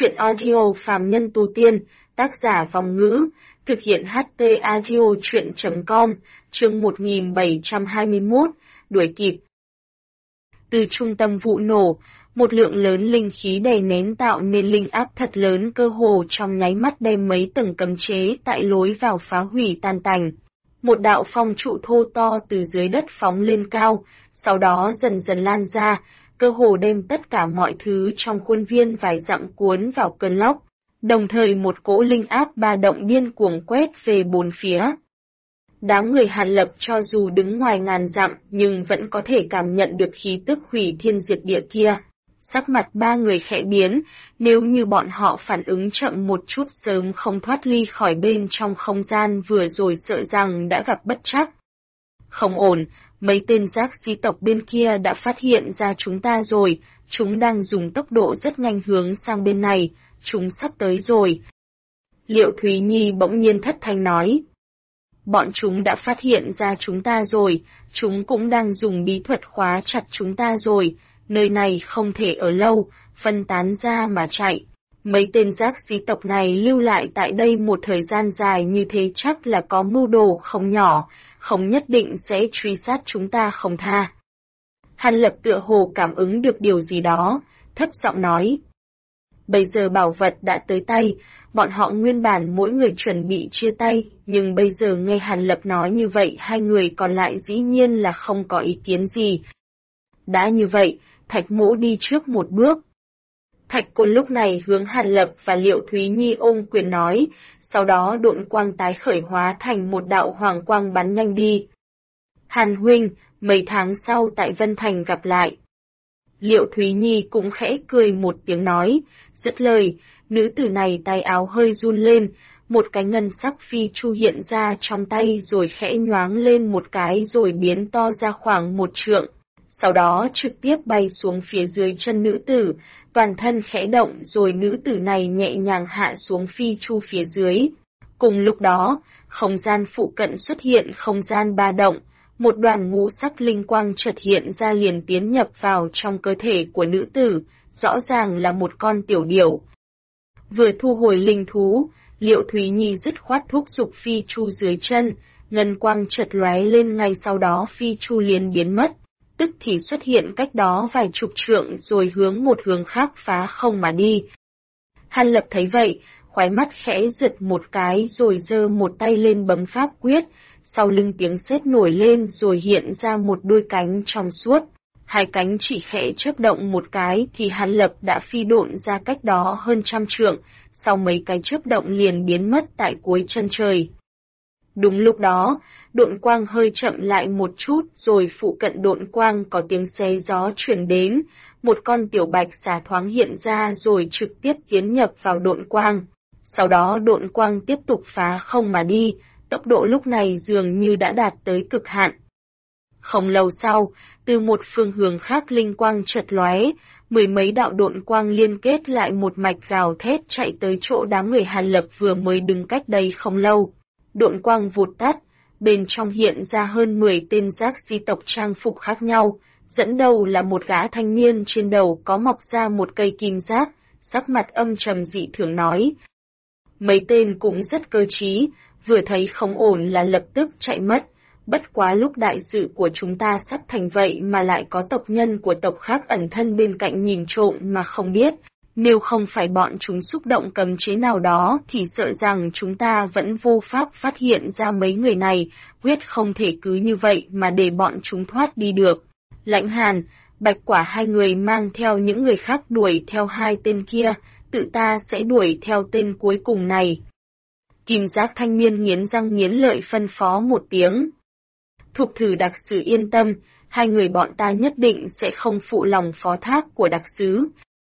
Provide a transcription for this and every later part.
Chuyện audio phàm nhân tu tiên, tác giả Vòng Ngữ, thực hiện HT audio chuyện.com, chương 1721, đuổi kịp. Từ trung tâm vụ nổ, một lượng lớn linh khí đè nén tạo nên linh áp thật lớn, cơ hồ trong nháy mắt đem mấy tầng cấm chế tại lối vào phá hủy tan tành. Một đạo phong trụ thô to từ dưới đất phóng lên cao, sau đó dần dần lan ra, cơ hồ đem tất cả mọi thứ trong khuôn viên vài dặm cuốn vào cơn lốc, đồng thời một cỗ linh áp ba động điên cuồng quét về bốn phía. Đám người Hàn Lập cho dù đứng ngoài ngàn dặm nhưng vẫn có thể cảm nhận được khí tức hủy thiên diệt địa kia. Sắc mặt ba người khẽ biến, nếu như bọn họ phản ứng chậm một chút sớm không thoát ly khỏi bên trong không gian vừa rồi sợ rằng đã gặp bất trắc. Không ổn, mấy tên giác sĩ tộc bên kia đã phát hiện ra chúng ta rồi, chúng đang dùng tốc độ rất nhanh hướng sang bên này, chúng sắp tới rồi. Liệu Thúy Nhi bỗng nhiên thất thanh nói. Bọn chúng đã phát hiện ra chúng ta rồi, chúng cũng đang dùng bí thuật khóa chặt chúng ta rồi, nơi này không thể ở lâu, phân tán ra mà chạy. Mấy tên giác sĩ tộc này lưu lại tại đây một thời gian dài như thế chắc là có mưu đồ không nhỏ, không nhất định sẽ truy sát chúng ta không tha. Hàn Lập tựa hồ cảm ứng được điều gì đó, thấp giọng nói. Bây giờ bảo vật đã tới tay, bọn họ nguyên bản mỗi người chuẩn bị chia tay, nhưng bây giờ nghe Hàn Lập nói như vậy hai người còn lại dĩ nhiên là không có ý kiến gì. Đã như vậy, Thạch Mỗ đi trước một bước. Thạch Côn lúc này hướng Hàn Lập và Liệu Thúy Nhi ôm quyền nói, sau đó độn quang tái khởi hóa thành một đạo hoàng quang bắn nhanh đi. Hàn huynh, mấy tháng sau tại Vân Thành gặp lại. Liệu Thúy Nhi cũng khẽ cười một tiếng nói, dứt lời, nữ tử này tay áo hơi run lên, một cái ngân sắc phi chu hiện ra trong tay rồi khẽ nhoáng lên một cái rồi biến to ra khoảng 1 trượng. Sau đó trực tiếp bay xuống phía dưới chân nữ tử, toàn thân khẽ động rồi nữ tử này nhẹ nhàng hạ xuống phi chu phía dưới. Cùng lúc đó, không gian phụ cận xuất hiện không gian ba động, một đoàn ngũ sắc linh quang chợt hiện ra liền tiến nhập vào trong cơ thể của nữ tử, rõ ràng là một con tiểu điểu. Vừa thu hồi linh thú, Liệu Thúy Nhi dứt khoát thúc giục phi chu dưới chân, ngân quang chợt lóe lên, ngay sau đó phi chu liền biến mất. Tức thì xuất hiện cách đó vài chục trượng rồi hướng một hướng khác phá không mà đi. Hàn Lập thấy vậy, khóe mắt khẽ giật một cái rồi giơ một tay lên bấm pháp quyết, sau lưng tiếng sét nổi lên rồi hiện ra một đôi cánh trong suốt. Hai cánh chỉ khẽ chớp động một cái thì Hàn Lập đã phi độn ra cách đó hơn 100 trượng, sau mấy cái chớp động liền biến mất tại cuối chân trời. Đúng lúc đó, độn quang hơi chậm lại một chút rồi phụ cận độn quang có tiếng xé gió truyền đến, một con tiểu bạch xà thoáng hiện ra rồi trực tiếp tiến nhập vào độn quang. Sau đó độn quang tiếp tục phá không mà đi, tốc độ lúc này dường như đã đạt tới cực hạn. Không lâu sau, từ một phương hướng khác linh quang chợt lóe, mười mấy đạo độn quang liên kết lại một mạch gào thét chạy tới chỗ đám người Hàn Lập vừa mới đứng cách đây không lâu. Độn quang vụt tắt, bên trong hiện ra hơn 10 tên giác sĩ tộc trang phục khác nhau, dẫn đầu là một gã thanh niên trên đầu có mọc ra một cây kim giác, sắc mặt âm trầm dị thường nói. Mấy tên cũng rất cơ trí, vừa thấy không ổn là lập tức chạy mất, bất quá lúc đại sự của chúng ta sắp thành vậy mà lại có tộc nhân của tộc khác ẩn thân bên cạnh nhìn trộm mà không biết. Nếu không phải bọn chúng xúc động cấm chế nào đó thì sợ rằng chúng ta vẫn vô pháp phát hiện ra mấy người này, quyết không thể cứ như vậy mà để bọn chúng thoát đi được. Lãnh Hàn, Bạch Quả hai người mang theo những người khác đuổi theo hai tên kia, tự ta sẽ đuổi theo tên cuối cùng này. Kim giác thanh niên nghiến răng nghiến lợi phân phó một tiếng. Thục thử đặc sứ yên tâm, hai người bọn ta nhất định sẽ không phụ lòng phó thác của đặc sứ.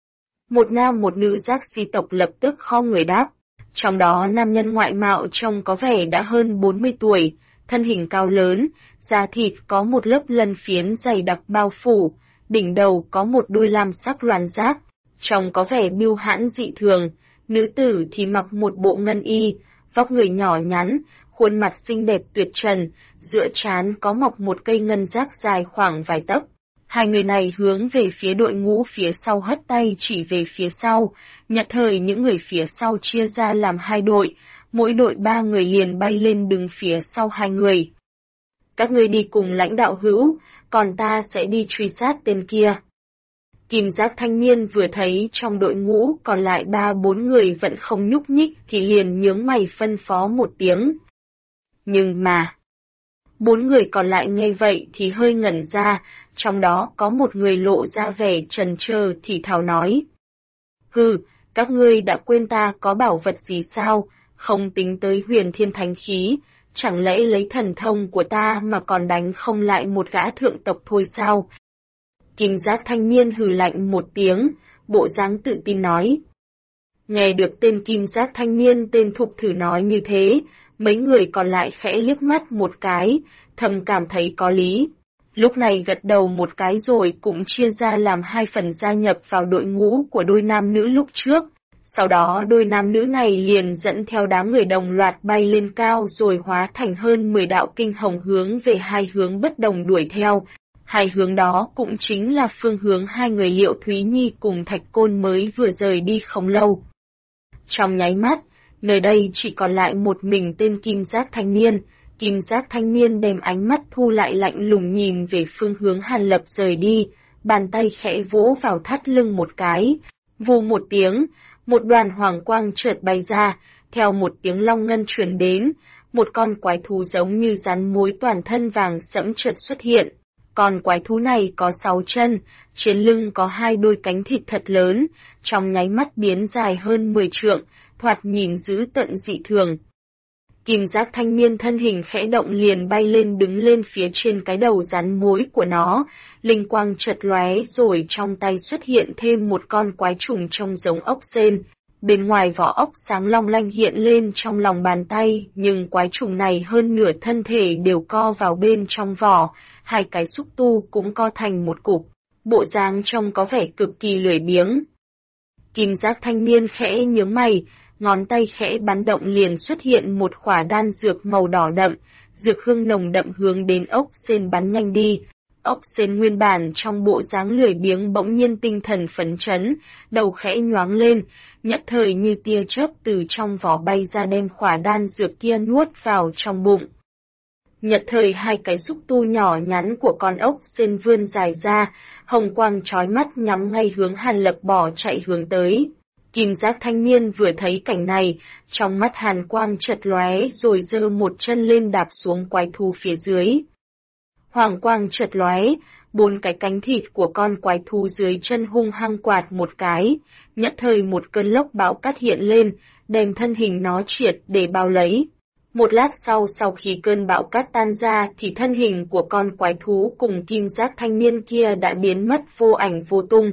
Một nam một nữ giác sĩ tộc lập tức khom người đáp. Trong đó nam nhân ngoại mạo trông có vẻ đã hơn 40 tuổi, thân hình cao lớn, da thịt có một lớp lân phiến dày đặc bao phủ, đỉnh đầu có một đôi lam sắc loàn giác, trông có vẻ bưu hãn dị thường. Nữ tử thì mặc một bộ ngân y, vóc người nhỏ nhắn, khuôn mặt xinh đẹp tuyệt trần, giữa trán có mọc một cây ngân giác dài khoảng vài tấc. Hai người này hướng về phía đội ngũ phía sau hất tay chỉ về phía sau, nhất thời những người phía sau chia ra làm hai đội, mỗi đội 3 người liền bay lên đứng phía sau hai người. Các ngươi đi cùng lãnh đạo hữu, còn ta sẽ đi truy sát tên kia. Kim giác thanh niên vừa thấy trong đội ngũ còn lại 3-4 người vẫn không nhúc nhích thì liền nhướng mày phân phó một tiếng. Nhưng mà, 4 người còn lại nghe vậy thì hơi ngẩn ra, trong đó có một người lộ ra vẻ chần chờ thì thào nói. Hừ, các ngươi đã quên ta có bảo vật gì sao, không tính tới huyền thiên thánh khí, chẳng lẽ lấy thần thông của ta mà còn đánh không lại một gã thượng tộc thôi sao? Kim giác thanh niên hừ lạnh một tiếng, bộ dáng tự tin nói. Nghe được tên kim giác thanh niên tên Thục Thử nói như thế, mấy người còn lại khẽ liếc mắt một cái, thầm cảm thấy có lý. Lúc này gật đầu một cái rồi cũng chia ra làm hai phần gia nhập vào đội ngũ của đôi nam nữ lúc trước. Sau đó đôi nam nữ này liền dẫn theo đám người đồng loạt bay lên cao rồi hóa thành hơn 10 đạo kinh hồng hướng về hai hướng bất đồng đuổi theo. Hai hướng đó cũng chính là phương hướng hai người Liệu Thúy Nhi cùng Thạch Côn mới vừa rời đi không lâu. Trong nháy mắt, nơi đây chỉ còn lại một mình tên Kim Giác thanh niên. Kim Giác thanh niên đem ánh mắt thu lại lạnh lùng nhìn về phương hướng Hàn Lập rời đi, bàn tay khẽ vỗ vào thắt lưng một cái. Vù một tiếng, một đoàn hoàng quang chợt bay ra, theo một tiếng long ngân truyền đến, một con quái thú giống như rắn mối toàn thân vàng sẫm chợt xuất hiện. Con quái thú này có 6 chân, trên lưng có 2 đôi cánh thịt thật lớn, trong nháy mắt biến dài hơn 10 trượng, thoạt nhìn dữ tợn dị thường. Kim giác thanh niên thân hình khẽ động liền bay lên đứng lên phía trên cái đầu rắn mối của nó, linh quang chợt lóe rồi trong tay xuất hiện thêm một con quái trùng trông giống ốc sên. Bên ngoài vỏ ốc sáng long lanh hiện lên trong lòng bàn tay, nhưng quái trùng này hơn nửa thân thể đều co vào bên trong vỏ, hai cái xúc tu cũng co thành một cục, bộ dáng trông có vẻ cực kỳ lười biếng. Kim giác thanh niên khẽ nhướng mày, ngón tay khẽ bắn động liền xuất hiện một khỏa đan dược màu đỏ đậm, dược hương nồng đậm hướng đến ốc sên bắn nhanh đi. Ốc sên nguyên bản trong bộ dáng lười biếng bỗng nhiên tinh thần phấn chấn, đầu khẽ nhoáng lên, nhất thời như tia chớp từ trong vỏ bay ra đem khỏa đan dược kia nuốt vào trong bụng. Nhất thời hai cái xúc tu nhỏ nhắn của con ốc sên vươn dài ra, hồng quang chói mắt nhắm ngay hướng Hàn Lập bỏ chạy hướng tới. Kim giác thanh niên vừa thấy cảnh này, trong mắt hàn quang chợt lóe rồi giơ một chân lên đạp xuống quái thú phía dưới. Hoàng quang chợt lóe, 4 cái cánh thịt của con quái thú dưới chân hung hăng quạt một cái, nhất thời một cơn lốc bão cát hiện lên, đem thân hình nó triệt để bao lấy. Một lát sau khi cơn bão cát tan ra thì thân hình của con quái thú cùng kim giác thanh niên kia đã biến mất vô ảnh vô tung.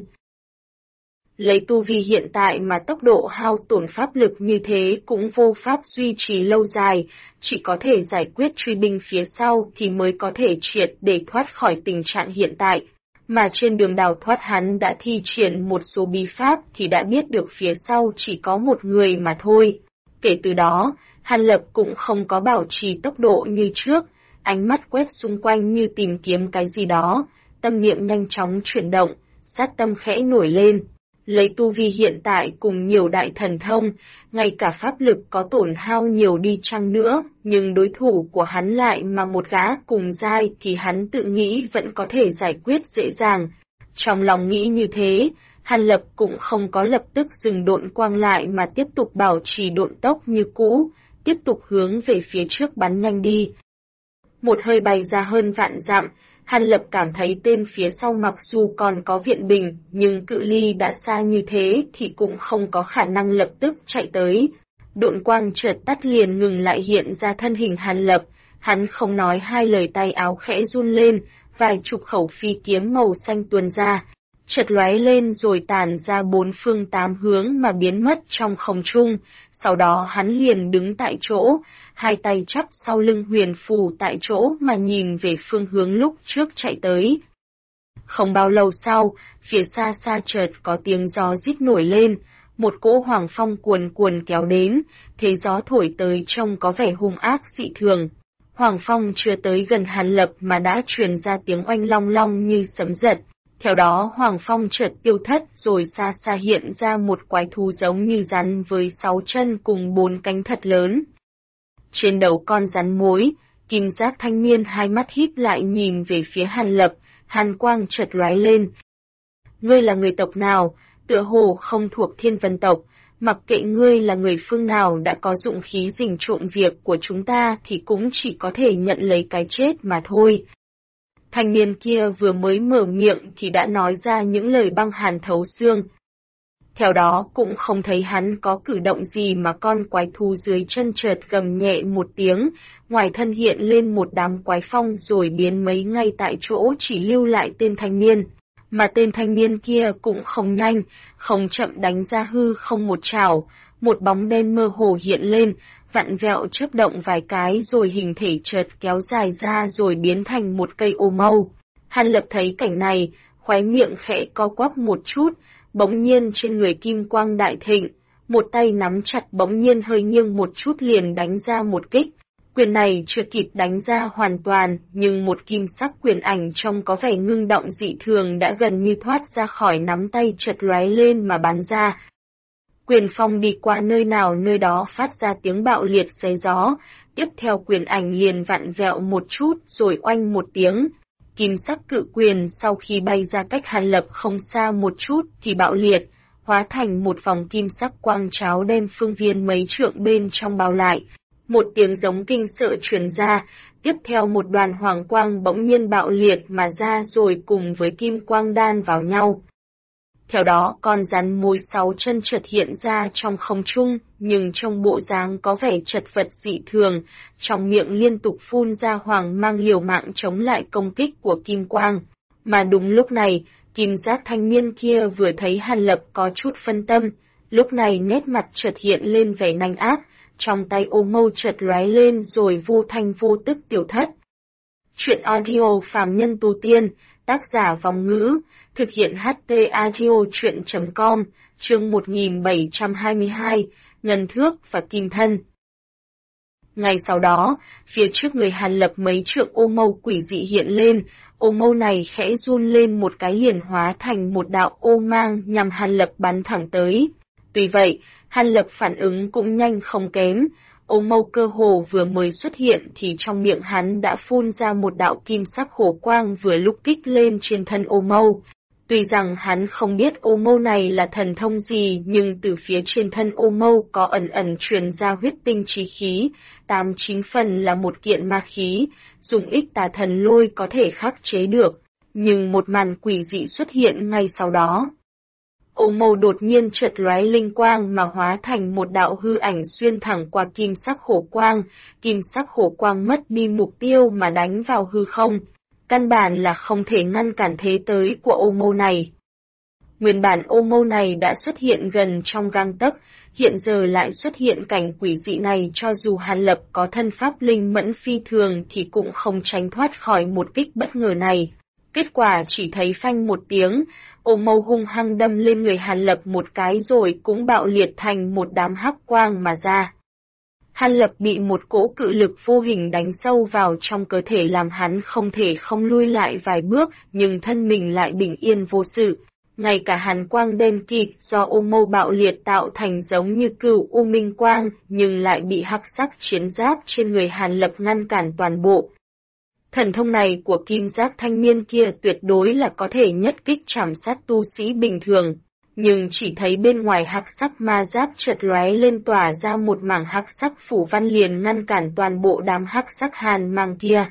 Lấy tu vi hiện tại mà tốc độ hao tổn pháp lực như thế cũng vô pháp duy trì lâu dài, chỉ có thể giải quyết truy binh phía sau thì mới có thể triệt để thoát khỏi tình trạng hiện tại. Mà trên đường đào thoát hắn đã thi triển một số bí pháp thì đã biết được phía sau chỉ có một người mà thôi. Kể từ đó, Hàn Lập cũng không có bảo trì tốc độ như trước, ánh mắt quét xung quanh như tìm kiếm cái gì đó, tâm niệm nhanh chóng chuyển động, sát tâm khẽ nổi lên. Lấy tu vi hiện tại cùng nhiều đại thần thông, ngay cả pháp lực có tổn hao nhiều đi chăng nữa, nhưng đối thủ của hắn lại mà một gã cùng giai thì hắn tự nghĩ vẫn có thể giải quyết dễ dàng. Trong lòng nghĩ như thế, Hàn Lập cũng không có lập tức dừng độn quang lại mà tiếp tục bảo trì độn tốc như cũ, tiếp tục hướng về phía trước bắn nhanh đi. Một hơi bay ra hơn vạn dặm, Hàn Lập cảm thấy tên phía sau mặc dù còn có viện binh, nhưng cự ly đã xa như thế thì cũng không có khả năng lập tức chạy tới. Độn quang chợt tắt liền ngừng lại hiện ra thân hình Hàn Lập, hắn không nói hai lời tay áo khẽ run lên, vài chục khẩu phi kiếm màu xanh tuôn ra, chợt lóe lên rồi tản ra 4 phương 8 hướng mà biến mất trong không trung, sau đó hắn liền đứng tại chỗ, hai tay chắp sau lưng huyền phù tại chỗ mà nhìn về phương hướng lúc trước chạy tới. Không bao lâu sau, phía xa xa chợt có tiếng gió rít nổi lên, một cỗ hoàng phong cuồn cuồn kéo đến, thế gió thổi tới trông có vẻ hung ác dị thường. Hoàng Phong chưa tới gần Hàn Lập mà đã truyền ra tiếng oanh long long như sấm giật. Theo đó Hoàng Phong chợt tiêu thất rồi xa xa hiện ra một quái thú giống như rắn với 6 chân cùng 4 cánh thật lớn. Trên đầu con rắn mối, kim giác thanh niên hai mắt híp lại nhìn về phía Hàn Lập, hàn quang chợt lóe lên. Ngươi là người tộc nào, tựa hồ không thuộc Thiên Vân tộc, mặc kệ ngươi là người phương nào đã có dụng khí rình trộm việc của chúng ta thì cũng chỉ có thể nhận lấy cái chết mà thôi. Thanh niên kia vừa mới mở miệng thì đã nói ra những lời băng hàn thấu xương. Theo đó cũng không thấy hắn có cử động gì mà con quái thú dưới chân chợt gầm nhẹ một tiếng, ngoài thân hiện lên một đám quái phong rồi biến mấy ngay tại chỗ chỉ lưu lại tên thanh niên. Mà tên thanh niên kia cũng không nhanh, không chậm đánh ra hư không một chảo, một bóng đen mơ hồ hiện lên, vặn vẹo chớp động vài cái rồi hình thể chợt kéo dài ra rồi biến thành một cây ô mâu. Hàn Lập thấy cảnh này, khóe miệng khẽ co quắp một chút, bỗng nhiên trên người kim quang đại thịnh, một tay nắm chặt bỗng nhiên hơi nghiêng một chút liền đánh ra một kích. Quyền này chưa kịp đánh ra hoàn toàn, nhưng một kim sắc quyền ảnh trông có vẻ ngưng động dị thường đã gần như thoát ra khỏi nắm tay chợt lóe lên mà bắn ra. Quyền phong đi qua nơi nào nơi đó phát ra tiếng bạo liệt xé gió, tiếp theo quyền ảnh liền vặn vẹo một chút rồi oanh một tiếng. Kim sắc cự quyền sau khi bay ra cách Hàn Lập không xa một chút thì bạo liệt, hóa thành một vòng kim sắc quang cháo đem phương viên mấy trượng bên trong bao lại. Một tiếng giống kinh sợ truyền ra, tiếp theo một đoàn hoàng quang bỗng nhiên bạo liệt mà ra rồi cùng với kim quang đan vào nhau. Theo đó con rắn mối 6 chân chợt hiện ra trong không trung, nhưng trong bộ dáng có vẻ chật vật dị thường, trong miệng liên tục phun ra hoàng mang liều mạng chống lại công kích của kim quang. Mà đúng lúc này, kim giác thanh niên kia vừa thấy Hàn Lập có chút phân tâm, lúc này nét mặt chợt hiện lên vẻ nanh ác, trong tay ô mâu chợt lóe lên rồi vô thanh vô tức tiêu thất. Chuyện audio phàm nhân tu tiên, tác giả Vong Ngữ, thực hiện HT audio chuyện.com, chương 1722, Ngân Thước và Kim Thân. Ngay sau đó, phía trước người Hàn Lập mấy trượng ô mâu quỷ dị hiện lên, ô mâu này khẽ run lên một cái liền hóa thành một đạo ô mang nhằm Hàn Lập bắn thẳng tới. Tuy vậy, Hàn Lập phản ứng cũng nhanh không kém, ô mâu cơ hồ vừa mới xuất hiện thì trong miệng hắn đã phun ra một đạo kim sắc hổ quang vừa lúc kích lên trên thân ô mâu. Tuy rằng hắn không biết ô mâu này là thần thông gì nhưng từ phía trên thân ô mâu có ẩn ẩn truyền ra huyết tinh chí khí, 8-9 phần là một kiện ma khí, dùng ích tà thần lôi có thể khắc chế được, nhưng một màn quỷ dị xuất hiện ngay sau đó. Ô mâu đột nhiên chợt lóe linh quang mà hóa thành một đạo hư ảnh xuyên thẳng qua kim sắc hổ quang, kim sắc hổ quang mất đi mục tiêu mà đánh vào hư không. Căn bản là không thể ngăn cản thế tới của ô mâu này. Nguyên bản ô mâu này đã xuất hiện gần trong gang tấc, hiện giờ lại xuất hiện cảnh quỷ dị này cho dù Hàn Lập có thân pháp linh mẫn phi thường thì cũng không tránh thoát khỏi một kích bất ngờ này. Kết quả chỉ thấy phanh một tiếng, ô mâu hung hăng đâm lên người Hàn Lập một cái rồi cũng bạo liệt thành một đám hắc quang mà ra. Hàn Lập bị một cỗ cự lực vô hình đánh sâu vào trong cơ thể làm hắn không thể không lui lại vài bước, nhưng thân mình lại bình yên vô sự. Ngay cả hàn quang đen kịt do ô mâu bạo liệt tạo thành giống như cửu u minh quang, nhưng lại bị hắc sắc chiến giáp trên người Hàn Lập ngăn cản toàn bộ. Thần thông này của kim giác thanh niên kia tuyệt đối là có thể nhất kích chảm sát tu sĩ bình thường. Nhưng chỉ thấy bên ngoài hắc sắc ma giáp chợt lóe lên tỏa ra một mảng hắc sắc phủ văn liền ngăn cản toàn bộ đám hắc sắc hàn mang kia.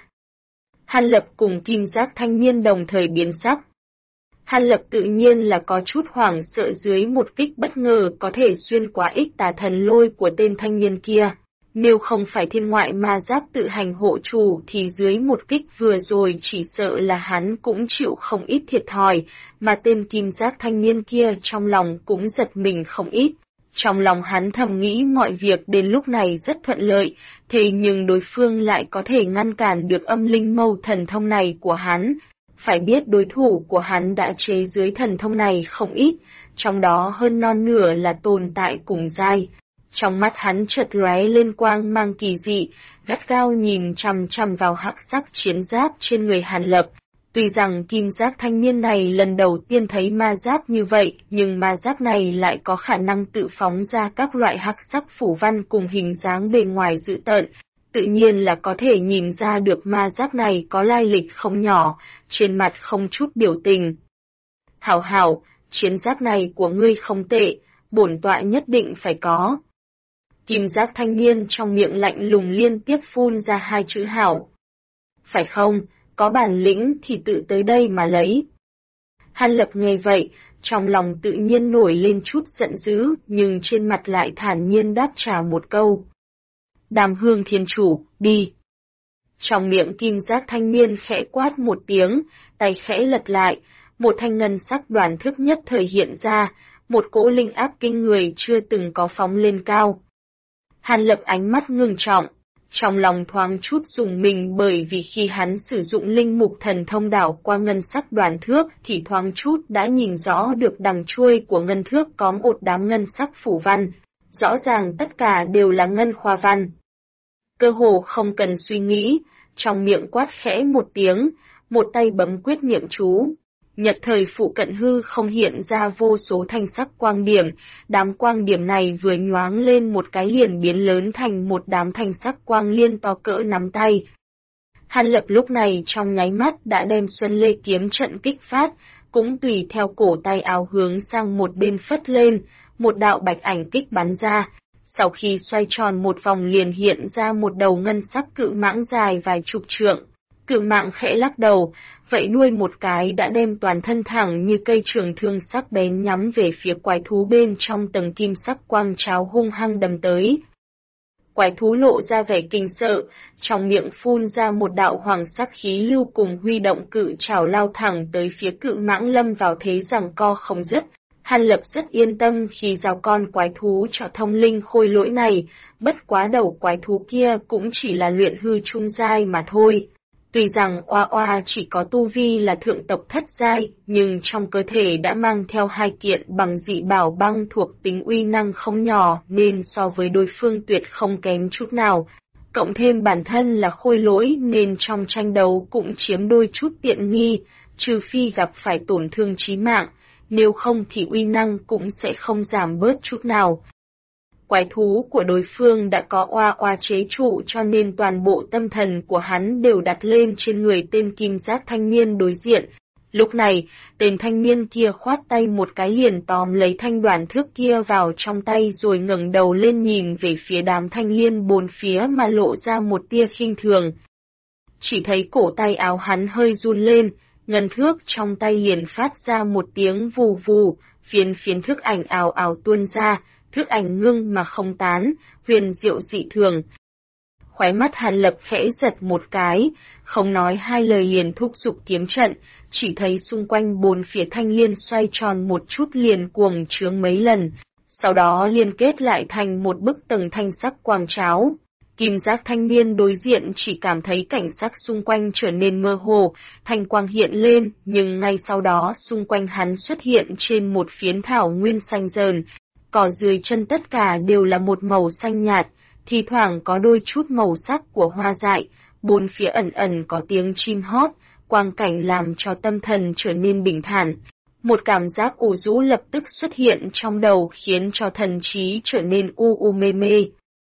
Hàn Lập cùng kim giác thanh niên đồng thời biến sắc. Hàn Lập tự nhiên là có chút hoảng sợ dưới một kích bất ngờ có thể xuyên qua ích tà thần lôi của tên thanh niên kia. Nếu không phải thiên ngoại ma giáp tự hành hộ chủ thì dưới một kích vừa rồi chỉ sợ là hắn cũng chịu không ít thiệt thòi, mà tên kim giác thanh niên kia trong lòng cũng giật mình không ít. Trong lòng hắn thầm nghĩ mọi việc đến lúc này rất thuận lợi, thế nhưng đối phương lại có thể ngăn cản được âm linh mâu thần thông này của hắn. Phải biết đối thủ của hắn đã chế dưới thần thông này không ít, trong đó hơn non nửa là tồn tại cùng giai. Trong mắt hắn chợt lóe lên quang mang kỳ dị, gắt gao nhìn chằm chằm vào hắc sắc chiến giáp trên người Hàn Lập. Tuy rằng kim giáp thanh niên này lần đầu tiên thấy ma giáp như vậy, nhưng ma giáp này lại có khả năng tự phóng ra các loại hắc sắc phủ văn cùng hình dáng bề ngoài dữ tợn. Tự nhiên là có thể nhìn ra được ma giáp này có lai lịch không nhỏ, trên mặt không chút biểu tình. Hảo hảo, chiến giáp này của ngươi không tệ, bổn tọa nhất định phải có. Kim giáp thanh niên trong miệng lạnh lùng liên tiếp phun ra hai chữ hảo. Phải không, có bản lĩnh thì tự tới đây mà lấy. Hàn Lập nghe vậy, trong lòng tự nhiên nổi lên chút giận dữ, nhưng trên mặt lại thản nhiên đáp trả một câu. Đàm Hương Thiên Chủ, đi. Trong miệng kim giác thanh niên khẽ quát một tiếng, tay khẽ lật lại, một thanh ngân sắc đoàn thức nhất thời hiện ra, một cỗ linh áp kinh người chưa từng có phóng lên cao. Hàn Lập ánh mắt ngưng trọng, trong lòng thoáng chút rùng mình bởi vì khi hắn sử dụng linh mục thần thông đảo qua ngân sắc đoàn thước thì thoáng chút đã nhìn rõ được đằng chuôi của ngân thước có một đám ngân sắc phủ văn, rõ ràng tất cả đều là ngân khoa văn. Cơ hồ không cần suy nghĩ, trong miệng quát khẽ một tiếng, một tay bấm quyết niệm chú. Nhật thời phụ cận hư không hiện ra vô số thanh sắc quang điểm, đám quang điểm này vừa nhoáng lên một cái liền biến lớn thành một đám thanh sắc quang liên to cỡ nắm tay. Hàn Lập lúc này trong nháy mắt đã đem Xuân Lê kiếm trận kích phát, cũng tùy theo cổ tay áo hướng sang một bên phất lên, một đạo bạch ảnh kích bắn ra. Sau khi xoay tròn một vòng liền hiện ra một đầu ngân sắc cự mãng dài vài chục trượng. Cự mãng khẽ lắc đầu, vậy nuôi một cái đã đem toàn thân thẳng như cây trường thương sắc bén nhắm về phía quái thú bên trong tầng kim sắc quang tráo hung hăng đâm tới. Quái thú lộ ra vẻ kinh sợ, trong miệng phun ra một đạo hoàng sắc khí lưu cùng huy động cự trảo lao thẳng tới phía cự mãng lâm vào thế giằng co không dứt. Hàn Lập rất yên tâm khi giao con quái thú cho thông linh khôi lỗi này, bất quá đầu quái thú kia cũng chỉ là luyện hư trung giai mà thôi. Tuy rằng Oa Oa chỉ có tu vi là thượng tộc thất giai, nhưng trong cơ thể đã mang theo hai kiện bằng dị bảo băng thuộc tính uy năng không nhỏ nên so với đối phương tuyệt không kém chút nào. Cộng thêm bản thân là khôi lỗi nên trong tranh đấu cũng chiếm đôi chút tiện nghi, trừ phi gặp phải tổn thương chí mạng, nếu không thì uy năng cũng sẽ không giảm bớt chút nào. Quái thú của đối phương đã có Oa Oa chế trụ cho nên toàn bộ tâm thần của hắn đều đặt lên trên người tên kim giác thanh niên đối diện. Lúc này, tên thanh niên kia khoát tay một cái liền tóm lấy thanh đoàn thước kia vào trong tay rồi ngẩng đầu lên nhìn về phía đám thanh liên bốn phía mà lộ ra một tia khinh thường. Chỉ thấy cổ tay áo hắn hơi run lên, ngân thước trong tay liền phát ra một tiếng vù vù, phiến phiến thước ảnh ào ào tuôn ra. Thước ảnh ngưng mà không tán, huyền diệu dị thường. Khóe mắt Hàn Lập khẽ giật một cái, không nói hai lời liền thúc giục kiếm trận, chỉ thấy xung quanh bốn phía thanh liên xoay tròn một chút liền cuồng trướng mấy lần, sau đó liên kết lại thành một bức tầng thanh sắc quang tráo. Kim giác thanh niên đối diện chỉ cảm thấy cảnh sắc xung quanh trở nên mơ hồ, thanh quang hiện lên, nhưng ngay sau đó xung quanh hắn xuất hiện trên một phiến thảo nguyên xanh rờn. Cỏ dưới chân tất cả đều là một màu xanh nhạt, thi thoảng có đôi chút màu sắc của hoa dại, bốn phía ẩn ẩn có tiếng chim hót, quang cảnh làm cho tâm thần trở nên bình thản. Một cảm giác u rũ lập tức xuất hiện trong đầu khiến cho thần trí trở nên u mê mê.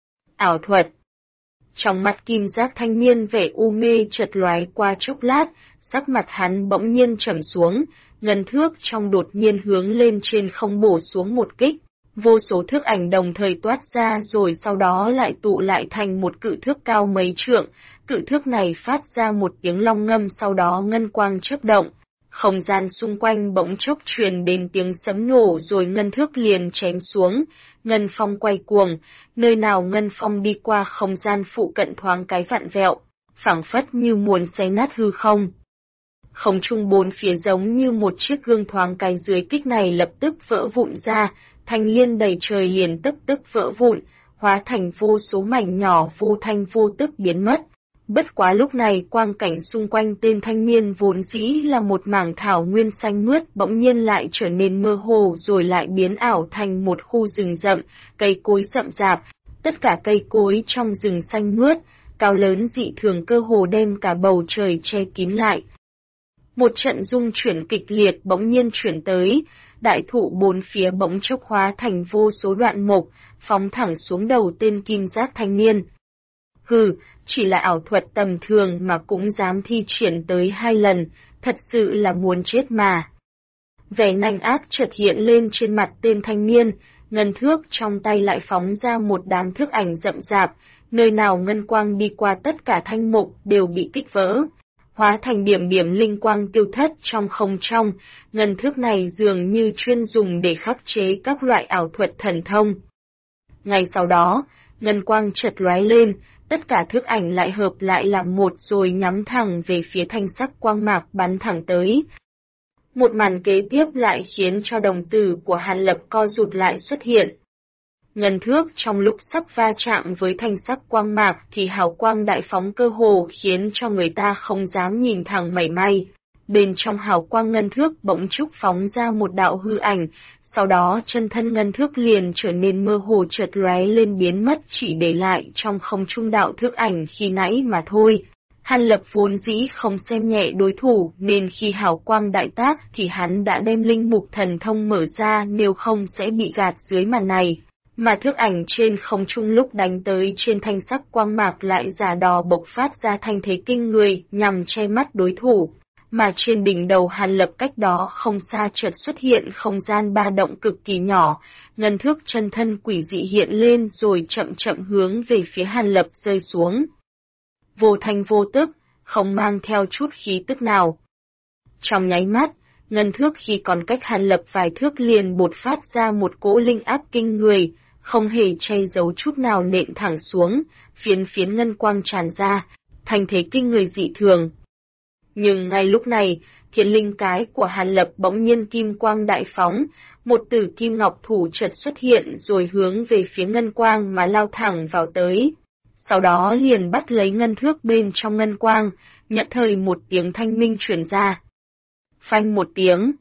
Ảo thuật. Trong mắt kim giác thanh niên vẻ u mê chợt lóe qua chốc lát, sắc mặt hắn bỗng nhiên trầm xuống, ngân thước trong đột nhiên hướng lên trên không bổ xuống một kích. Vô số thước ảnh đồng thời toát ra rồi sau đó lại tụ lại thành một cự thước cao mấy trượng, cự thước này phát ra một tiếng long ngâm sau đó ngân quang chớp động. Không gian xung quanh bỗng chốc truyền đến tiếng sấm nổ rồi ngân thước liền chém xuống, ngân phong quay cuồng, nơi nào ngân phong đi qua không gian phụ cận thoáng cái vặn vẹo, phảng phất như muốn xé nát hư không. Không trung bốn phía giống như một chiếc gương thoáng cái dưới kích này lập tức vỡ vụn ra, thanh liên đầy trời liền tức vỡ vụn, hóa thành vô số mảnh nhỏ vô thanh vô tức biến mất. Bất quá lúc này quang cảnh xung quanh tên thanh niên vốn dĩ là một mảng thảo nguyên xanh mướt bỗng nhiên lại trở nên mơ hồ rồi lại biến ảo thành một khu rừng rậm, cây cối rậm rạp, tất cả cây cối trong rừng xanh mướt, cao lớn dị thường cơ hồ đem cả bầu trời che kín lại. Một trận rung chuyển kịch liệt bỗng nhiên chuyển tới, đại thụ bốn phía bỗng chốc hóa thành vô số đoạn mộc, phóng thẳng xuống đầu tên kim giác thanh niên. Hừ, chỉ là ảo thuật tầm thường mà cũng dám thi triển tới 2 lần, thật sự là muốn chết mà. Vẻ nanh ác chợt hiện lên trên mặt tên thanh niên, ngân thước trong tay lại phóng ra một đám thước ảnh rậm rạp, nơi nào ngân quang đi qua tất cả thanh mục đều bị kích vỡ, hóa thành điểm điểm linh quang tiêu thất trong không trong, ngân thước này dường như chuyên dùng để khắc chế các loại ảo thuật thần thông. Ngay sau đó, ngân quang chợt lóe lên, tất cả thước ảnh lại hợp lại làm một rồi nhắm thẳng về phía thanh sắc quang mạc bắn thẳng tới. Một màn kế tiếp lại khiến cho đồng tử của Hàn Lập co rụt lại xuất hiện. Ngân thước trong lúc sắp va chạm với thanh sắc quang mạc thì hào quang đại phóng cơ hồ khiến cho người ta không dám nhìn thẳng mảy may. Bên trong hào quang ngân thước bỗng chốc phóng ra một đạo hư ảnh, sau đó chân thân ngân thước liền trở nên mơ hồ chợt lóe lên biến mất chỉ để lại trong không trung đạo thước ảnh khi nãy mà thôi. Hàn Lập vốn dĩ không xem nhẹ đối thủ nên khi hào quang đại tác thì hắn đã đem linh mục thần thông mở ra nếu không sẽ bị gạt dưới màn này. Mà thước ảnh trên không trung lúc đánh tới trên thanh sắc quang mạc lại giả đò bộc phát ra thanh thế kinh người nhằm che mắt đối thủ. Mà trên đỉnh đầu Hàn Lập cách đó không xa chợt xuất hiện không gian ba động cực kỳ nhỏ, ngân thước chân thân quỷ dị hiện lên rồi chậm chậm hướng về phía Hàn Lập rơi xuống. Vô thanh vô tức, không mang theo chút khí tức nào. Trong nháy mắt, ngân thước khi còn cách Hàn Lập vài thước liền bột phát ra một cỗ linh áp kinh người, không hề che giấu chút nào nện thẳng xuống, phiến phiến ngân quang tràn ra, thành thế kinh người dị thường. Nhưng ngay lúc này, thiên linh cái của Hàn Lập bỗng nhiên kim quang đại phóng, một tử kim ngọc thủ chợt xuất hiện rồi hướng về phía ngân quang mà lao thẳng vào tới. Sau đó liền bắt lấy ngân thước bên trong ngân quang, nhận thời một tiếng thanh minh truyền ra. Phanh một tiếng.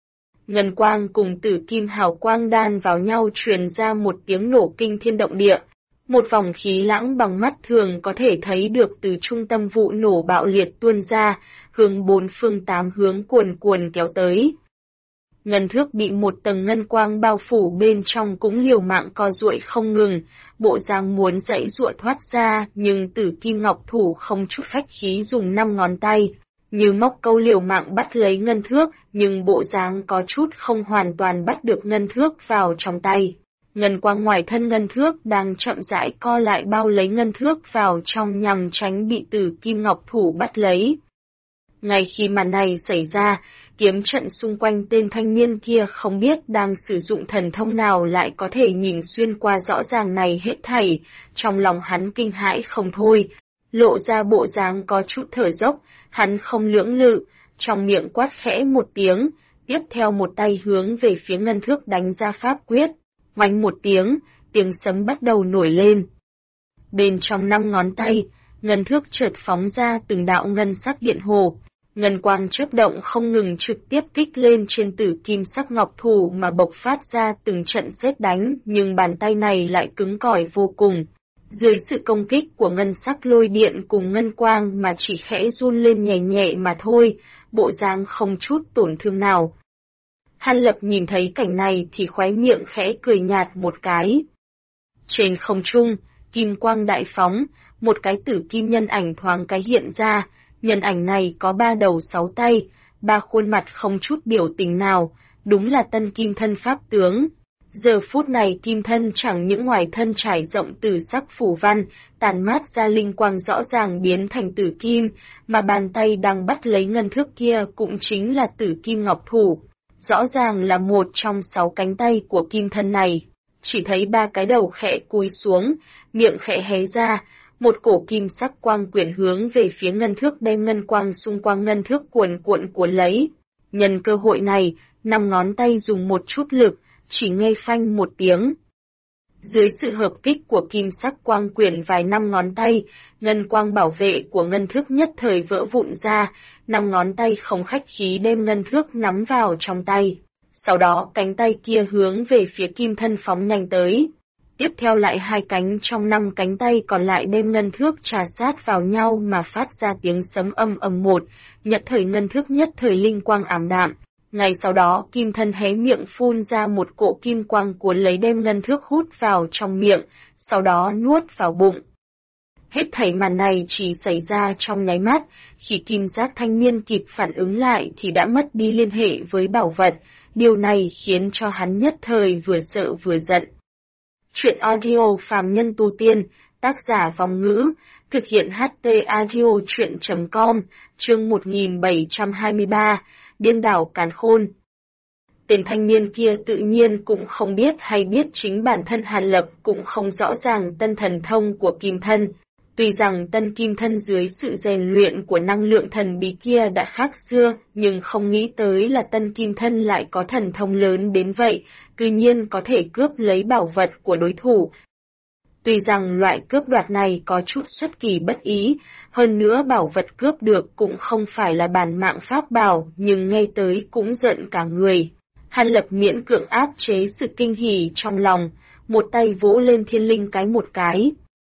Ngân quang cùng tử kim hào quang đan vào nhau truyền ra một tiếng nổ kinh thiên động địa. Một vòng khí lãng bằng mắt thường có thể thấy được từ trung tâm vụ nổ bạo liệt tuôn ra, hướng bốn phương tám hướng cuồn cuồn kéo tới. Ngân thước bị một tầng ngân quang bao phủ bên trong cũng liều mạng co duỗi không ngừng, bộ dáng muốn dãy giụa thoát ra nhưng tử kim ngọc thủ không chút khách khí dùng 5 ngón tay, như móc câu liều mạng bắt lấy ngân thước nhưng bộ dáng có chút không hoàn toàn bắt được ngân thước vào trong tay. Ngân quang ngoài thân ngân thước đang chậm rãi co lại bao lấy ngân thước vào trong nhằm tránh bị tử kim ngọc thủ bắt lấy. Ngay khi màn này xảy ra, kiếm trận xung quanh tên thanh niên kia không biết đang sử dụng thần thông nào lại có thể nhìn xuyên qua rõ ràng này hết thảy, trong lòng hắn kinh hãi không thôi, lộ ra bộ dáng có chút thở dốc, hắn không lưỡng lự, trong miệng quát khẽ một tiếng, tiếp theo một tay hướng về phía ngân thước đánh ra pháp quyết. Oanh một tiếng, tiếng sấm bắt đầu nổi lên. Bên trong 5 ngón tay, ngân thước chợt phóng ra từng đạo ngân sắc điện hồ. Ngân quang chớp động không ngừng trực tiếp kích lên trên tử kim sắc ngọc thủ mà bộc phát ra từng trận sét đánh, nhưng bàn tay này lại cứng cỏi vô cùng. Dưới sự công kích của ngân sắc lôi điện cùng ngân quang mà chỉ khẽ run lên nhẹ nhẹ mà thôi, bộ dáng không chút tổn thương nào. Hàn Lập nhìn thấy cảnh này thì khóe miệng khẽ cười nhạt một cái. Trên không trung, kim quang đại phóng, một cái tử kim nhân ảnh thoáng cái hiện ra, nhân ảnh này có 3 đầu 6 tay, 3 khuôn mặt không chút biểu tình nào, đúng là tân kim thân pháp tướng. Giờ phút này kim thân chẳng những ngoài thân trải rộng tử sắc phủ văn, tàn mát ra linh quang rõ ràng biến thành tử kim, mà bàn tay đang bắt lấy ngân thước kia cũng chính là tử kim ngọc thủ. Rõ ràng là một trong 6 cánh tay của kim thân này, chỉ thấy 3 cái đầu khẽ cúi xuống, miệng khẽ hé ra, một cổ kim sắc quang quyển hướng về phía ngân thước đem ngân quang xung quanh ngân thước cuồn cuộn lấy. Nhân cơ hội này, 5 ngón tay dùng một chút lực, chỉ nghe phanh một tiếng. Dưới sự hợp kích của kim sắc quang quyển vài năm ngón tay, ngân quang bảo vệ của ngân thước nhất thời vỡ vụn ra, 5 ngón tay không khách khí đem ngân thước nắm vào trong tay. Sau đó cánh tay kia hướng về phía kim thân phóng nhanh tới. Tiếp theo lại 2 cánh trong 5 cánh tay còn lại đem ngân thước trà sát vào nhau mà phát ra tiếng sấm âm ầm một, nhất thời ngân thước nhất thời linh quang ảm đạm. Ngay sau đó kim thân hé miệng phun ra một cỗ kim quang cuốn lấy đem ngân thước hút vào trong miệng, sau đó nuốt vào bụng. Hết thảy màn này chỉ xảy ra trong nháy mắt, khi kim giác thanh niên kịp phản ứng lại thì đã mất đi liên hệ với bảo vật, điều này khiến cho hắn nhất thời vừa sợ vừa giận. Chuyện audio phàm nhân tu tiên, tác giả Vong Ngữ, thực hiện HT audio chuyện.com, chương 1723, điên đảo càn khôn. Tên thanh niên kia tự nhiên cũng không biết hay biết chính bản thân Hàn Lập cũng không rõ ràng tân thần thông của kim thân. Tuy rằng tân kim thân dưới sự rèn luyện của năng lượng thần bí kia đã khác xưa, nhưng không nghĩ tới là tân kim thân lại có thần thông lớn đến vậy, cư nhiên có thể cướp lấy bảo vật của đối thủ. Tuy rằng loại cướp đoạt này có chút xuất kỳ bất ý, hơn nữa bảo vật cướp được cũng không phải là bản mạng pháp bảo, nhưng nghe tới cũng giận cả người. Hàn Lập miễn cưỡng áp chế sự kinh hỉ trong lòng, một tay vỗ lên thiên linh cái một cái.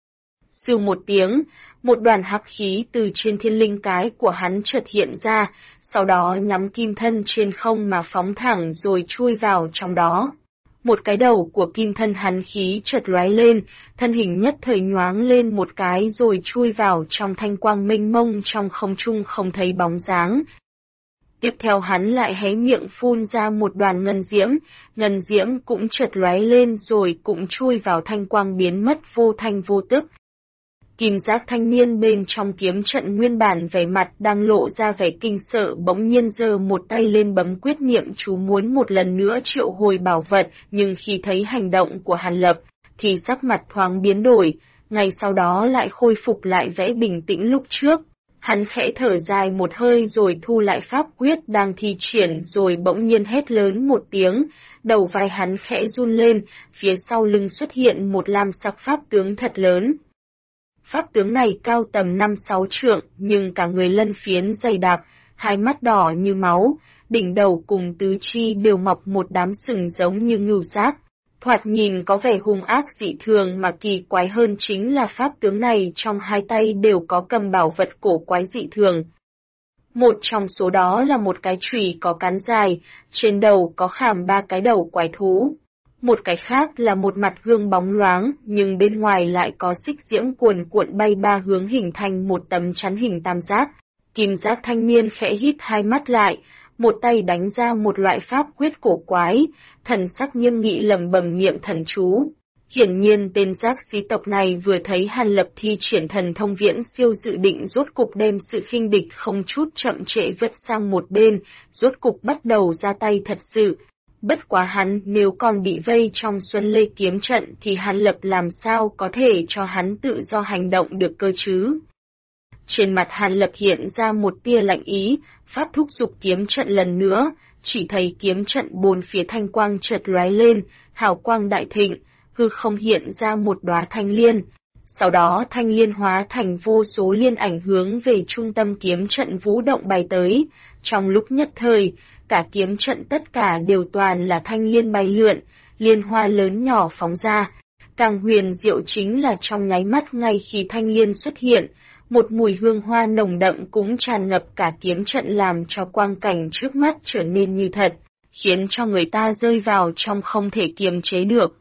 Sưu một tiếng, một đoàn hắc khí từ trên thiên linh cái của hắn chợt hiện ra, sau đó nhắm kim thân trên không mà phóng thẳng rồi chui vào trong đó. Một cái đầu của kim thân hắn khí chợt lóe lên, thân hình nhất thời nhoáng lên một cái rồi chui vào trong thanh quang mênh mông trong không trung không thấy bóng dáng. Tiếp theo hắn lại hé miệng phun ra một đoàn ngân diễm cũng chợt lóe lên rồi cũng chui vào thanh quang biến mất vô thanh vô tức. Kim giác thanh niên bên trong kiếm trận nguyên bản vẻ mặt đang lộ ra vẻ kinh sợ bỗng nhiên giơ một tay lên bấm quyết niệm chú muốn một lần nữa triệu hồi bảo vật, nhưng khi thấy hành động của Hàn Lập, thì sắc mặt thoáng biến đổi, ngay sau đó lại khôi phục lại vẻ bình tĩnh lúc trước. Hắn khẽ thở dài một hơi rồi thu lại pháp quyết đang thi triển rồi bỗng nhiên hét lớn một tiếng, đầu vai hắn khẽ run lên, phía sau lưng xuất hiện một lam sắc pháp tướng thật lớn. Pháp tướng này cao tầm 5-6 trượng, nhưng cả người lân phiến dày đặc, hai mắt đỏ như máu, đỉnh đầu cùng tứ chi đều mọc một đám sừng giống như ngưu giác. Thoạt nhìn có vẻ hung ác dị thường mà kỳ quái hơn chính là pháp tướng này trong hai tay đều có cầm bảo vật cổ quái dị thường. Một trong số đó là một cái chùy có cán dài, trên đầu có khảm 3 cái đầu quái thú. Một cái khác là một mặt gương bóng loáng, nhưng bên ngoài lại có xích diễm cuồn cuộn bay 3 hướng hình thành một tấm chắn hình tam giác. Kim giác thanh niên khẽ hít hai mắt lại, một tay đánh ra một loại pháp quyết cổ quái, thần sắc nghiêm nghị lẩm bẩm miệng thần chú. Hiển nhiên tên giác sĩ tộc này vừa thấy Hàn Lập thi triển thần thông viễn siêu dự định rốt cục đem sự khinh địch không chút chậm trễ vứt sang một bên, rốt cục bắt đầu ra tay thật sự. Bất quá hắn nếu còn bị vây trong Xuân Lê kiếm trận thì Hàn Lập làm sao có thể cho hắn tự do hành động được cơ chứ? Trên mặt Hàn Lập hiện ra một tia lạnh ý, pháp thúc dục kiếm trận lần nữa, chỉ thấy kiếm trận bốn phía thanh quang chợt lóe lên, hào quang đại thịnh, hư không hiện ra một đóa thanh liên. Sau đó thanh liên hóa thành vô số liên ảnh hướng về trung tâm kiếm trận vũ động bay tới. Trong lúc nhất thời, cả kiếm trận tất cả đều toàn là thanh liên bay lượn, liên hoa lớn nhỏ phóng ra. Càng huyền diệu chính là trong nháy mắt ngay khi thanh liên xuất hiện, một mùi hương hoa nồng đậm cũng tràn ngập cả kiếm trận làm cho quang cảnh trước mắt trở nên như thật, khiến cho người ta rơi vào trong không thể kiềm chế được.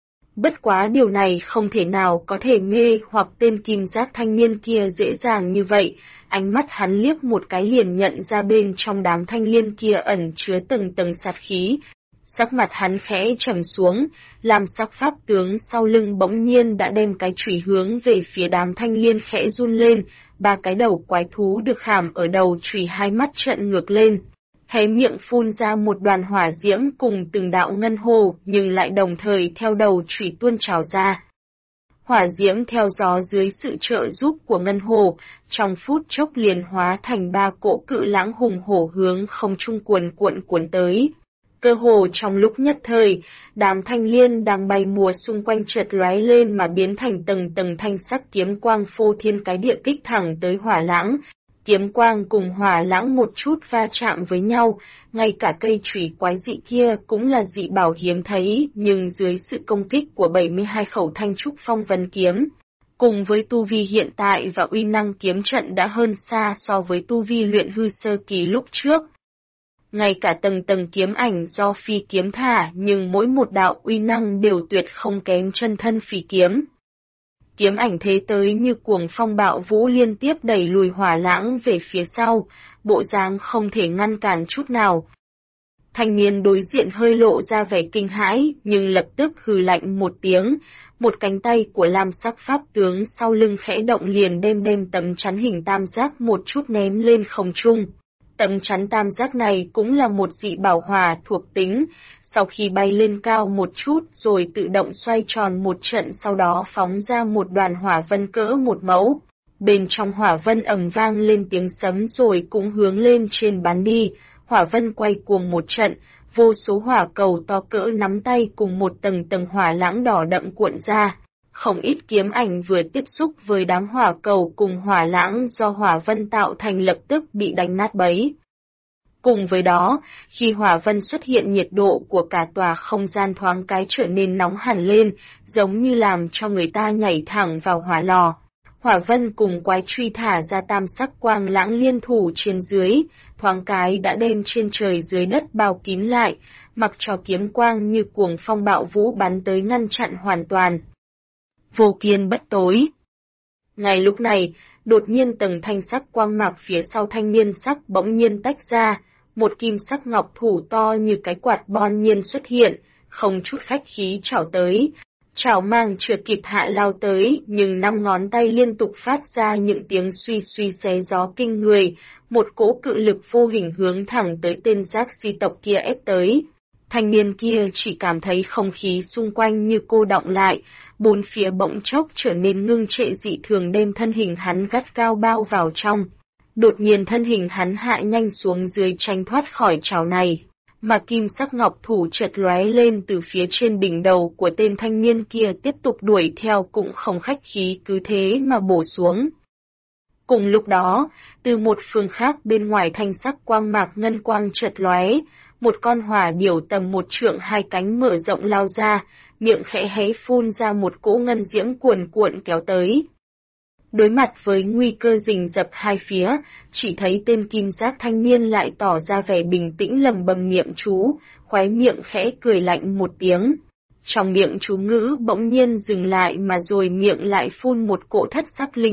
Bất quá điều này không thể nào có thể mê hoặc tên kim giác thanh niên kia dễ dàng như vậy, ánh mắt hắn liếc một cái liền nhận ra bên trong đám thanh liên kia ẩn chứa từng tầng sát khí. Sắc mặt hắn khẽ trầm xuống, làm sắc pháp tướng sau lưng bỗng nhiên đã đem cái chùy hướng về phía đám thanh liên khẽ run lên, 3 cái đầu quái thú được khảm ở đầu chùy hai mắt trợn ngược lên. Hé miệng phun ra một đoàn hỏa diễm cùng từng đạo ngân hồ nhưng lại đồng thời theo đầu chùy tuôn trào ra. Hỏa diễm theo gió dưới sự trợ giúp của ngân hồ, trong phút chốc liền hóa thành 3 cỗ cự lãng hùng hổ hướng không trung cuồn cuộn tới. Cơ hồ trong lúc nhất thời, đám thanh liên đang bay mùa xung quanh chợt lóe lên mà biến thành tầng tầng thanh sắc kiếm quang phô thiên cái địa kích thẳng tới Hỏa Lãng. Kiếm quang cùng Hỏa Lãng một chút va chạm với nhau, ngay cả cây chùy quái dị kia cũng là dị bảo hiếm thấy, nhưng dưới sự công kích của 72 khẩu thanh trúc phong vân kiếm, cùng với tu vi hiện tại và uy năng kiếm trận đã hơn xa so với tu vi luyện hư sơ kỳ lúc trước. Ngay cả tầng tầng kiếm ảnh do phi kiếm thả nhưng mỗi một đạo uy năng đều tuyệt không kém chân thân phi kiếm. Kiếm ảnh thế tới như cuồng phong bạo vũ liên tiếp đẩy lùi Hỏa Lãng về phía sau, bộ dáng không thể ngăn cản chút nào. Thanh niên đối diện hơi lộ ra vẻ kinh hãi nhưng lập tức hừ lạnh một tiếng, một cánh tay của lam sắc pháp tướng sau lưng khẽ động liền đem tấm chắn hình tam giác một chút ném lên không trung. Tấm chắn tam giác này cũng là một dị bảo hỏa thuộc tính, sau khi bay lên cao một chút rồi tự động xoay tròn một trận sau đó phóng ra một đoàn hỏa vân cỡ một mẫu. Bên trong hỏa vân ầm vang lên tiếng sấm rồi cũng hướng lên trên bắn đi, hỏa vân quay cuồng một trận, vô số hỏa cầu to cỡ nắm tay cùng một tầng tầng hỏa lãng đỏ đậm cuộn ra. Không ít kiếm ảnh vừa tiếp xúc với đám hỏa cầu cùng hỏa lãng do hỏa vân tạo thành lập tức bị đánh nát bấy. Cùng với đó, khi hỏa vân xuất hiện nhiệt độ của cả tòa không gian thoáng cái trở nên nóng hẳn lên, giống như làm cho người ta nhảy thẳng vào hỏa lò. Hỏa vân cùng quái truy thả ra tam sắc quang lãng liên thủ trên dưới, thoáng cái đã đem trên trời dưới đất bao kín lại, mặc cho kiếm quang như cuồng phong bạo vũ bắn tới ngăn chặn hoàn toàn. Vô kiên bất tối. Ngay lúc này, đột nhiên tầng thanh sắc quang mạc phía sau thanh niên sắc bỗng nhiên tách ra, một kim sắc ngọc thủ to như cái quạt bon nhiên xuất hiện, không chút khách khí chảo tới. Chảo mang chưa kịp hạ lao tới, nhưng 5 ngón tay liên tục phát ra những tiếng suy suy xé gió kinh người, một cỗ cự lực vô hình hướng thẳng tới tên giác si tộc kia ép tới. Thanh niên kia chỉ cảm thấy không khí xung quanh như cô đọng lại, bốn phía bỗng chốc trở nên ngưng trệ dị thường đem thân hình hắn gắt cao bao vào trong. Đột nhiên thân hình hắn hạ nhanh xuống dưới tránh thoát khỏi chảo này, mà kim sắc ngọc thủ chợt lóe lên từ phía trên đỉnh đầu của tên thanh niên kia tiếp tục đuổi theo cũng không khách khí cứ thế mà bổ xuống. Cùng lúc đó, từ một phương khác bên ngoài thanh sắc quang mạc ngân quang chợt lóe, một con hỏa điểu tầm 1 trượng 2 cánh mở rộng lao ra, miệng khẽ hé phun ra một cỗ ngân diễm cuồn cuộn kéo tới. Đối mặt với nguy cơ rình rập hai phía, chỉ thấy tên kim giác thanh niên lại tỏ ra vẻ bình tĩnh lầm bầm niệm chú, khóe miệng khẽ cười lạnh một tiếng. Trong miệng chú ngữ bỗng nhiên dừng lại mà rồi miệng lại phun một cỗ thất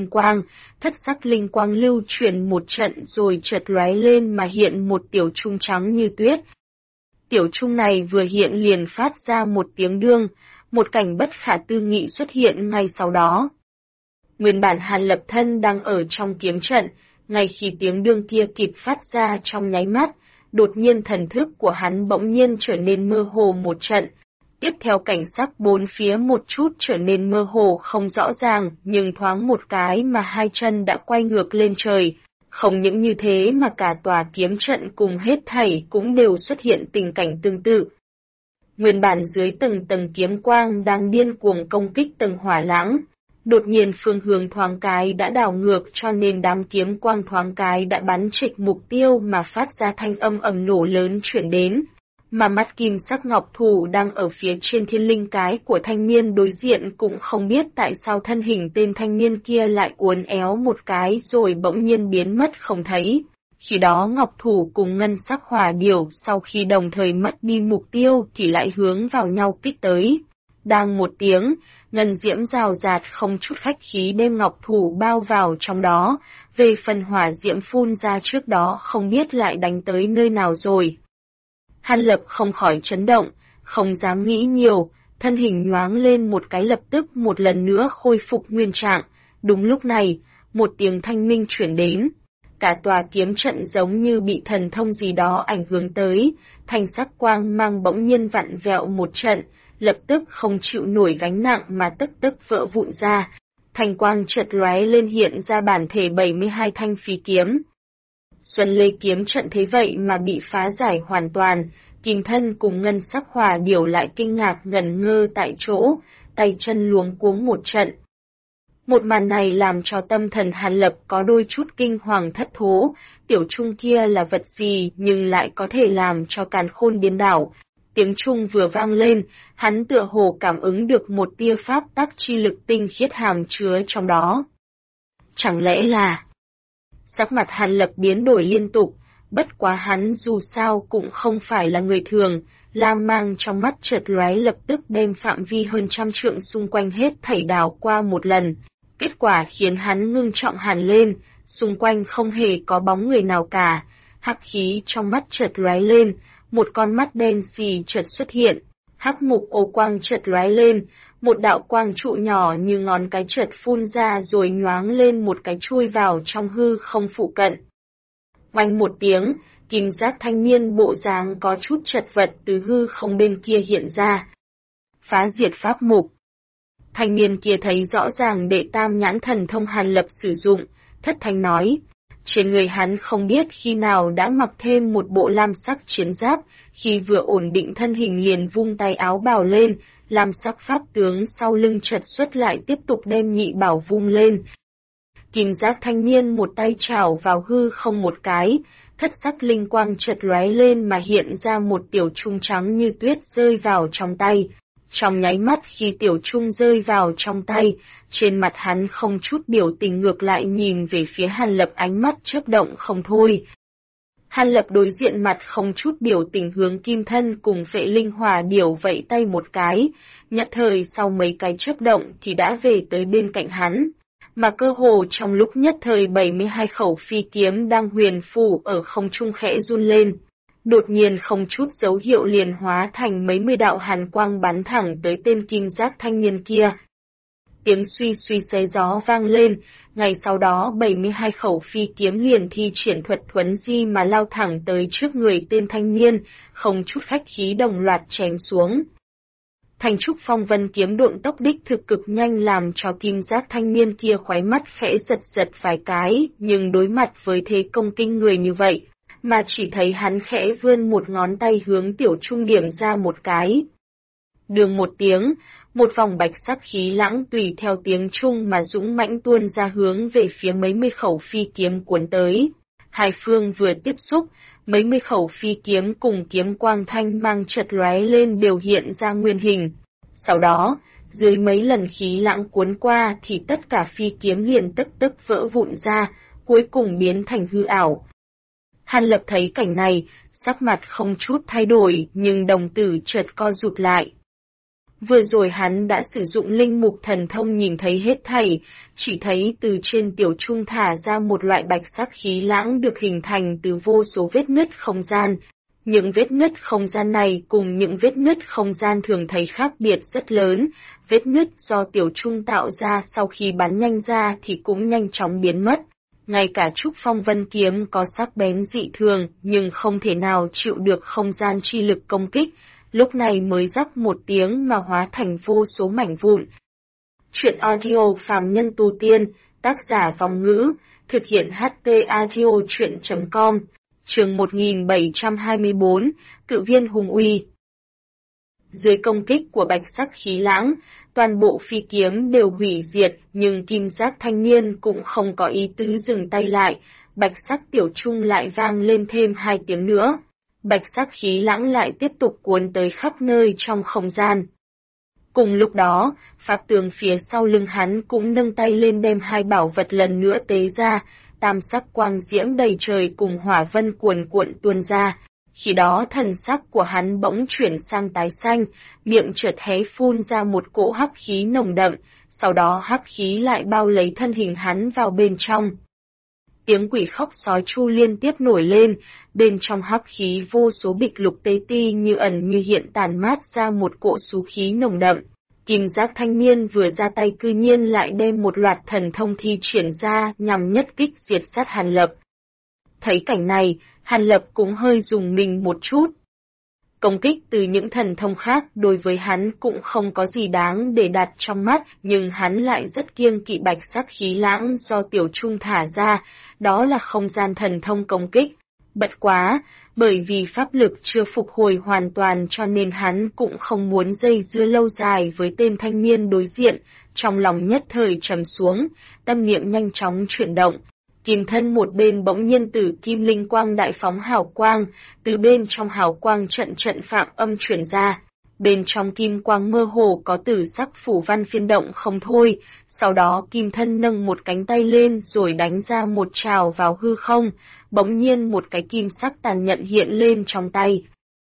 sắc linh quang lưu chuyển một trận rồi chợt lóe lên mà hiện một tiểu trung trắng như tuyết. Tiểu trung này vừa hiện liền phát ra một tiếng đương, một cảnh bất khả tư nghị xuất hiện ngay sau đó. Nguyên bản Hàn Lập Thân đang ở trong kiếm trận, ngay khi tiếng đương kia kịp phát ra trong nháy mắt, đột nhiên thần thức của hắn bỗng nhiên trở nên mơ hồ một trận. Tiếp theo cảnh sắc bốn phía một chút trở nên mơ hồ không rõ ràng, nhưng thoáng một cái mà hai chân đã quay ngược lên trời. Không những như thế mà cả tòa kiếm trận cùng hết thảy cũng đều xuất hiện tình cảnh tương tự. Nguyên bản dưới từng tầng kiếm quang đang điên cuồng công kích tầng hỏa lãng. Đột nhiên phương hướng thoáng cái đã đảo ngược cho nên đám kiếm quang thoáng cái đã bắn trịch mục tiêu mà phát ra thanh âm ầm nổ lớn chuyển đến. Mà mắt kim sắc ngọc thủ đang ở phía trên thiên linh cái của thanh niên đối diện cũng không biết tại sao thân hình tên thanh niên kia lại uốn éo một cái rồi bỗng nhiên biến mất không thấy. Khi đó ngọc thủ cùng ngân sắc hỏa điểu sau khi đồng thời mất đi mục tiêu thì lại hướng vào nhau kích tới. Đang một tiếng, ngân diễm rào rạt không chút khách khí đem ngọc thủ bao vào trong đó, về phần hỏa diễm phun ra trước đó không biết lại đánh tới nơi nào rồi. Hàn Lập không khỏi chấn động, không dám nghĩ nhiều, thân hình nhoáng lên một cái lập tức một lần nữa khôi phục nguyên trạng. Đúng lúc này, một tiếng thanh minh chuyển đến. Cả tòa kiếm trận giống như bị thần thông gì đó ảnh hưởng tới, thanh sắc quang mang bỗng nhiên vặn vẹo một trận, lập tức không chịu nổi gánh nặng mà tức vỡ vụn ra. Thanh quang chợt lóe lên hiện ra bản thể 72 thanh phi kiếm. Xuân Lê kiếm trận thế vậy mà bị phá giải hoàn toàn, Kim Thân cùng Ngân Sắc Hỏa Điểu lại kinh ngạc ngẩn ngơ tại chỗ, tay chân luống cuống một trận. Một màn này làm cho tâm thần Hàn Lập có đôi chút kinh hoàng thất thố, tiểu trung kia là vật gì nhưng lại có thể làm cho càn khôn điên đảo. Tiếng trung vừa vang lên, hắn tựa hồ cảm ứng được một tia pháp tắc chi lực tinh khiết hàm chứa trong đó. Chẳng lẽ là... Sắc mặt Hàn Lập biến đổi liên tục, bất quá hắn dù sao cũng không phải là người thường, lam mang trong mắt chợt lóe lập tức đem phạm vi hơn 100 trượng xung quanh hết thảy đảo qua một lần. Kết quả khiến hắn ngưng trọng hẳn lên, xung quanh không hề có bóng người nào cả, hắc khí trong mắt chợt lóe lên, một con mắt đen xì chợt xuất hiện, hắc mục ô quang chợt lóe lên, một đạo quang trụ nhỏ như ngón cái chợt phun ra rồi nhoáng lên một cái chui vào trong hư không phụ cận. Oanh một tiếng, kim giác thanh niên bộ dáng có chút chật vật từ hư không bên kia hiện ra. Phá diệt pháp mục. Thanh niên kia thấy rõ ràng đệ tam nhãn thần thông Hàn Lập sử dụng, thất thanh nói. Trên người hắn không biết khi nào đã mặc thêm một bộ lam sắc chiến giáp, khi vừa ổn định thân hình liền vung tay áo bào lên, lam sắc pháp tướng sau lưng chợt xuất lại tiếp tục đem nhị bảo vung lên. Kim giác thanh niên một tay chảo vào hư không một cái, thất sắc linh quang chợt lóe lên mà hiện ra một tiểu trung trắng như tuyết rơi vào trong tay. Trong nháy mắt khi tiểu trung rơi vào trong tay, trên mặt hắn không chút biểu tình ngược lại nhìn về phía Hàn Lập ánh mắt chớp động không thôi. Hàn Lập đối diện mặt không chút biểu tình hướng Kim Thân cùng Vệ Linh Hỏa Điểu vẫy tay một cái, nhất thời sau mấy cái chớp động thì đã về tới bên cạnh hắn. Mà cơ hồ trong lúc nhất thời 72 khẩu phi kiếm đang huyền phù ở không trung khẽ run lên. Đột nhiên không chút dấu hiệu liền hóa thành mấy mươi đạo hàn quang bắn thẳng tới tên kim giác thanh niên kia. Tiếng suy suy xé gió vang lên, ngay sau đó 72 khẩu phi kiếm liền thi triển thuật thuấn di mà lao thẳng tới trước người tên thanh niên, không chút khách khí đồng loạt chém xuống. Thành trúc phong vân kiếm độn tốc đích thực cực nhanh làm cho kim giác thanh niên kia khóe mắt khẽ giật giật vài cái, nhưng đối mặt với thế công kinh người như vậy, mà chỉ thấy hắn khẽ vươn một ngón tay hướng tiểu trung điểm ra một cái. Đường một tiếng, một vòng bạch sắc khí lãng tùy theo tiếng trung mà dũng mãnh tuôn ra hướng về phía mấy mươi khẩu phi kiếm cuốn tới. Hai phương vừa tiếp xúc, mấy mươi khẩu phi kiếm cùng kiếm quang thanh mang chợt lóe lên đều hiện ra nguyên hình. Sau đó, dưới mấy lần khí lãng cuốn qua thì tất cả phi kiếm liền tức tức vỡ vụn ra, cuối cùng biến thành hư ảo. Hàn Lập thấy cảnh này, sắc mặt không chút thay đổi nhưng đồng tử chợt co rụt lại. Vừa rồi hắn đã sử dụng linh mục thần thông nhìn thấy hết thảy, chỉ thấy từ trên tiểu trung thả ra một loại bạch sắc khí lãng được hình thành từ vô số vết nứt không gian. Những vết nứt không gian này cùng những vết nứt không gian thường thấy khác biệt rất lớn, vết nứt do tiểu trung tạo ra sau khi bắn nhanh ra thì cũng nhanh chóng biến mất. Ngay cả trúc phong vân kiếm có sắc bén dị thường nhưng không thể nào chịu được không gian chi lực công kích, lúc này mới rắc một tiếng mà hóa thành vô số mảnh vụn. Chuyện audio phàm nhân tu tiên, tác giả Vong Ngữ, thực hiện HT audio chuyện.com, chương 1724, Cự viên hùng uy. Dưới công kích của bạch sắc khí lãng, toàn bộ phi kiếm đều hủy diệt, nhưng kim giác thanh niên cũng không có ý tứ dừng tay lại, bạch sắc tiểu trung lại vang lên thêm 2 tiếng nữa. Bạch sắc khí lãng lại tiếp tục cuốn tới khắp nơi trong không gian. Cùng lúc đó, pháp tường phía sau lưng hắn cũng nâng tay lên đem 2 bảo vật lần nữa tế ra, tam sắc quang diễm đầy trời cùng hỏa vân cuồn cuộn tuôn ra. Khi đó thần sắc của hắn bỗng chuyển sang tái xanh, miệng chợt hé phun ra một cỗ hắc khí nồng đậm, sau đó hắc khí lại bao lấy thân hình hắn vào bên trong. Tiếng quỷ khóc sói chu liên tiếp nổi lên, bên trong hắc khí vô số bịch lục tế ti như ẩn như hiện tản mát ra một cỗ xú khí nồng đậm. Kim giác thanh niên vừa ra tay cư nhiên lại đem một loạt thần thông thi triển ra nhằm nhất kích diệt sát Hàn Lập. Thấy cảnh này, Hàn Lập cũng hơi rùng mình một chút. Công kích từ những thần thông khác đối với hắn cũng không có gì đáng để đặt trong mắt, nhưng hắn lại rất kiêng kỵ bạch sắc khí lãng do Tiểu Trung thả ra, đó là không gian thần thông công kích. Bất quá, bởi vì pháp lực chưa phục hồi hoàn toàn cho nên hắn cũng không muốn dây dưa lâu dài với tên thanh niên đối diện, trong lòng nhất thời trầm xuống, tâm niệm nhanh chóng chuyển động. Kim thân một bên bỗng nhiên tử kim linh quang đại phóng hào quang, từ bên trong hào quang trận trận phạm âm chuyển ra. Bên trong kim quang mơ hồ có tử sắc phủ văn phiên động không thôi, sau đó kim thân nâng một cánh tay lên rồi đánh ra một trào vào hư không, bỗng nhiên một cái kim sắc tàn nhận hiện lên trong tay.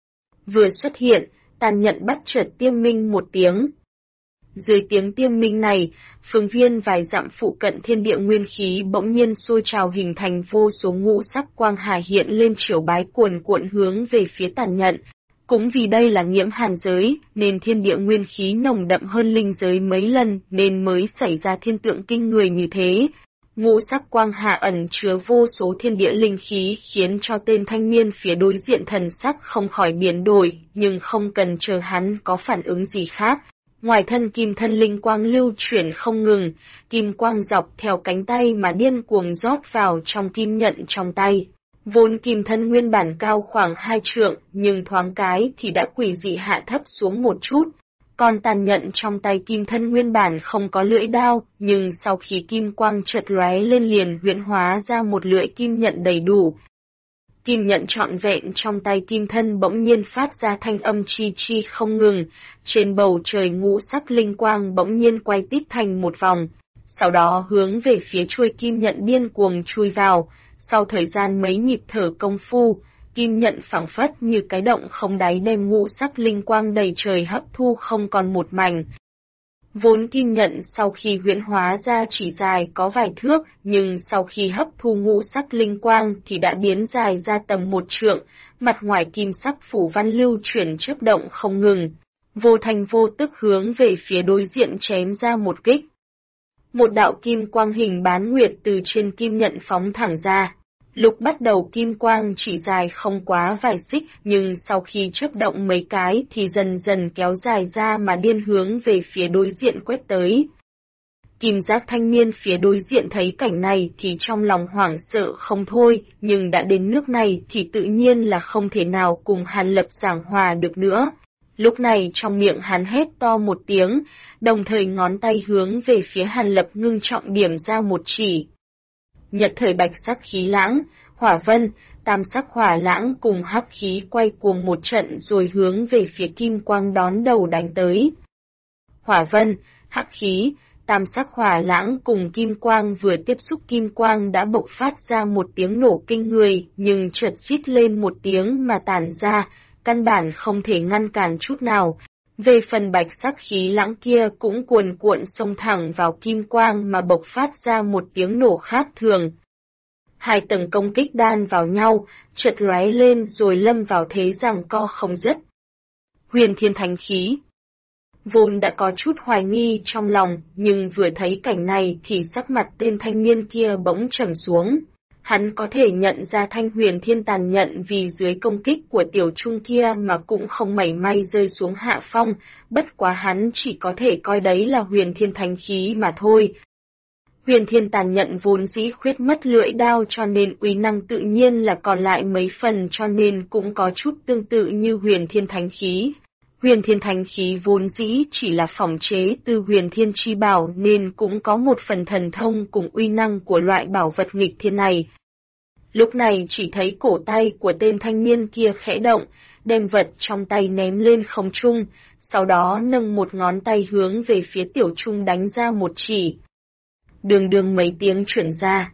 Vừa xuất hiện, tàn nhận bắt chợt tiêm minh một tiếng. Dưới tiếng tiêm minh này, phương viên vài dặm phụ cận thiên địa nguyên khí bỗng nhiên sôi trào hình thành vô số ngũ sắc quang hà hiện lên chiểu bái cuồn cuộn hướng về phía tàn nhận. Cũng vì đây là nhiễm hàn giới, nên thiên địa nguyên khí nồng đậm hơn linh giới mấy lần nên mới xảy ra thiên tượng kinh người như thế. Ngũ sắc quang hà ẩn chứa vô số thiên địa linh khí khiến cho tên thanh niên phía đối diện thần sắc không khỏi biến đổi, nhưng không cần chờ hắn có phản ứng gì khác. Ngoài thân kim thân linh quang lưu chuyển không ngừng, kim quang dọc theo cánh tay mà điên cuồng rót vào trong kim nhận trong tay. Vốn kim thân nguyên bản cao khoảng 2 trượng, nhưng thoáng cái thì đã quỷ dị hạ thấp xuống một chút. Còn tàn nhận trong tay kim thân nguyên bản không có lưỡi đao, nhưng sau khi kim quang chợt lóe lên liền huyễn hóa ra một lưỡi kim nhận đầy đủ. Kim nhận trọn vẹn trong tay kim thân bỗng nhiên phát ra thanh âm chi chi không ngừng, trên bầu trời ngũ sắc linh quang bỗng nhiên quay tít thành một vòng, sau đó hướng về phía chuôi kim nhận điên cuồng chui vào, sau thời gian mấy nhịp thở công phu, kim nhận phảng phất như cái động không đáy đem ngũ sắc linh quang đầy trời hấp thu không còn một mảnh. Vốn kim nhận sau khi huyễn hóa ra chỉ dài có vài thước, nhưng sau khi hấp thu ngũ sắc linh quang thì đã biến dài ra tầm 1 trượng, mặt ngoài kim sắc phủ văn lưu chuyển chớp động không ngừng. Vô thành vô tức hướng về phía đối diện chém ra một kích. Một đạo kim quang hình bán nguyệt từ trên kim nhận phóng thẳng ra. Lúc bắt đầu kim quang chỉ dài không quá vài xích, nhưng sau khi chớp động mấy cái thì dần dần kéo dài ra mà điên hướng về phía đối diện quét tới. Kim giác thanh niên phía đối diện thấy cảnh này thì trong lòng hoảng sợ không thôi, nhưng đã đến nước này thì tự nhiên là không thể nào cùng Hàn Lập giảng hòa được nữa. Lúc này trong miệng hắn hét to một tiếng, đồng thời ngón tay hướng về phía Hàn Lập ngưng trọng điểm ra một chỉ. Nhật thời bạch sắc khí lãng, hỏa vân, tam sắc hỏa lãng cùng hắc khí quay cuồng một trận rồi hướng về phía kim quang đón đầu đánh tới. Hỏa vân, hắc khí, tam sắc hỏa lãng cùng kim quang vừa tiếp xúc kim quang đã bộc phát ra một tiếng nổ kinh người, nhưng chợt rít lên một tiếng mà tản ra, căn bản không thể ngăn cản chút nào. Về phần bạch sắc khí lãng kia cũng cuồn cuộn xông thẳng vào kim quang mà bộc phát ra một tiếng nổ khác thường. Hai tầng công kích đan vào nhau, chợt lóe lên rồi lâm vào thế giằng co không dứt. Huyền thiên thánh khí. Vốn đã có chút hoài nghi trong lòng, nhưng vừa thấy cảnh này thì sắc mặt tên thanh niên kia bỗng trầm xuống. Hắn có thể nhận ra thanh huyền thiên tàn nhận vì dưới công kích của tiểu trung kia mà cũng không mảy may rơi xuống hạ phong, bất quá hắn chỉ có thể coi đấy là huyền thiên thánh khí mà thôi. Huyền thiên tàn nhận vốn dĩ khuyết mất lưỡi đao cho nên uy năng tự nhiên là còn lại mấy phần cho nên cũng có chút tương tự như huyền thiên thánh khí. Huyền thiên thánh khí vốn dĩ chỉ là phỏng chế từ huyền thiên chi bảo nên cũng có một phần thần thông cùng uy năng của loại bảo vật nghịch thiên này. Lúc này chỉ thấy cổ tay của tên thanh niên kia khẽ động, đem vật trong tay ném lên không trung, sau đó nâng một ngón tay hướng về phía tiểu trung đánh ra một chỉ. Đường đường mấy tiếng chuyển ra.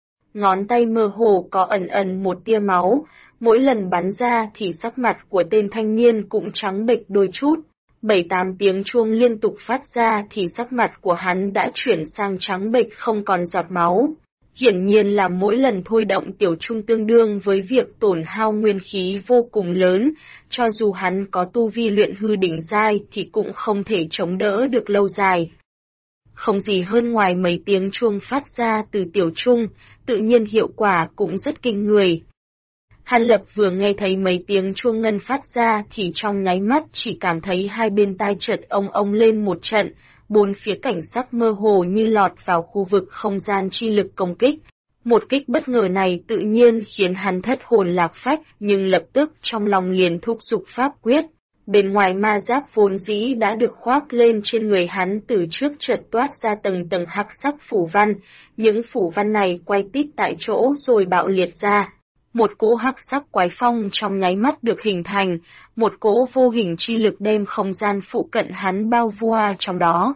Ngón tay mơ hồ có ẩn ẩn một tia máu, mỗi lần bắn ra thì sắc mặt của tên thanh niên cũng trắng bệch đôi chút. 7-8 tiếng chuông liên tục phát ra thì sắc mặt của hắn đã chuyển sang trắng bệch không còn giọt máu. Hiển nhiên là mỗi lần thôi động tiểu trung tương đương với việc tổn hao nguyên khí vô cùng lớn, cho dù hắn có tu vi luyện hư đỉnh giai thì cũng không thể chống đỡ được lâu dài. Không gì hơn ngoài mấy tiếng chuông phát ra từ tiểu trung, tự nhiên hiệu quả cũng rất kinh người. Hàn Lập vừa nghe thấy mấy tiếng chuông ngân phát ra thì trong nháy mắt chỉ cảm thấy hai bên tai chợt ông ông lên một trận, bốn phía cảnh sắc mơ hồ như lọt vào khu vực không gian chi lực công kích. Một kích bất ngờ này tự nhiên khiến hắn thất hồn lạc phách, nhưng lập tức trong lòng liền thúc giục pháp quyết. Bên ngoài ma giáp vốn dĩ đã được khoác lên trên người hắn từ trước chợt toát ra tầng tầng hắc sắc phủ văn, những phủ văn này quay tít tại chỗ rồi bạo liệt ra. Một cỗ hắc sắc quái phong trong nháy mắt được hình thành, một cỗ vô hình chi lực đem không gian phụ cận hắn bao vua trong đó.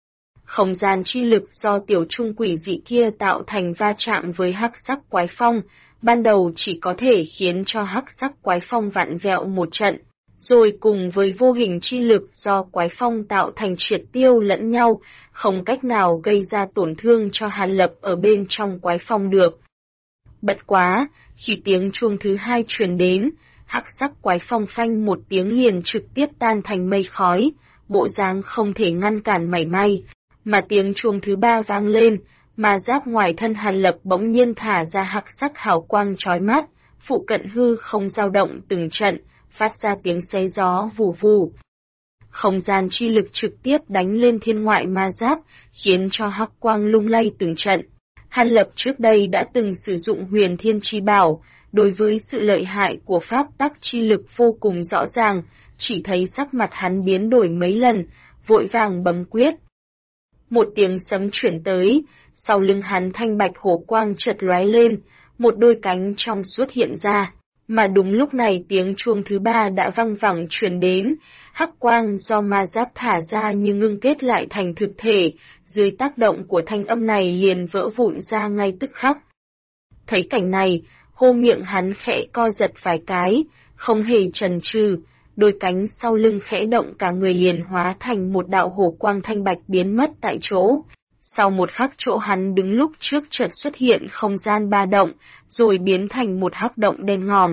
Không gian chi lực do tiểu trung quỷ dị kia tạo thành va chạm với hắc sắc quái phong, ban đầu chỉ có thể khiến cho hắc sắc quái phong vặn vẹo một trận, rồi cùng với vô hình chi lực do quái phong tạo thành triệt tiêu lẫn nhau, không cách nào gây ra tổn thương cho Hàn Lập ở bên trong quái phong được. Bất quá, khi tiếng chuông thứ hai truyền đến, hắc sắc quái phong phanh một tiếng liền trực tiếp tan thành mây khói, bộ dáng không thể ngăn cản mảy may. Mà tiếng chuông thứ ba vang lên, mà giáp ngoài thân Hàn Lập bỗng nhiên thả ra hắc sắc hào quang chói mắt, phụ cận hư không dao động từng trận, phát ra tiếng xé gió vù vù. Không gian chi lực trực tiếp đánh lên thiên ngoại ma giáp, khiến cho hắc quang lung lay từng trận. Hàn Lập trước đây đã từng sử dụng huyền thiên chi bảo, đối với sự lợi hại của pháp tắc chi lực vô cùng rõ ràng, chỉ thấy sắc mặt hắn biến đổi mấy lần, vội vàng bấm quyết. Một tiếng sấm chuyển tới, sau lưng hắn thanh bạch hổ quang chợt lóe lên, một đôi cánh trong suốt hiện ra, mà đúng lúc này tiếng chuông thứ ba đã vang vẳng truyền đến, hắc quang do ma giáp thả ra như ngưng kết lại thành thực thể, dưới tác động của thanh âm này liền vỡ vụn ra ngay tức khắc. Thấy cảnh này, hô miệng hắn khẽ co giật vài cái, không hề chần chừ, đôi cánh sau lưng khẽ động cả người liền hóa thành một đạo hổ quang thanh bạch biến mất tại chỗ. Sau một khắc chỗ hắn đứng lúc trước chợt xuất hiện không gian ba động, rồi biến thành một hắc động đen ngòm.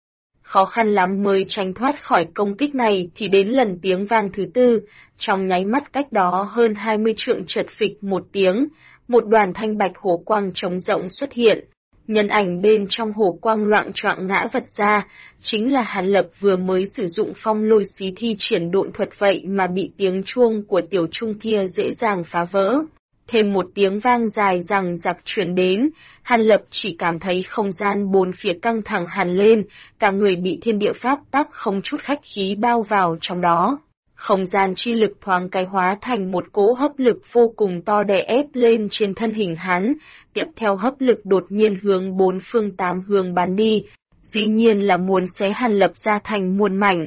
Khó khăn lắm mới tránh thoát khỏi công kích này thì đến lần tiếng vang thứ tư, trong nháy mắt cách đó hơn 20 trượng chợt phịch một tiếng, một đoàn thanh bạch hổ quang trống rộng xuất hiện. Nhân ảnh bên trong hổ quang loạng choạng ngã vật ra, chính là Hàn Lập vừa mới sử dụng phong lôi xí thi triển độn thuật vậy mà bị tiếng chuông của tiểu trung kia dễ dàng phá vỡ. Thêm một tiếng vang dài rằng giặc truyền đến, Hàn Lập chỉ cảm thấy không gian bốn phía căng thẳng hẳn lên, cả người bị thiên địa pháp tắc không chút khách khí bao vào trong đó. Không gian chi lực thoáng cái hóa thành một cỗ hấp lực vô cùng to đè ép lên trên thân hình hắn, tiếp theo hấp lực đột nhiên hướng bốn phương tám hướng bắn đi, dĩ nhiên là muốn xé Hàn Lập ra thành muôn mảnh.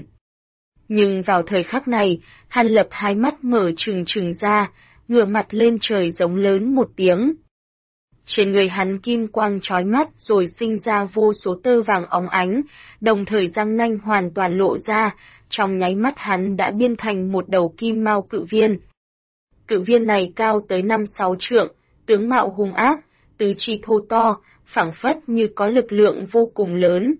Nhưng vào thời khắc này, Hàn Lập hai mắt mở trừng trừng ra, ngửa mặt lên trời giống lớn một tiếng. Trên người hắn kim quang chói mắt rồi sinh ra vô số tơ vàng óng ánh, đồng thời răng nanh hoàn toàn lộ ra, trong nháy mắt hắn đã biên thành một đầu kim mao cự viên. Cự viên này cao tới 5-6 trượng, tướng mạo hung ác, tứ chi thô to, phảng phất như có lực lượng vô cùng lớn.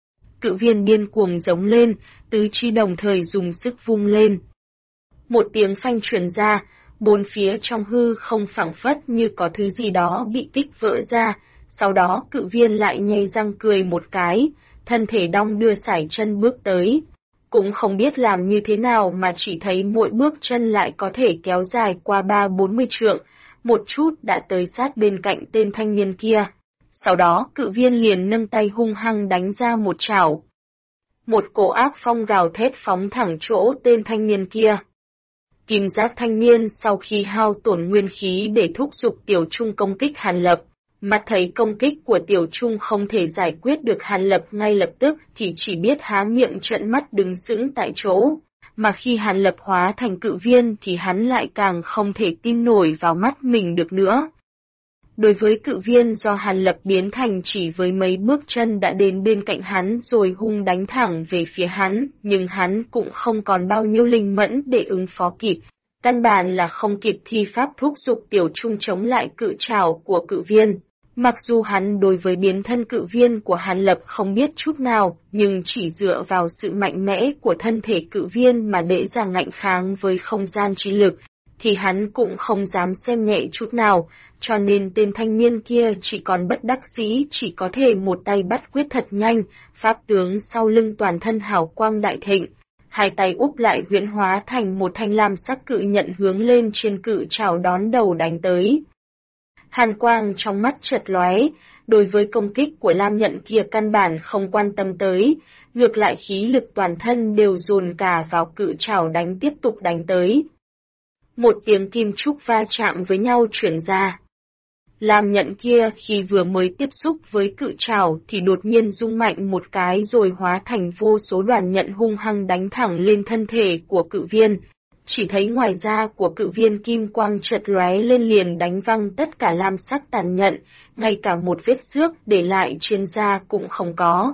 Cự viên điên cuồng giống lên, tứ chi đồng thời dùng sức vung lên. Một tiếng phanh truyền ra, bốn phía trong hư không phảng phất như có thứ gì đó bị kích vỡ ra, sau đó cự viên lại nhây răng cười một cái, thân thể đong đưa sải chân bước tới. Cũng không biết làm như thế nào mà chỉ thấy mỗi bước chân lại có thể kéo dài qua 30-40 trượng, một chút đã tới sát bên cạnh tên thanh niên kia. Sau đó cự viên liền nâng tay hung hăng đánh ra một chảo. Một cỗ ác phong gào thét phóng thẳng chỗ tên thanh niên kia. Kim giác thanh niên sau khi hao tổn nguyên khí để thúc giục tiểu trung công kích Hàn Lập, mắt thấy công kích của tiểu trung không thể giải quyết được Hàn Lập ngay lập tức thì chỉ biết há miệng trợn mắt đứng sững tại chỗ, mà khi Hàn Lập hóa thành cự viên thì hắn lại càng không thể tin nổi vào mắt mình được nữa. Đối với cự viên do Hàn Lập biến thành chỉ với mấy bước chân đã đến bên cạnh hắn rồi hung đánh thẳng về phía hắn, nhưng hắn cũng không còn bao nhiêu linh mẫn để ứng phó kịp. Căn bản là không kịp thi pháp thúc giục tiểu trung chống lại cự trảo của cự viên. Mặc dù hắn đối với biến thân cự viên của Hàn Lập không biết chút nào, nhưng chỉ dựa vào sự mạnh mẽ của thân thể cự viên mà dễ dàng ngạnh kháng với không gian chi lực. thì hắn cũng không dám xem nhẹ chút nào, cho nên tên thanh niên kia chỉ còn bất đắc dĩ chỉ có thể một tay bắt quyết thật nhanh, pháp tướng sau lưng toàn thân hào quang đại thịnh. Hai tay úp lại huyễn hóa thành một thanh lam sắc cự nhận hướng lên trên cự trảo đón đầu đánh tới. Hàn quang trong mắt chợt lóe, đối với công kích của lam nhận kia căn bản không quan tâm tới, ngược lại khí lực toàn thân đều dồn cả vào cự trảo đánh tiếp tục đánh tới. Một tiếng kim trúc va chạm với nhau chuyển ra. Lam nhận kia khi vừa mới tiếp xúc với cự trảo thì đột nhiên rung mạnh một cái rồi hóa thành vô số đoàn nhận hung hăng đánh thẳng lên thân thể của cự viên. Chỉ thấy ngoài da của cự viên kim quang chợt lóe lên liền đánh văng tất cả lam sắc tàn nhận, ngay cả một vết xước để lại trên da cũng không có.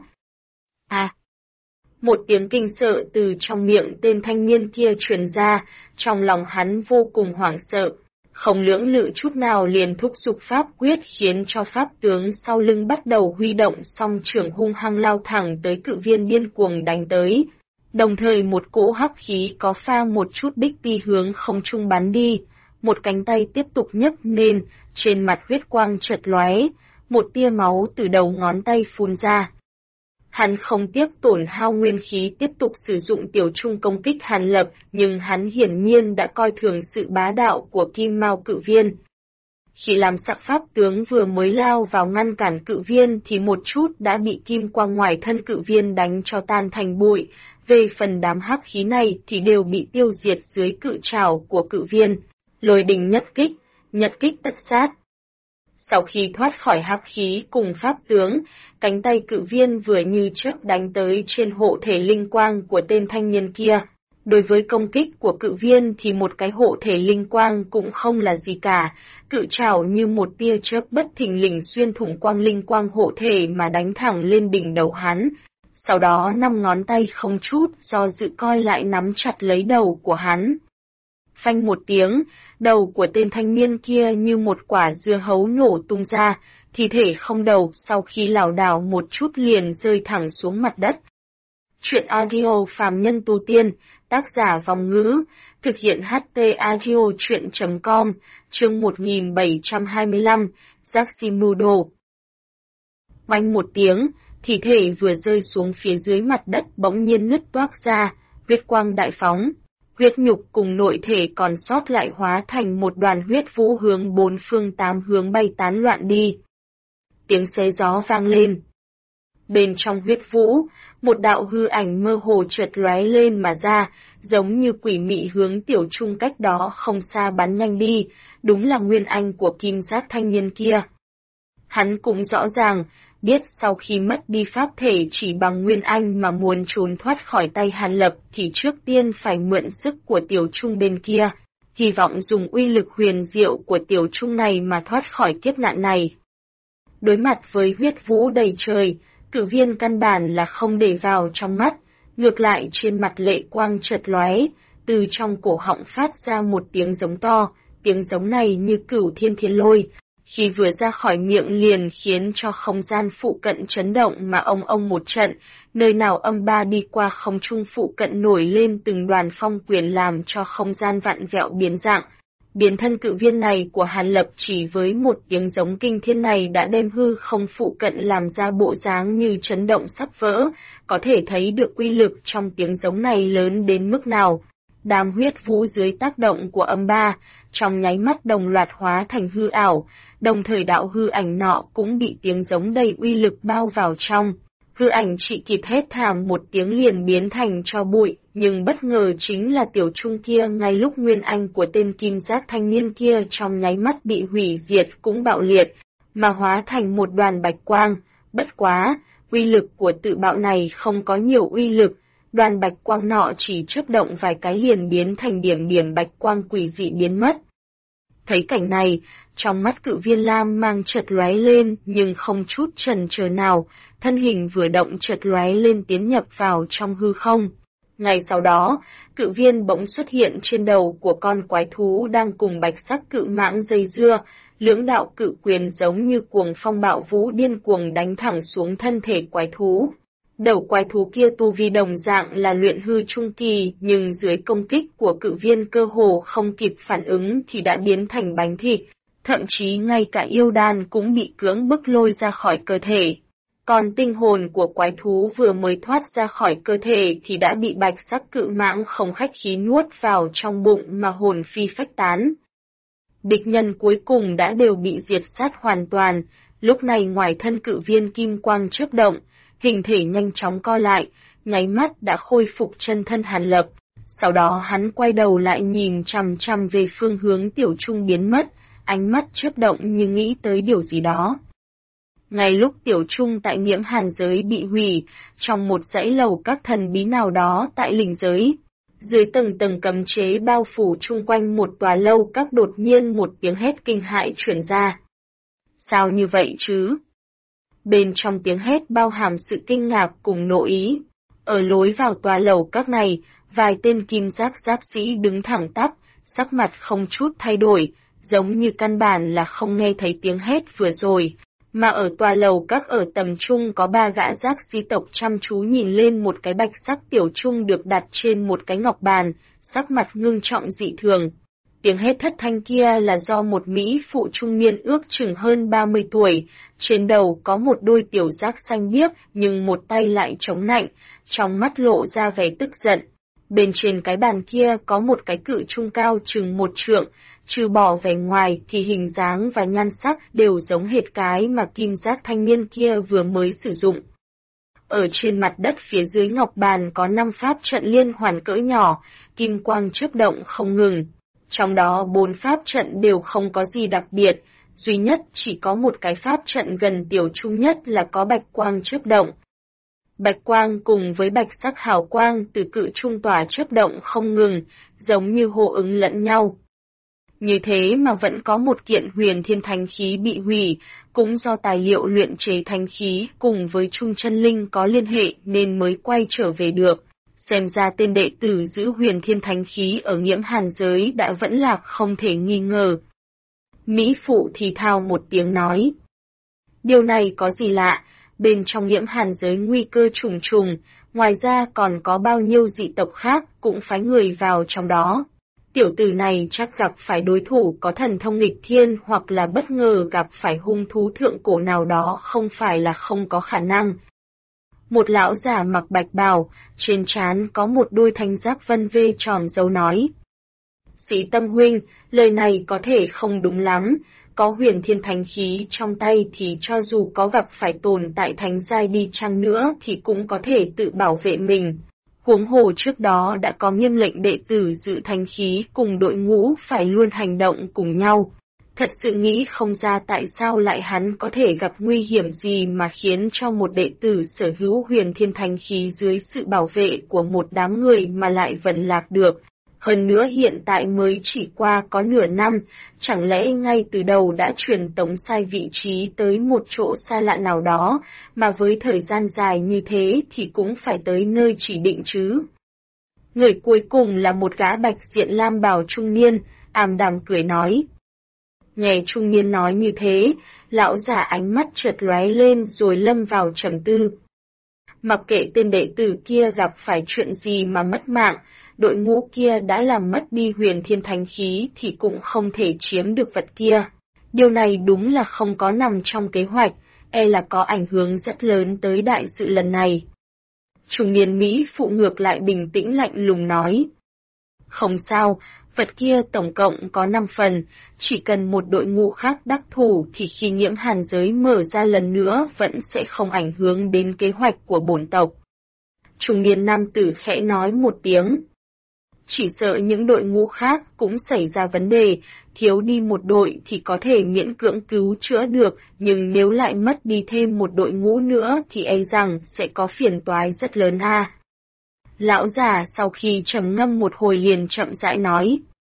Một tiếng kinh sợ từ trong miệng tên thanh niên kia truyền ra, trong lòng hắn vô cùng hoảng sợ. Không lưỡng lự chút nào liền thúc giục pháp quyết khiến cho pháp tướng sau lưng bắt đầu huy động song trưởng hung hăng lao thẳng tới cự viên điên cuồng đánh tới. Đồng thời một cỗ hắc khí có pha một chút bích ti hướng không trung bắn đi, một cánh tay tiếp tục nhấc lên, trên mặt huyết quang chợt lóe, một tia máu từ đầu ngón tay phun ra. Hắn không tiếc tổn hao nguyên khí tiếp tục sử dụng tiểu trung công kích Hàn Lập, nhưng hắn hiển nhiên đã coi thường sự bá đạo của Kim Mao cự viên. Khi làm sắc pháp tướng vừa mới lao vào ngăn cản cự viên thì một chút đã bị kim quang ngoài thân cự viên đánh cho tan thành bụi, về phần đám hắc khí này thì đều bị tiêu diệt dưới cự trảo của cự viên. Lôi đình nhật kích tất sát. Sau khi thoát khỏi hắc khí cùng pháp tướng, cánh tay cự viên vừa như chớp đánh tới trên hộ thể linh quang của tên thanh niên kia. Đối với công kích của cự viên thì một cái hộ thể linh quang cũng không là gì cả, cự trảo như một tia chớp bất thình lình xuyên thủng quang linh quang hộ thể mà đánh thẳng lên đỉnh đầu hắn. Sau đó 5 ngón tay không chút do dự coi lại nắm chặt lấy đầu của hắn. Phanh một tiếng, đầu của tên thanh niên kia như một quả dưa hấu nổ tung ra, thi thể không đầu sau khi lảo đảo một chút liền rơi thẳng xuống mặt đất. Chuyện audio phàm nhân tu tiên, tác giả Vong Ngữ, thực hiện HT audio chuyện.com, chương 1725, Jaximudo. Oanh một tiếng, thi thể vừa rơi xuống phía dưới mặt đất bỗng nhiên nứt toác ra, huyết quang đại phóng. Huyết nhục cùng nội thể còn sót lại hóa thành một đoàn huyết vũ hướng 4 phương 8 hướng bay tán loạn đi. Tiếng xé gió vang lên. Bên trong huyết vũ, một đạo hư ảnh mơ hồ chợt lóe lên mà ra, giống như quỷ mị hướng tiểu trung cách đó không xa bắn nhanh đi, đúng là nguyên anh của kim giác thanh niên kia. Hắn cũng rõ ràng, biết sau khi mất đi pháp thể chỉ bằng nguyên anh mà muốn trốn thoát khỏi tay Hàn Lập thì trước tiên phải mượn sức của tiểu trung bên kia, hy vọng dùng uy lực huyền diệu của tiểu trung này mà thoát khỏi kiếp nạn này. Đối mặt với huyết vũ đầy trời, cự viên căn bản là không để vào trong mắt, ngược lại trên mặt lệ quang chợt lóe, từ trong cổ họng phát ra một tiếng giống to, tiếng giống này như cửu thiên thiên lôi. Khi vừa ra khỏi miệng liền khiến cho không gian phụ cận chấn động mà ông một trận, nơi nào âm ba đi qua không trung phụ cận nổi lên từng đoàn phong quyền làm cho không gian vặn vẹo biến dạng. Biến thân cự viên này của Hàn Lập chỉ với một tiếng giống kinh thiên này đã đem hư không phụ cận làm ra bộ dáng như chấn động sắp vỡ, có thể thấy được uy lực trong tiếng giống này lớn đến mức nào. Đám huyết vũ dưới tác động của âm ba, trong nháy mắt đồng loạt hóa thành hư ảo, đồng thời đạo hư ảnh nọ cũng bị tiếng giống đầy uy lực bao vào trong. Hư ảnh chỉ kịp hét thảm một tiếng liền biến thành tro bụi, nhưng bất ngờ chính là tiểu trung kia ngay lúc nguyên anh của tên kim giác thanh niên kia trong nháy mắt bị hủy diệt cũng bạo liệt, mà hóa thành một đoàn bạch quang. Bất quá, uy lực của tự bạo này không có nhiều uy lực, đoàn bạch quang nọ chỉ chớp động vài cái liền biến thành điểm bạch quang quỷ dị biến mất. Thấy cảnh này, trong mắt cự viên lam mang chợt lóe lên nhưng không chút chần chờ nào, thân hình vừa động chợt lóe lên tiến nhập vào trong hư không. Ngay sau đó, cự viên bỗng xuất hiện trên đầu của con quái thú đang cùng bạch sắc cự mãng dây dưa, lưỡng đạo cự quyền giống như cuồng phong bạo vũ điên cuồng đánh thẳng xuống thân thể quái thú. Đầu quái thú kia tu vi đồng dạng là luyện hư trung kỳ, nhưng dưới công kích của cự viên cơ hồ không kịp phản ứng thì đã biến thành bánh thịt, thậm chí ngay cả yêu đan cũng bị cưỡng bức lôi ra khỏi cơ thể. Còn tinh hồn của quái thú vừa mới thoát ra khỏi cơ thể thì đã bị bạch sắc cự mãng không khách khí nuốt vào trong bụng mà hồn phi phách tán. Địch nhân cuối cùng đã đều bị diệt sát hoàn toàn, lúc này ngoài thân cự viên kim quang chớp động, hình thể nhanh chóng co lại, nháy mắt đã khôi phục chân thân Hàn Lập. Sau đó hắn quay đầu lại nhìn chằm chằm về phương hướng Tiểu Trung biến mất, ánh mắt chớp động như nghĩ tới điều gì đó. Ngay lúc Tiểu Trung tại Nhiễm Hàn giới bị hủy, trong một dãy lầu các thần bí nào đó tại linh giới, dưới tầng tầng cấm chế bao phủ chung quanh một tòa lâu các đột nhiên một tiếng hét kinh hãi truyền ra. Sao như vậy chứ? Bên trong tiếng hét bao hàm sự kinh ngạc cùng nộ ý. Ở lối vào tòa lầu các này, vài tên kim giác giáp sĩ đứng thẳng tắp, sắc mặt không chút thay đổi, giống như căn bản là không nghe thấy tiếng hét vừa rồi. Mà ở tòa lầu các ở tầm trung có 3 gã giác sĩ tộc chăm chú nhìn lên một cái bạch sắc tiểu trung được đặt trên một cái ngọc bàn, sắc mặt ngưng trọng dị thường. Tiếng hét thất thanh kia là do một mỹ phụ trung niên ước chừng hơn 30 tuổi, trên đầu có một đôi tiểu giác xanh biếc nhưng một tay lại chống nạnh, trong mắt lộ ra vẻ tức giận. Bên trên cái bàn kia có một cái cự trung cao chừng 1 trượng, trừ bỏ vẻ ngoài thì hình dáng và nhan sắc đều giống hệt cái mà kim giác thanh niên kia vừa mới sử dụng. Ở trên mặt đất phía dưới ngọc bàn có 5 pháp trận liên hoàn cỡ nhỏ, kim quang chớp động không ngừng. Trong đó 4 pháp trận đều không có gì đặc biệt, duy nhất chỉ có một cái pháp trận gần tiểu trung nhất là có bạch quang chớp động. Bạch quang cùng với bạch sắc hào quang từ cự trung tỏa chớp động không ngừng, giống như hô ứng lẫn nhau. Như thế mà vẫn có một kiện huyền thiên thánh khí bị hủy, cũng do tài liệu luyện chế thánh khí cùng với Trung Chân Linh có liên hệ nên mới quay trở về được. Xem ra tên đệ tử giữ huyền thiên thánh khí ở Nhiễm Hàn giới đã vẫn lạc không thể nghi ngờ. Mỹ phụ thì thào một tiếng nói. Điều này có gì lạ, bên trong Nhiễm Hàn giới nguy cơ trùng trùng, ngoài ra còn có bao nhiêu dị tộc khác cũng phái người vào trong đó. Tiểu tử này chắc gặp phải đối thủ có thần thông nghịch thiên hoặc là bất ngờ gặp phải hung thú thượng cổ nào đó không phải là không có khả năng. Một lão già mặc bạch bào, trên trán có một đôi thanh giác vân vê tròn dấu nói. Sĩ Tâm huynh, lời này có thể không đúng lắm, có huyền thiên thánh khí trong tay thì cho dù có gặp phải tồn tại thánh giai đi chăng nữa thì cũng có thể tự bảo vệ mình. Huống hồ trước đó đã có nghiêm lệnh đệ tử giữ thánh khí cùng đội ngũ phải luôn hành động cùng nhau. Thật sự nghĩ không ra tại sao lại hắn có thể gặp nguy hiểm gì mà khiến cho một đệ tử sở hữu huyền thiên thánh khí dưới sự bảo vệ của một đám người mà lại vẫn lạc được. Hơn nữa hiện tại mới chỉ qua có nửa năm, chẳng lẽ ngay từ đầu đã truyền tống sai vị trí tới một chỗ xa lạ nào đó, mà với thời gian dài như thế thì cũng phải tới nơi chỉ định chứ. Người cuối cùng là một gã bạch diện lam bào trung niên, ảm đạm cười nói. Nghe trung niên nói như thế, lão giả ánh mắt chợt lóe lên rồi lâm vào trầm tư. Mặc kệ tên đệ tử kia gặp phải chuyện gì mà mất mạng, đội ngũ kia đã làm mất đi huyền thiên thánh khí thì cũng không thể chiếm được vật kia. Điều này đúng là không có nằm trong kế hoạch, e là có ảnh hưởng rất lớn tới đại sự lần này. Trung niên Mỹ phụ ngược lại bình tĩnh lạnh lùng nói. Không sao, vật kia tổng cộng có 5 phần, chỉ cần một đội ngũ khác đắc thủ thì khi Nhiễm Hàn giới mở ra lần nữa vẫn sẽ không ảnh hưởng đến kế hoạch của bổn tộc. Trung niên nam tử khẽ nói một tiếng. Chỉ sợ những đội ngũ khác cũng xảy ra vấn đề, thiếu đi một đội thì có thể miễn cưỡng cứu chữa được, nhưng nếu lại mất đi thêm một đội ngũ nữa thì e rằng sẽ có phiền toái rất lớn ha. Lão già sau khi trầm ngâm một hồi liền chậm rãi nói.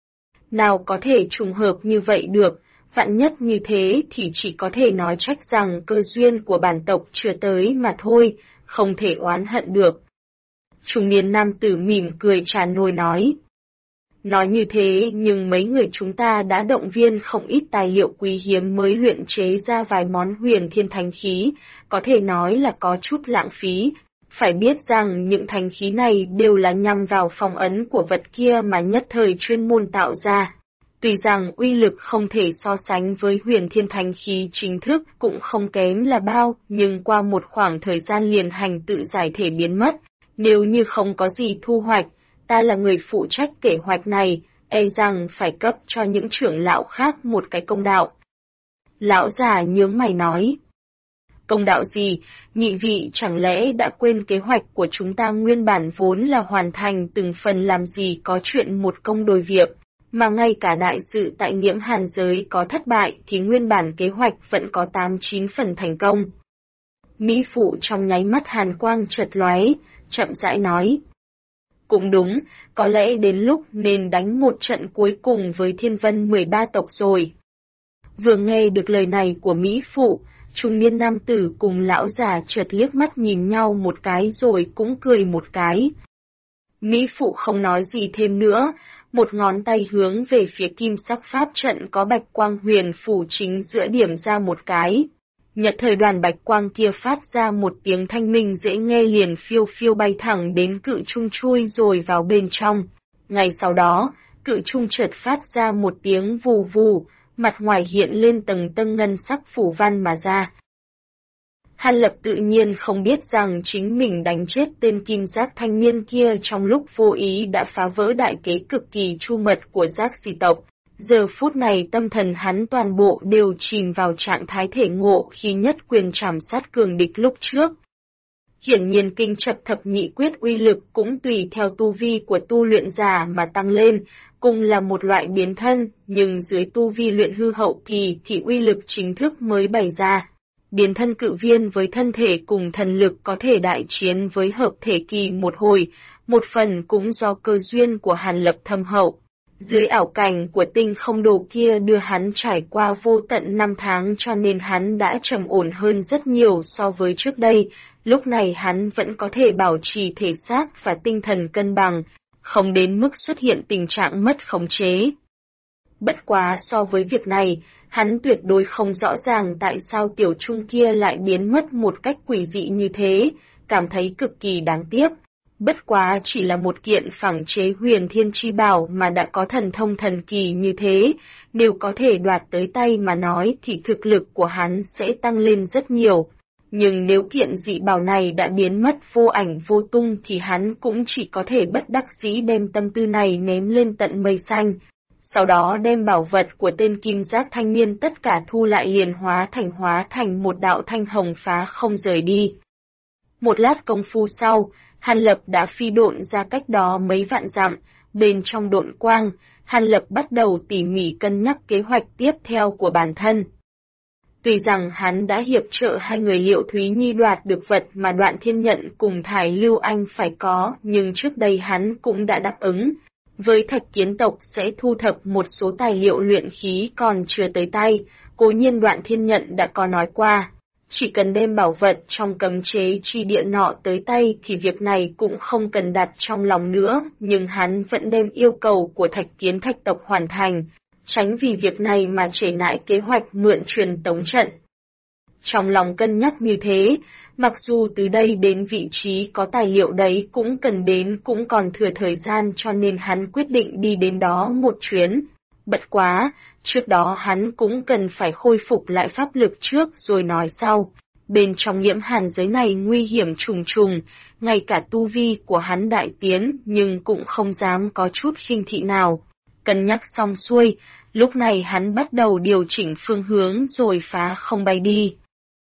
Nào có thể trùng hợp như vậy được, vạn nhất như thế thì chỉ có thể nói trách rằng cơ duyên của bản tộc chưa tới mà thôi, không thể oán hận được. Trung niên nam tử mỉm cười tràn nôi nói. Nói như thế nhưng mấy người chúng ta đã động viên không ít tài liệu quý hiếm mới luyện chế ra vài món huyền thiên thánh khí, có thể nói là có chút lãng phí. Phải biết rằng những thánh khí này đều là nhằm vào phong ấn của vật kia mà nhất thời chuyên môn tạo ra. Tuy rằng uy lực không thể so sánh với huyền thiên thánh khí chính thức cũng không kém là bao, nhưng qua một khoảng thời gian liền hành tự giải thể biến mất, nếu như không có gì thu hoạch, ta là người phụ trách kế hoạch này, e rằng phải cấp cho những trưởng lão khác một cái công đạo. Lão già nhướng mày nói. Công đạo gì, nhị vị chẳng lẽ đã quên kế hoạch của chúng ta nguyên bản vốn là hoàn thành từng phần, làm gì có chuyện một công đôi việc, mà ngay cả đại sự tại Nhiễm Hàn giới có thất bại thì nguyên bản kế hoạch vẫn có 8-9 phần thành công. Mỹ phụ trong nháy mắt hàn quang chợt lóe, chậm rãi nói. Cũng đúng, có lẽ đến lúc nên đánh một trận cuối cùng với Thiên Vân 13 tộc rồi. Vừa nghe được lời này của Mỹ phụ, trung niên nam tử cùng lão già chợt liếc mắt nhìn nhau một cái rồi cũng cười một cái. Mỹ phụ không nói gì thêm nữa, một ngón tay hướng về phía kim sắc pháp trận có bạch quang huyền phủ chính giữa điểm ra một cái. Nhật thời đoàn bạch quang kia phát ra một tiếng thanh minh dễ nghe, liền phiêu phiêu bay thẳng đến cự trung chui rồi vào bên trong. Ngay sau đó, cự trung chợt phát ra một tiếng vù vù, mặt ngoài hiện lên tầng tầng ngân sắc phủ văn mà ra. Hàn Lập tự nhiên không biết rằng chính mình đánh chết tên kim giác thanh niên kia trong lúc vô ý đã phá vỡ đại kế cực kỳ chu mật của giác xì tộc. Giờ phút này tâm thần hắn toàn bộ đều chìm vào trạng thái thể ngộ khi nhất quyền trảm sát cường địch lúc trước. Hiển nhiên kinh chập thập nhị quyết uy lực cũng tùy theo tu vi của tu luyện giả mà tăng lên, cùng là một loại biến thân, nhưng dưới tu vi luyện hư hậu kỳ thì uy lực chính thức mới bày ra. Biến thân cự viên với thân thể cùng thần lực có thể đại chiến với hợp thể kỳ một hồi, một phần cũng do cơ duyên của Hàn Lập thâm hậu. Dưới ảo cảnh của tinh không đồ kia đưa hắn trải qua vô tận 5 tháng, cho nên hắn đã trầm ổn hơn rất nhiều so với trước đây, lúc này hắn vẫn có thể bảo trì thể xác và tinh thần cân bằng, không đến mức xuất hiện tình trạng mất khống chế. Bất quá so với việc này, hắn tuyệt đối không rõ ràng tại sao tiểu trung kia lại biến mất một cách quỷ dị như thế, cảm thấy cực kỳ đáng tiếc. Bất quá chỉ là một kiện phẳng chế huyền thiên chi bảo mà đã có thần thông thần kỳ như thế, nếu có thể đoạt tới tay mà nói thì thực lực của hắn sẽ tăng lên rất nhiều. Nhưng nếu kiện dị bảo này đã biến mất vô ảnh vô tung thì hắn cũng chỉ có thể bất đắc dĩ đem tâm tư này ném lên tận mây xanh. Sau đó đem bảo vật của tên kim giác thanh niên tất cả thu lại, liền hóa thành một đạo thanh hồng phá không rời đi. Một lát công phu sau, Hàn Lập đã phi độn ra cách đó mấy vạn dặm, bên trong độn quang, Hàn Lập bắt đầu tỉ mỉ cân nhắc kế hoạch tiếp theo của bản thân. Tuy rằng hắn đã hiệp trợ hai người Liệu Thúy Nhi đoạt được vật mà Đoạn Thiên Nhận cùng Thải Lưu Anh phải có, nhưng trước đây hắn cũng đã đáp ứng. Với Thạch Kiến tộc sẽ thu thập một số tài liệu luyện khí còn chưa tới tay, cố nhiên Đoạn Thiên Nhận đã có nói qua. Chỉ cần đem bảo vật trong cấm chế chi địa nọ tới tay thì việc này cũng không cần đặt trong lòng nữa, nhưng hắn vẫn đem yêu cầu của Thạch Kiến Thạch tộc hoàn thành, tránh vì việc này mà trễ nải kế hoạch mượn truyền tống trận. Trong lòng cân nhắc như thế, mặc dù từ đây đến vị trí có tài liệu đấy cũng cần đến cũng còn thừa thời gian, cho nên hắn quyết định đi đến đó một chuyến. Bất quá, trước đó hắn cũng cần phải khôi phục lại pháp lực trước rồi nói sau. Bên trong Nhiễm Hàn giới này nguy hiểm trùng trùng, ngay cả tu vi của hắn đại tiến nhưng cũng không dám có chút khinh thị nào. Cân nhắc xong xuôi, lúc này hắn bắt đầu điều chỉnh phương hướng rồi phá không bay đi.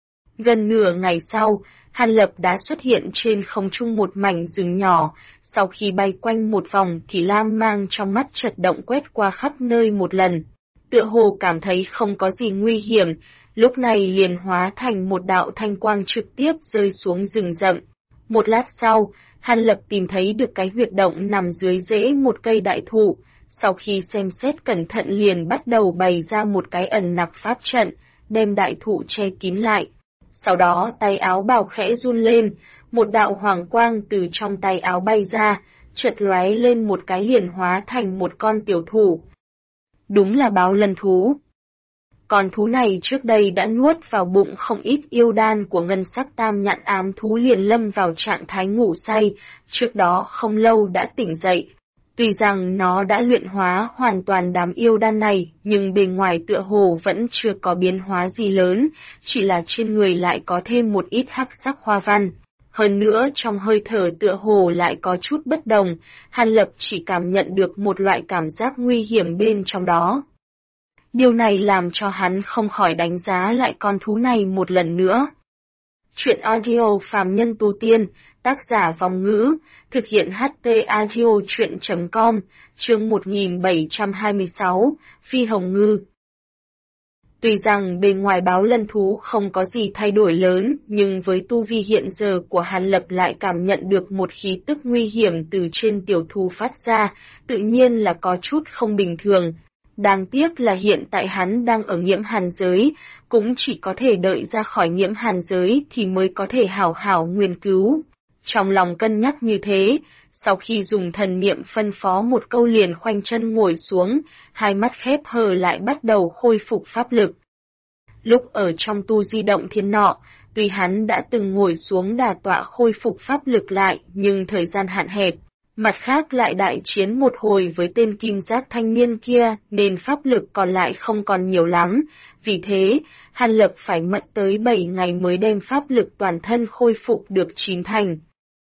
Gần nửa ngày sau, Hàn Lập đã xuất hiện trên không trung một mảnh rừng nhỏ, sau khi bay quanh một vòng thì lam mang trong mắt chợt động quét qua khắp nơi một lần. Tựa hồ cảm thấy không có gì nguy hiểm, lúc này liền hóa thành một đạo thanh quang trực tiếp rơi xuống rừng rậm. Một lát sau, Hàn Lập tìm thấy được cái huyệt động nằm dưới rễ một cây đại thụ, sau khi xem xét cẩn thận liền bắt đầu bày ra một cái ẩn nặc pháp trận, đem đại thụ che kín lại. Sau đó tay áo bào khẽ run lên, một đạo hoàng quang từ trong tay áo bay ra, chợt lóe lên một cái liền hóa thành một con tiểu thú. Đúng là báo lân thú. Con thú này trước đây đã nuốt vào bụng không ít yêu đan của ngân sắc tam nhãn ám thú, liền lâm vào trạng thái ngủ say, trước đó không lâu đã tỉnh dậy. Tuy rằng nó đã luyện hóa hoàn toàn đám yêu đan này, nhưng bề ngoài tựa hồ vẫn chưa có biến hóa gì lớn, chỉ là trên người lại có thêm một ít hắc sắc hoa văn. Hơn nữa trong hơi thở tựa hồ lại có chút bất đồng, Hàn Lập chỉ cảm nhận được một loại cảm giác nguy hiểm bên trong đó. Điều này làm cho hắn không khỏi đánh giá lại con thú này một lần nữa. Chuyện audio phàm nhân tu tiên, tác giả Vong Ngữ, thực hiện HT audio chuyện.com, chương 1726, Phi Hồng Ngư. Tuy rằng bên ngoài báo lân thú không có gì thay đổi lớn, nhưng với tu vi hiện giờ của Hàn Lập lại cảm nhận được một khí tức nguy hiểm từ trên tiểu thú phát ra, tự nhiên là có chút không bình thường. Đáng tiếc là hiện tại hắn đang ở nhiễm hàn giới, cũng chỉ có thể đợi ra khỏi nhiễm hàn giới thì mới có thể hảo hảo nguyên cứu. Trong lòng cân nhắc như thế, sau khi dùng thần niệm phân phó một câu liền khoanh chân ngồi xuống, hai mắt khép hờ lại bắt đầu khôi phục pháp lực. Lúc ở trong tu di động thiên nọ, tuy hắn đã từng ngồi xuống đà tọa khôi phục pháp lực lại, nhưng thời gian hạn hẹp. Mặt khác lại đại chiến một hồi với tên kim giác thanh niên kia nên pháp lực còn lại không còn nhiều lắm, vì thế, Hàn Lập phải mất tới 7 ngày mới đem pháp lực toàn thân khôi phục được 9 thành.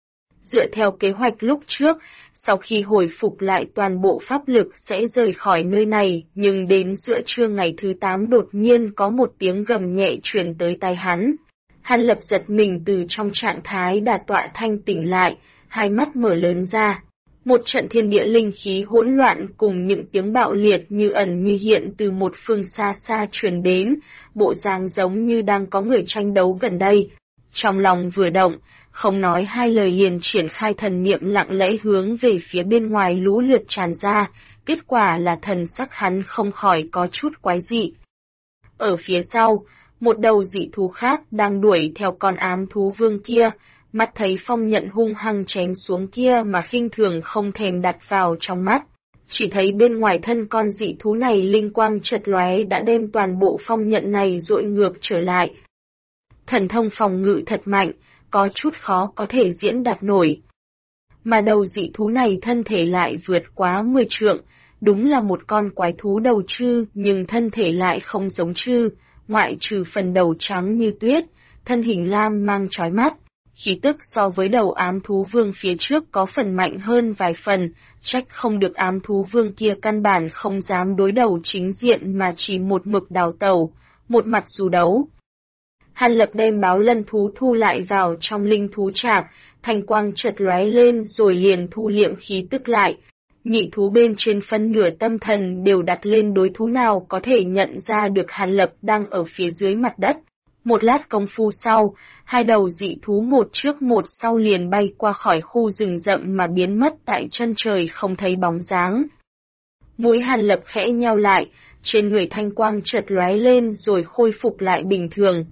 Dựa theo kế hoạch lúc trước, sau khi hồi phục lại toàn bộ pháp lực sẽ rời khỏi nơi này, nhưng đến giữa trưa ngày thứ 8 đột nhiên có một tiếng gầm nhẹ truyền tới tai hắn. Hàn Lập giật mình từ trong trạng thái đà tọa thanh tỉnh lại, hai mắt mở lớn ra. Một trận thiên địa linh khí hỗn loạn cùng những tiếng bạo liệt như ẩn như hiện từ một phương xa xa truyền đến, bộ dáng giống như đang có người tranh đấu gần đây. Trong lòng vừa động, không nói hai lời liền triển khai thần niệm lặng lẽ hướng về phía bên ngoài lũ lượt tràn ra, kết quả là thần sắc hắn không khỏi có chút quái dị. Ở phía sau, một đầu dị thú khác đang đuổi theo con ám thú vương kia, mắt thấy phong nhận hung hăng chém xuống kia mà khinh thường không thèm đặt vào trong mắt. Chỉ thấy bên ngoài thân con dị thú này linh quang chợt lóe đã đem toàn bộ phong nhận này dội ngược trở lại. Thần thông phòng ngự thật mạnh, có chút khó có thể diễn đạt nổi. Mà đầu dị thú này thân thể lại vượt quá 10 trượng, đúng là một con quái thú đầu trư nhưng thân thể lại không giống trư, ngoại trừ phần đầu trắng như tuyết, thân hình lam mang chói mắt. Khí tức so với đầu ám thú vương phía trước có phần mạnh hơn vài phần, trách không được ám thú vương kia căn bản không dám đối đầu chính diện mà chỉ một mực đào tẩu, một mặt dù đấu. Hàn Lập đem báo lân thú thu lại vào trong linh thú trạc, thanh quang chợt lóe lên rồi liền thu liệm khí tức lại. Nhị thú bên trên phân nửa tâm thần đều đặt lên đối thú nào có thể nhận ra được Hàn Lập đang ở phía dưới mặt đất. Một lát công phu sau, hai đầu dị thú một trước một sau liền bay qua khỏi khu rừng rậm mà biến mất tại chân trời không thấy bóng dáng. Mũi Hàn Lập khẽ nheo lại, trên người thanh quang chợt lóe lên rồi khôi phục lại bình thường.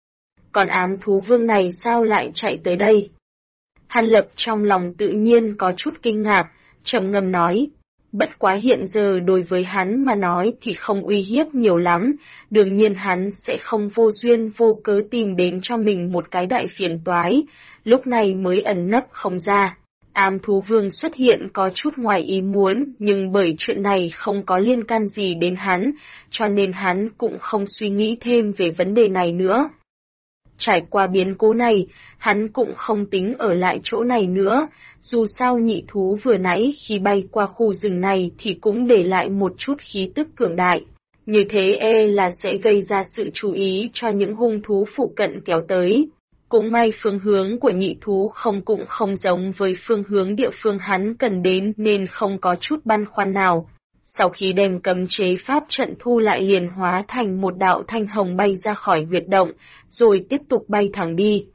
Còn ám thú vương này sao lại chạy tới đây? Hàn Lập trong lòng tự nhiên có chút kinh ngạc, trầm ngâm nói. Bất quá hiện giờ đối với hắn mà nói thì không uy hiếp nhiều lắm, đương nhiên hắn sẽ không vô duyên vô cớ tìm đến cho mình một cái đại phiền toái, lúc này mới ẩn nấp không ra. Ám thú vương xuất hiện có chút ngoài ý muốn, nhưng bởi chuyện này không có liên can gì đến hắn, cho nên hắn cũng không suy nghĩ thêm về vấn đề này nữa. Trải qua biến cố này, hắn cũng không tính ở lại chỗ này nữa, dù sao nhị thú vừa nãy khi bay qua khu rừng này thì cũng để lại một chút khí tức cường đại. Như thế là sẽ gây ra sự chú ý cho những hung thú phụ cận kéo tới. Cũng may phương hướng của nhị thú cũng không giống với phương hướng địa phương hắn cần đến nên không có chút băn khoăn nào. Sau khi đem cấm chế pháp trận thu lại liền hóa thành một đạo thanh hồng bay ra khỏi huyệt động, rồi tiếp tục bay thẳng đi.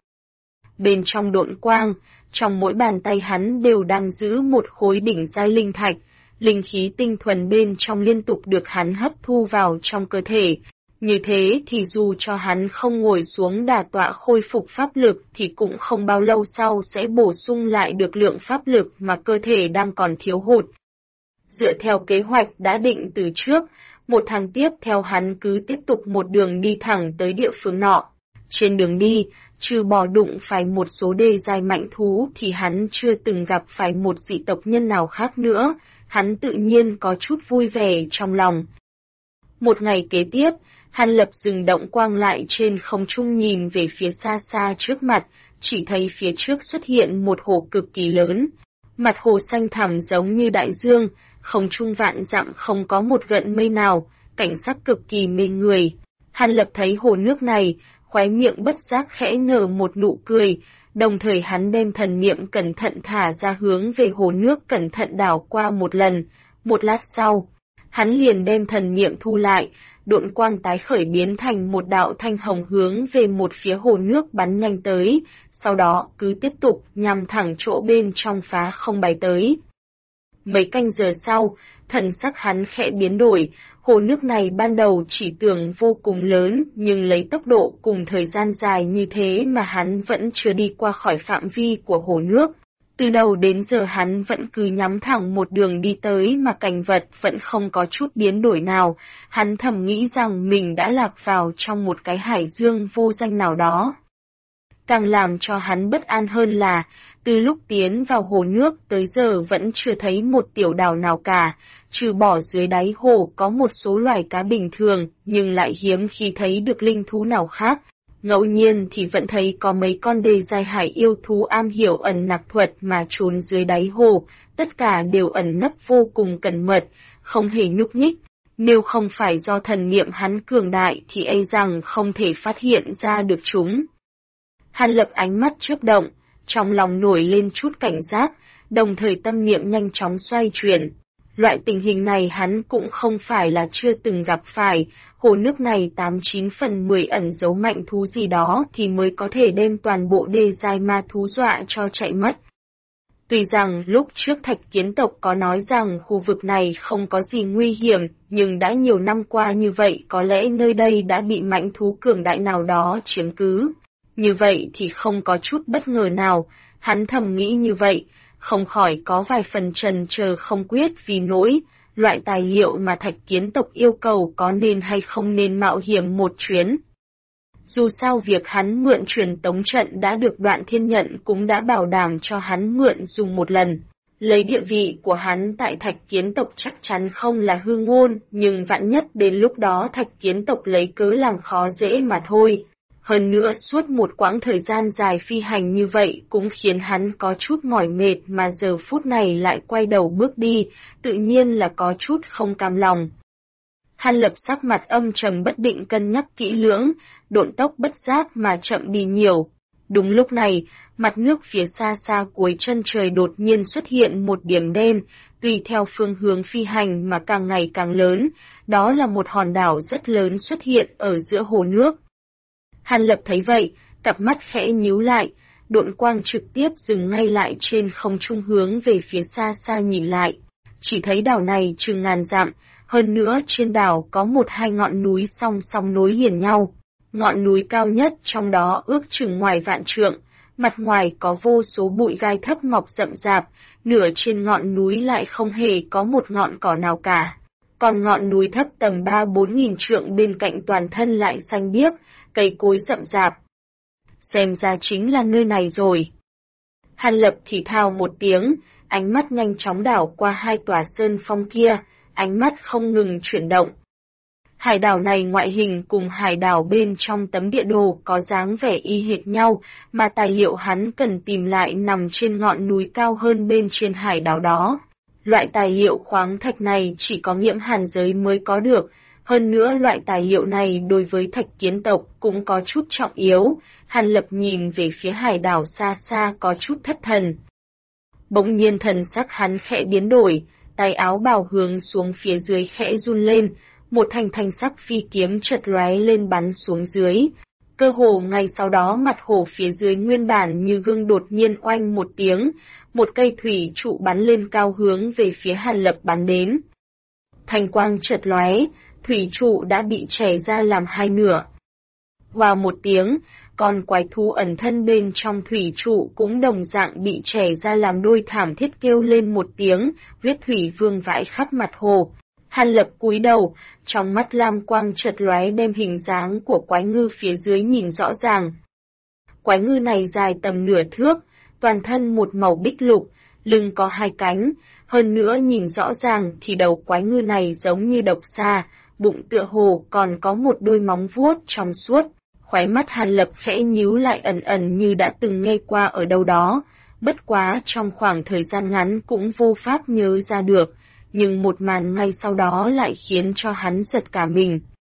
Bên trong độn quang, trong mỗi bàn tay hắn đều đang giữ một khối đỉnh giai linh thạch, linh khí tinh thuần bên trong liên tục được hắn hấp thu vào trong cơ thể. Như thế thì dù cho hắn không ngồi xuống đà tọa khôi phục pháp lực thì cũng không bao lâu sau sẽ bổ sung lại được lượng pháp lực mà cơ thể đang còn thiếu hụt. Dựa theo kế hoạch đã định từ trước, Một tháng tiếp theo hắn cứ tiếp tục một đường đi thẳng tới địa phương nọ. Trên đường đi, trừ bỏ đụng phải một số đê giai mạnh thú thì hắn chưa từng gặp phải một dị tộc nhân nào khác nữa, hắn tự nhiên có chút vui vẻ trong lòng. Một ngày kế tiếp, Hàn Lập dừng động quang lại trên không trung nhìn về phía xa xa trước mặt, chỉ thấy phía trước xuất hiện một hồ cực kỳ lớn. Mặt hồ xanh thẳm giống như đại dương, không trung vạn dặm không có một gợn mây nào, cảnh sắc cực kỳ mê người. Hàn Lập thấy hồ nước này, khóe miệng bất giác khẽ nở một nụ cười, đồng thời hắn đem thần niệm cẩn thận thả ra hướng về hồ nước cẩn thận đảo qua một lần. Một lát sau, hắn liền đem thần niệm thu lại, độn quang tái khởi biến thành một đạo thanh hồng hướng về một phía hồ nước bắn nhanh tới, sau đó cứ tiếp tục nhằm thẳng chỗ bên trong phá không bay tới. Mấy canh giờ sau, thần sắc hắn khẽ biến đổi, hồ nước này ban đầu chỉ tưởng vô cùng lớn, nhưng lấy tốc độ cùng thời gian dài như thế mà hắn vẫn chưa đi qua khỏi phạm vi của hồ nước. Từ đầu đến giờ hắn vẫn cứ nhắm thẳng một đường đi tới mà cảnh vật vẫn không có chút biến đổi nào, hắn thầm nghĩ rằng mình đã lạc vào trong một cái hải dương vô danh nào đó. Càng làm cho hắn bất an hơn là, từ lúc tiến vào hồ nước tới giờ vẫn chưa thấy một tiểu đảo nào cả, trừ bỏ dưới đáy hồ có một số loài cá bình thường, nhưng lại hiếm khi thấy được linh thú nào khác. Ngẫu nhiên thì vẫn thấy có mấy con đê giai hải yêu thú am hiểu ẩn nặc thuật mà trốn dưới đáy hồ, tất cả đều ẩn nấp vô cùng cẩn mật, không hề nhúc nhích. Nếu không phải do thần niệm hắn cường đại thì e rằng không thể phát hiện ra được chúng. Hàn Lập ánh mắt chớp động, trong lòng nổi lên chút cảnh giác, đồng thời tâm niệm nhanh chóng xoay chuyển. Loại tình hình này hắn cũng không phải là chưa từng gặp phải, hồ nước này 89 phần 10 ẩn giấu mạnh thú gì đó thì mới có thể đem toàn bộ đê giai ma thú dọa cho chạy mất. Tuy rằng lúc trước Thạch Kiến tộc có nói rằng khu vực này không có gì nguy hiểm, nhưng đã nhiều năm qua như vậy có lẽ nơi đây đã bị mãnh thú cường đại nào đó chiếm cứ. Như vậy thì không có chút bất ngờ nào, hắn thầm nghĩ như vậy, không khỏi có vài phần trần chờ không quyết vì nỗi, loại tài liệu mà Thạch Kiến tộc yêu cầu có nên hay không nên mạo hiểm một chuyến. Dù sao việc hắn mượn truyền tống trận đã được Đoạn Thiên nhận cũng đã bảo đảm cho hắn mượn dùng một lần. Lấy địa vị của hắn tại Thạch Kiến tộc chắc chắn không là hư ngôn, nhưng vạn nhất đến lúc đó Thạch Kiến tộc lấy cớ làm khó dễ mà thôi. Hơn nữa suốt một quãng thời gian dài phi hành như vậy cũng khiến hắn có chút mỏi mệt mà giờ phút này lại quay đầu bước đi, tự nhiên là có chút không cam lòng. Hàn Lập sắc mặt âm trầm bất định cân nhắc kỹ lưỡng, độn tốc bất giác mà chậm đi nhiều. Đúng lúc này, mặt nước phía xa xa cuối chân trời đột nhiên xuất hiện một điểm đen, tùy theo phương hướng phi hành mà càng ngày càng lớn, đó là một hòn đảo rất lớn xuất hiện ở giữa hồ nước. Hàn Lập thấy vậy, cặp mắt khẽ nhíu lại, độn quang trực tiếp dừng ngay lại trên không trung hướng về phía xa xa nhìn lại. Chỉ thấy đảo này chừng ngàn dặm, hơn nữa trên đảo có một hai ngọn núi song song nối liền nhau. Ngọn núi cao nhất trong đó ước chừng ngoài vạn trượng, mặt ngoài có vô số bụi gai thấp mọc rậm rạp, nửa trên ngọn núi lại không hề có một ngọn cỏ nào cả. Còn ngọn núi thấp tầm 3-4 nghìn trượng bên cạnh toàn thân lại xanh biếc, cây cối rậm rạp. Xem ra chính là nơi này rồi. Hàn Lập thì thào một tiếng, ánh mắt nhanh chóng đảo qua hai tòa sơn phong kia, ánh mắt không ngừng chuyển động. Hải đảo này ngoại hình cùng hải đảo bên trong tấm địa đồ có dáng vẻ y hệt nhau, mà tài liệu hắn cần tìm lại nằm trên ngọn núi cao hơn bên trên hải đảo đó. Loại tài liệu khoáng thạch này chỉ có Nghiễm Hàn giới mới có được, hơn nữa loại tài liệu này đối với Thạch Kiến tộc cũng có chút trọng yếu. Hàn Lập nhìn về phía hải đảo xa xa có chút thất thần. Bỗng nhiên thần sắc hắn khẽ biến đổi, tay áo bào hướng xuống phía dưới khẽ run lên, một thanh sắc phi kiếm chợt lóe lên bắn xuống dưới. Cơ hồ ngay sau đó mặt hồ phía dưới nguyên bản như gương đột nhiên oanh một tiếng, một cây thủy trụ bắn lên cao hướng về phía Hàn Lập bắn đến. Thanh quang chợt lóe, thủy trụ đã bị chẻ ra làm hai nửa. Wow một tiếng, con quái thú ẩn thân bên trong thủy trụ cũng đồng dạng bị chẻ ra làm đôi thảm thiết kêu lên một tiếng, huyết thủy vương vãi khắp mặt hồ. Hàn Lập cúi đầu, trong mắt lam quang chợt lóe đem hình dáng của quái ngư phía dưới nhìn rõ ràng. Quái ngư này dài tầm nửa thước, toàn thân một màu bích lục, lưng có hai cánh, hơn nữa nhìn rõ ràng thì đầu quái ngư này giống như độc xa, bụng tựa hồ còn có một đôi móng vuốt trong suốt. Khóe mắt Hàn Lập khẽ nhíu lại ẩn ẩn như đã từng nghe qua ở đâu đó, bất quá trong khoảng thời gian ngắn cũng vô pháp nhớ ra được, nhưng một màn ngay sau đó lại khiến cho hắn giật cả mình.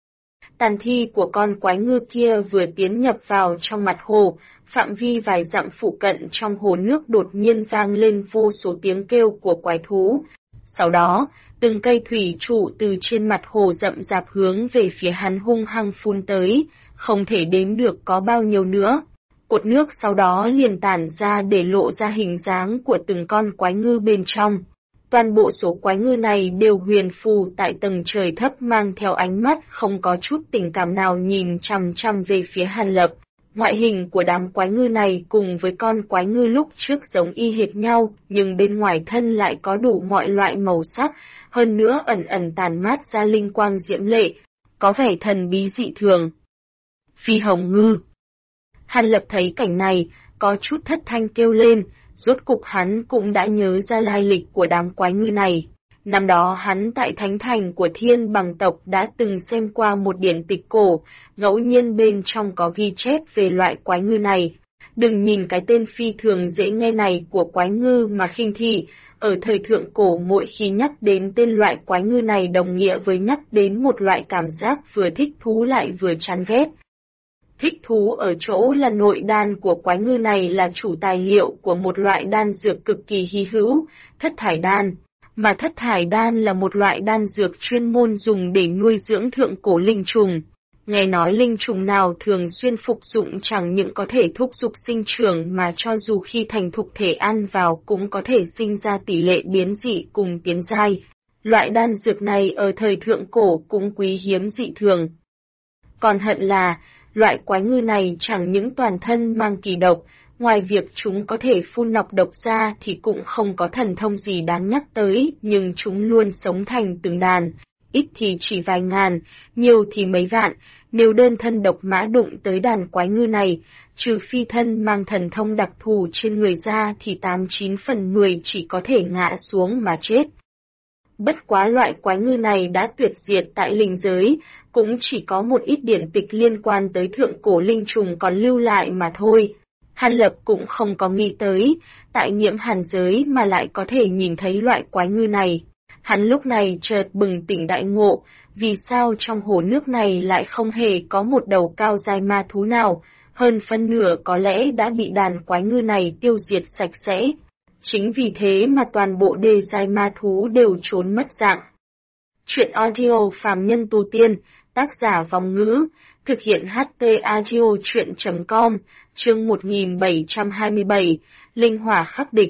Tàn thi của con quái ngư kia vừa tiến nhập vào trong mặt hồ, phạm vi vài dặm phụ cận trong hồ nước đột nhiên vang lên vô số tiếng kêu của quái thú. Sau đó, từng cây thủy trụ từ trên mặt hồ rậm rạp hướng về phía hắn hung hăng phun tới, không thể đếm được có bao nhiêu nữa. Cột nước sau đó liền tản ra để lộ ra hình dáng của từng con quái ngư bên trong. Toàn bộ số quái ngư này đều huyền phù tại tầng trời thấp mang theo ánh mắt không có chút tình cảm nào nhìn chằm chằm về phía Hàn Lập. Ngoại hình của đám quái ngư này cùng với con quái ngư lúc trước giống y hệt nhau, nhưng bên ngoài thân lại có đủ mọi loại màu sắc, hơn nữa ẩn ẩn tàn mát ra linh quang diễm lệ, có vẻ thần bí dị thường. Phi hồng ngư. Hàn Lập thấy cảnh này, có chút thất thanh kêu lên, rốt cục hắn cũng đã nhớ ra lai lịch của đám quái ngư này. Năm đó hắn tại Thánh Thành của Thiên Bằng tộc đã từng xem qua một điển tịch cổ, ngẫu nhiên bên trong có ghi chép về loại quái ngư này. Đừng nhìn cái tên phi thường dễ nghe này của quái ngư mà khinh thị, ở thời thượng cổ mỗi khi nhắc đến tên loại quái ngư này đồng nghĩa với nhắc đến một loại cảm giác vừa thích thú lại vừa chán ghét. Thích thú ở chỗ là nội đan của quái ngư này là chủ tài liệu của một loại đan dược cực kỳ hy hữu, thất thải đan. Mà thất thải đan là một loại đan dược chuyên môn dùng để nuôi dưỡng thượng cổ linh trùng. Nghe nói linh trùng nào thường xuyên phục dụng chẳng những có thể thúc giục sinh trưởng mà cho dù khi thành thục thể ăn vào cũng có thể sinh ra tỷ lệ biến dị cùng tiến giai. Loại đan dược này ở thời thượng cổ cũng quý hiếm dị thường. Còn hận là, loại quái ngư này chẳng những toàn thân mang kỳ độc, ngoài việc chúng có thể phun nọc độc ra thì cũng không có thần thông gì đáng nhắc tới, nhưng chúng luôn sống thành từng đàn, ít thì chỉ vài ngàn, nhiều thì mấy vạn. Nếu đơn thân độc mã đụng tới đàn quái ngư này, trừ phi thân mang thần thông đặc thù trên người ra thì 89 phần 10 chỉ có thể ngã xuống mà chết. Bất quá loại quái ngư này đã tuyệt diệt tại linh giới, cũng chỉ có một ít điển tịch liên quan tới thượng cổ linh trùng còn lưu lại mà thôi. Hàn Lập cũng không có nghĩ tới, tại Nhiễm Hàn giới mà lại có thể nhìn thấy loại quái ngư này. Hắn lúc này chợt bừng tỉnh đại ngộ, vì sao trong hồ nước này lại không hề có một đầu cao dài ma thú nào, hơn phân nửa có lẽ đã bị đàn quái ngư này tiêu diệt sạch sẽ. Chính vì thế mà toàn bộ đề giai ma thú đều trốn mất dạng. Chuyện audio phàm nhân tu tiên, tác giả Vong Ngữ, thực hiện HT audio chuyện.com, chương 1727, Linh hỏa khắc địch.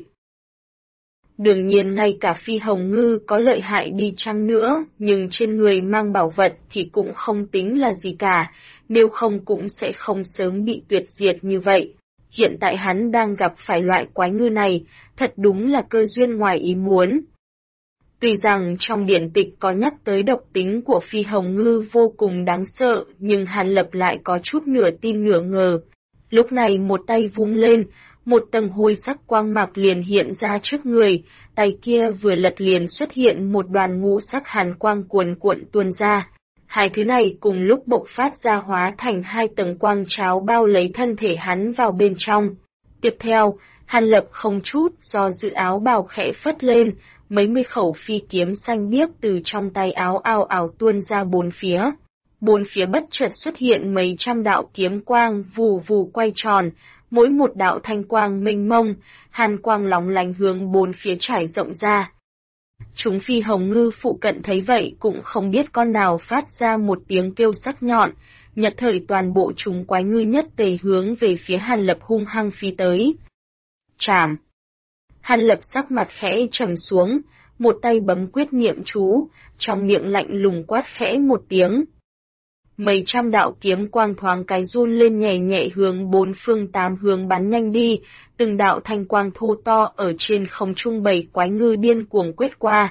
Đương nhiên ngay cả phi hồng ngư có lợi hại đi chăng nữa, nhưng trên người mang bảo vật thì cũng không tính là gì cả, nếu không cũng sẽ không sớm bị tuyệt diệt như vậy. Hiện tại hắn đang gặp phải loại quái ngư này, thật đúng là cơ duyên ngoài ý muốn. Tuy rằng trong điển tịch có nhắc tới độc tính của phi hồng ngư vô cùng đáng sợ, nhưng Hàn Lập lại có chút nửa tin nửa ngờ. Lúc này một tay vung lên, một tầng hôi sắc quang mạc liền hiện ra trước người, tay kia vừa lật liền xuất hiện một đoàn ngũ sắc hàn quang cuồn cuộn tuôn ra. Hai thứ này cùng lúc bộc phát ra hóa thành hai tầng quang cháo bao lấy thân thể hắn vào bên trong. Tiếp theo, Hàn Lập không chút do dự áo bào khẽ phất lên, mấy mươi khẩu phi kiếm xanh biếc từ trong tay áo ào ào tuôn ra bốn phía. Bốn phía bất chợt xuất hiện mấy trăm đạo kiếm quang vù vù quay tròn, mỗi một đạo thanh quang mênh mông, hàn quang lóng lánh hướng bốn phía trải rộng ra. Chúng phi hồng ngư phụ cận thấy vậy cũng không biết con nào phát ra một tiếng kêu sắc nhọn, nhất thời toàn bộ chúng quái ngư nhất tề hướng về phía Hàn Lập hung hăng phi tới. Chảm! Hàn Lập sắc mặt khẽ trầm xuống, một tay bấm quyết niệm chú, trong miệng lạnh lùng quát khẽ một tiếng. Mấy trăm đạo kiếm quang thoáng cái run lên nhẹ nhẹ hướng bốn phương tám hướng bắn nhanh đi, từng đạo thanh quang thô to ở trên không trung bầy quái ngư điên cuồng quét qua.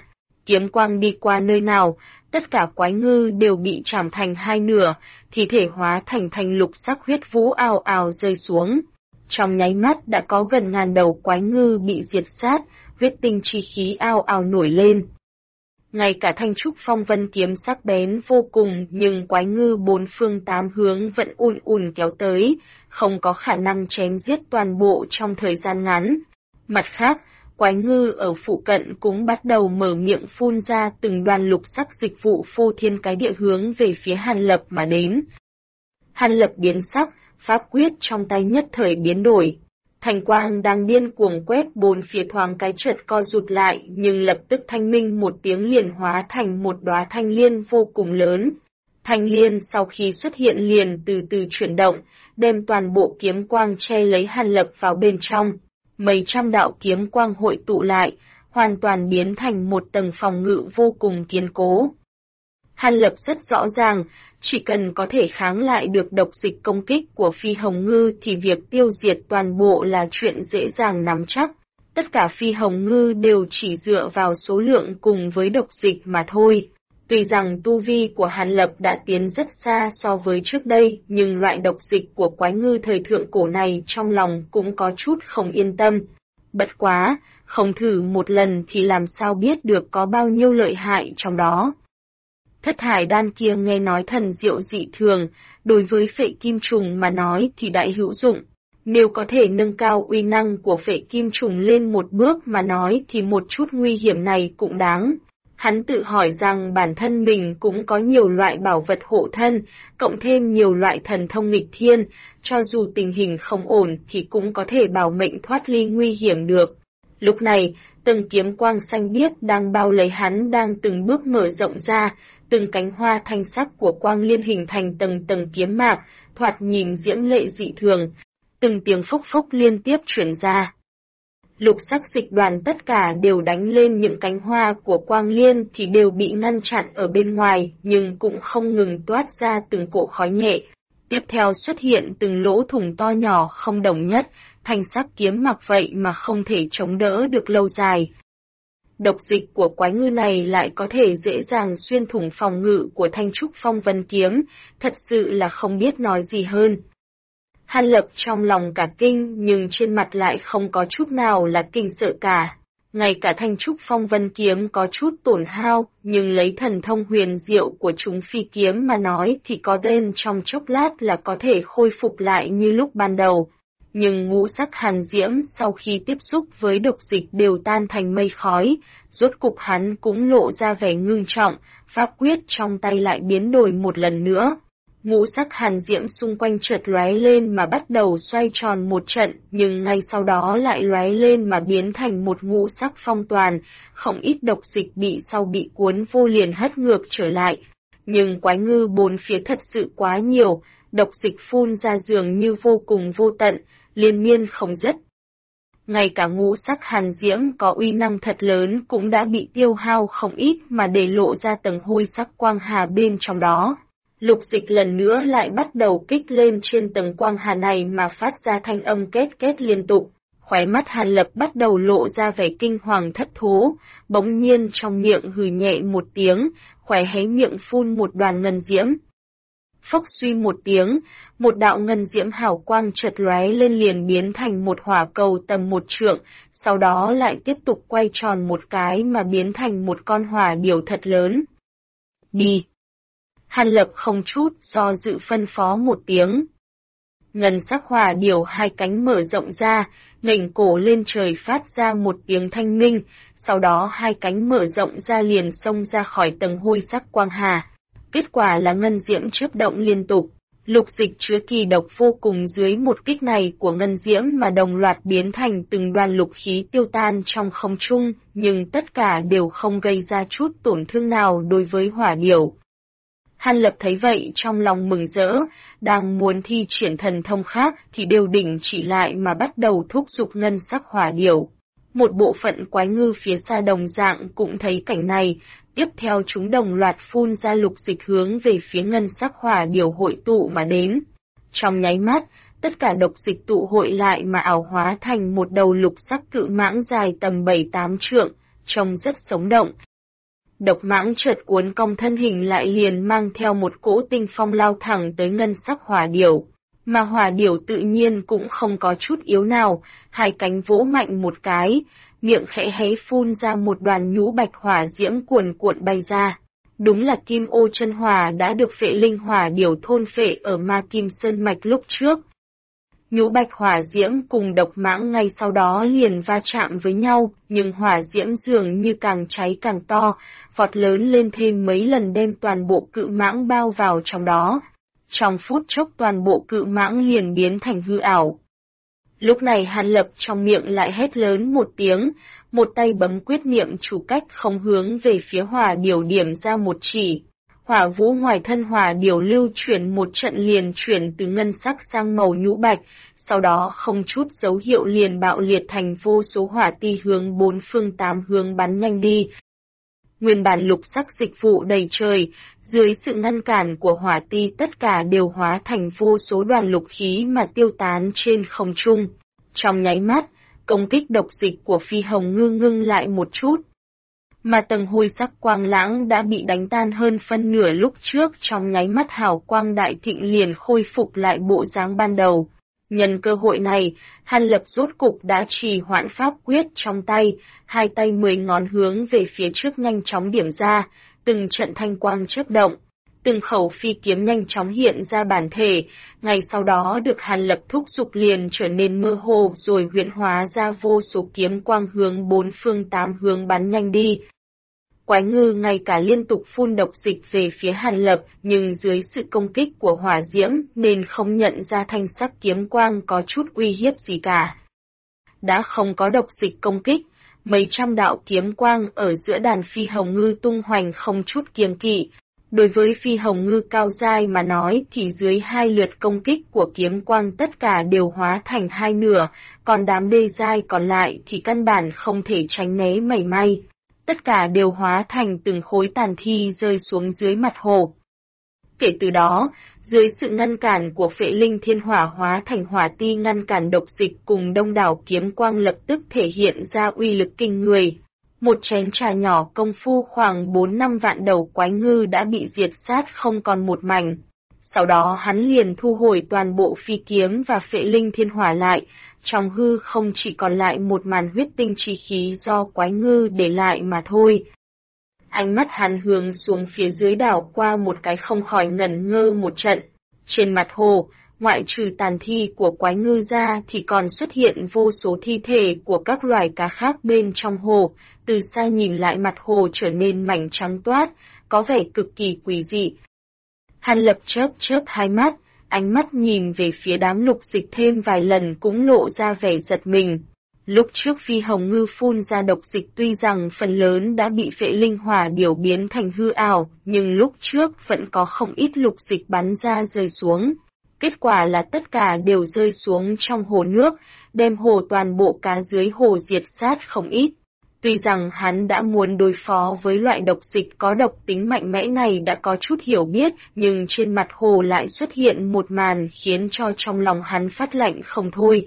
Kiếm quang đi qua nơi nào, tất cả quái ngư đều bị chảm thành hai nửa, thi thể hóa thành thanh lục sắc huyết vũ ào ào rơi xuống. Trong nháy mắt đã có gần ngàn đầu quái ngư bị diệt sát, huyết tinh chi khí ào ào nổi lên. Ngay cả thanh trúc phong vân kiếm sắc bén vô cùng nhưng quái ngư bốn phương tám hướng vẫn ùn ùn kéo tới, không có khả năng chém giết toàn bộ trong thời gian ngắn. Mặt khác, quái ngư ở phụ cận cũng bắt đầu mở miệng phun ra từng đoàn lục sắc dịch vụ phô thiên cái địa hướng về phía Hàn Lập mà đến. Hàn Lập biến sắc, pháp quyết trong tay nhất thời biến đổi. Thành quang đang điên cuồng quét bốn phía thoáng cái chợt co rụt lại nhưng lập tức thanh minh một tiếng liền hóa thành một đóa thanh liên vô cùng lớn. Thanh liên sau khi xuất hiện liền từ từ chuyển động, đem toàn bộ kiếm quang che lấy Hàn Lập vào bên trong. Mấy trăm đạo kiếm quang hội tụ lại, hoàn toàn biến thành một tầng phòng ngự vô cùng kiên cố. Hàn Lập rất rõ ràng, chỉ cần có thể kháng lại được độc dịch công kích của Phi Hồng Ngư thì việc tiêu diệt toàn bộ là chuyện dễ dàng nắm chắc. Tất cả Phi Hồng Ngư đều chỉ dựa vào số lượng cùng với độc dịch mà thôi. Tuy rằng tu vi của Hàn Lập đã tiến rất xa so với trước đây, nhưng loại độc dịch của quái ngư thời thượng cổ này trong lòng cũng có chút không yên tâm. Bất quá, không thử một lần thì làm sao biết được có bao nhiêu lợi hại trong đó. Thất hải đan kia nghe nói thần diệu dị thường, đối với phệ kim trùng mà nói thì đại hữu dụng. Nếu có thể nâng cao uy năng của phệ kim trùng lên một bước mà nói thì một chút nguy hiểm này cũng đáng. Hắn tự hỏi rằng bản thân mình cũng có nhiều loại bảo vật hộ thân, cộng thêm nhiều loại thần thông nghịch thiên, cho dù tình hình không ổn thì cũng có thể bảo mệnh thoát ly nguy hiểm được. Lúc này, từng kiếm quang xanh biếc đang bao lấy hắn đang từng bước mở rộng ra, từng cánh hoa thanh sắc của quang liên hình thành tầng tầng kiếm mạc, thoạt nhìn diễm lệ dị thường, từng tiếng phốc phốc liên tiếp chuyển ra. Lục sắc dịch đoàn tất cả đều đánh lên những cánh hoa của quang liên thì đều bị ngăn chặn ở bên ngoài, nhưng cũng không ngừng toát ra từng cỗ khói nhẹ. Tiếp theo xuất hiện từng lỗ thủng to nhỏ không đồng nhất, thanh sắc kiếm mặc vậy mà không thể chống đỡ được lâu dài. Độc dịch của quái ngư này lại có thể dễ dàng xuyên thủng phòng ngự của thanh trúc phong vân kiếm, thật sự là không biết nói gì hơn. Hàn Lập trong lòng cả kinh nhưng trên mặt lại không có chút nào là kinh sợ cả. Ngay cả thanh trúc phong vân kiếm có chút tổn hao, nhưng lấy thần thông huyền diệu của chúng phi kiếm mà nói thì có đến trong chốc lát là có thể khôi phục lại như lúc ban đầu. Nhưng ngũ sắc hàn diễm sau khi tiếp xúc với độc dịch đều tan thành mây khói, rốt cục hắn cũng lộ ra vẻ ngưng trọng, pháp quyết trong tay lại biến đổi một lần nữa. Ngũ sắc hàn diễm xung quanh chợt lóe lên mà bắt đầu xoay tròn một trận, nhưng ngay sau đó lại lóe lên mà biến thành một ngũ sắc phong toàn, không ít độc dịch bị cuốn vô liền hất ngược trở lại. Nhưng quái ngư bốn phía thật sự quá nhiều, độc dịch phun ra dường như vô cùng vô tận, liên miên không dứt. Ngay cả ngũ sắc hàn diễm có uy năng thật lớn cũng đã bị tiêu hao không ít mà để lộ ra tầng hôi sắc quang hà bên trong đó. Lục dịch lần nữa lại bắt đầu kích lên trên tầng quang hà này mà phát ra thanh âm két két liên tục. Khóe mắt Hàn Lập bắt đầu lộ ra vẻ kinh hoàng thất thố, bỗng nhiên trong miệng hừ nhẹ một tiếng, khóe hé miệng phun một đoàn ngân diễm. Phốc suy một tiếng, một đạo ngân diễm hào quang chợt lóe lên liền biến thành một hỏa cầu tầm 1 trượng, sau đó lại tiếp tục quay tròn một cái mà biến thành một con hỏa điểu thật lớn. Đi! Hàn Lập không chút do dự phân phó một tiếng. Ngân sắc hỏa điểu hai cánh mở rộng ra, nghềnh cổ lên trời phát ra một tiếng thanh minh, sau đó hai cánh mở rộng ra liền xông ra khỏi tầng hôi sắc quang hà. Kết quả là ngân diễm chớp động liên tục, lục dịch chứa kỳ độc vô cùng dưới một kích này của ngân diễm mà đồng loạt biến thành từng đoàn lục khí tiêu tan trong không trung, nhưng tất cả đều không gây ra chút tổn thương nào đối với hỏa điểu. Hàn Lập thấy vậy trong lòng mừng rỡ, đang muốn thi triển thần thông khác thì đều đình chỉ lại mà bắt đầu thúc giục ngân sắc hỏa điểu. Một bộ phận quái ngư phía xa đồng dạng cũng thấy cảnh này, tiếp theo chúng đồng loạt phun ra lục dịch hướng về phía ngân sắc hỏa điểu hội tụ mà đến. Trong nháy mắt, tất cả độc dịch tụ hội lại mà ảo hóa thành một đầu lục sắc cự mãng dài tầm 7-8 trượng, trông rất sống động. Độc mãng chợt cuốn cong thân hình lại liền mang theo một cỗ tinh phong lao thẳng tới ngân sắc hỏa điểu. Mà hỏa điểu tự nhiên cũng không có chút yếu nào, hai cánh vỗ mạnh một cái, miệng khẽ hé phun ra một đoàn nhũ bạch hỏa diễm cuồn cuộn bay ra. Đúng là kim ô chân hỏa đã được phệ linh hỏa điểu thôn phệ ở Ma Kim Sơn Mạch lúc trước. Nhũ bạch hỏa diễm cùng độc mãng ngay sau đó liền va chạm với nhau, nhưng hỏa diễm dường như càng cháy càng to, vọt lớn lên thêm mấy lần đem toàn bộ cự mãng bao vào trong đó. Trong phút chốc toàn bộ cự mãng liền biến thành hư ảo. Lúc này Hàn Lập trong miệng lại hét lớn một tiếng, một tay bấm quyết niệm chủ cách không hướng về phía hỏa điểu điểm ra một chỉ. Hỏa vũ ngoài thân hỏa điểu lưu chuyển một trận liền chuyển từ ngân sắc sang màu nhũ bạch, sau đó không chút dấu hiệu liền bạo liệt thành vô số hỏa ti hướng bốn phương tám hướng bắn nhanh đi. Nguyên bản lục sắc dịch vụ đầy trời, dưới sự ngăn cản của hỏa ti tất cả đều hóa thành vô số đoàn lục khí mà tiêu tán trên không trung. Trong nháy mắt, công kích độc dịch của Phi Hồng Ngư ngưng lại một chút. Mà tầng hôi sắc quang lãng đã bị đánh tan hơn phân nửa lúc trước, trong nháy mắt hào quang đại thịnh liền khôi phục lại bộ dáng ban đầu. Nhân cơ hội này, Hàn Lập rốt cục đã trì hoãn pháp quyết trong tay, hai tay 10 ngón hướng về phía trước nhanh chóng điểm ra, từng trận thanh quang chớp động, từng khẩu phi kiếm nhanh chóng hiện ra bản thể, ngay sau đó được Hàn Lập thúc giục liền trở nên mơ hồ rồi huyễn hóa ra vô số kiếm quang hướng bốn phương tám hướng bắn nhanh đi. Quái ngư ngay cả liên tục phun độc dịch về phía Hàn Lập, nhưng dưới sự công kích của hỏa diễm nên không nhận ra thanh sắc kiếm quang có chút uy hiếp gì cả. Đã không có độc dịch công kích, mấy trăm đạo kiếm quang ở giữa đàn Phi Hồng Ngư tung hoành không chút kiêng kỵ. Đối với Phi Hồng Ngư cao giai mà nói thì dưới hai lượt công kích của kiếm quang tất cả đều hóa thành hai nửa, còn đám đê giai còn lại thì căn bản không thể tránh né mảy may. Tất cả đều hóa thành từng khối tàn thi rơi xuống dưới mặt hồ. Kể từ đó, dưới sự ngăn cản của phệ linh thiên hỏa hóa thành hỏa ti ngăn cản độc dịch cùng đông đảo kiếm quang lập tức thể hiện ra uy lực kinh người. Một chén trà nhỏ công phu khoảng 4-5 vạn đầu quái ngư đã bị diệt sát không còn một mảnh. Sau đó hắn liền thu hồi toàn bộ phi kiếm và phệ linh thiên hỏa lại, trong hư không chỉ còn lại một màn huyết tinh chi khí do quái ngư để lại mà thôi. Ánh mắt hắn hướng xuống phía dưới đảo qua một cái không khỏi ngẩn ngơ một trận. Trên mặt hồ, ngoại trừ tàn thi của quái ngư ra thì còn xuất hiện vô số thi thể của các loài cá khác bên trong hồ, từ xa nhìn lại mặt hồ trở nên mảnh trắng toát, có vẻ cực kỳ quỷ dị. Hàn Lập chớp chớp hai mắt, ánh mắt nhìn về phía đám lục dịch thêm vài lần cũng lộ ra vẻ giật mình. Lúc trước Phi Hồng Ngư phun ra độc dịch tuy rằng phần lớn đã bị phệ linh hỏa điểu biến thành hư ảo, nhưng lúc trước vẫn có không ít lục dịch bắn ra rơi xuống. Kết quả là tất cả đều rơi xuống trong hồ nước, đem hồ toàn bộ cá dưới hồ diệt sát không ít. Tuy rằng hắn đã muốn đối phó với loại độc dịch có độc tính mạnh mẽ này đã có chút hiểu biết, nhưng trên mặt hồ lại xuất hiện một màn khiến cho trong lòng hắn phát lạnh không thôi.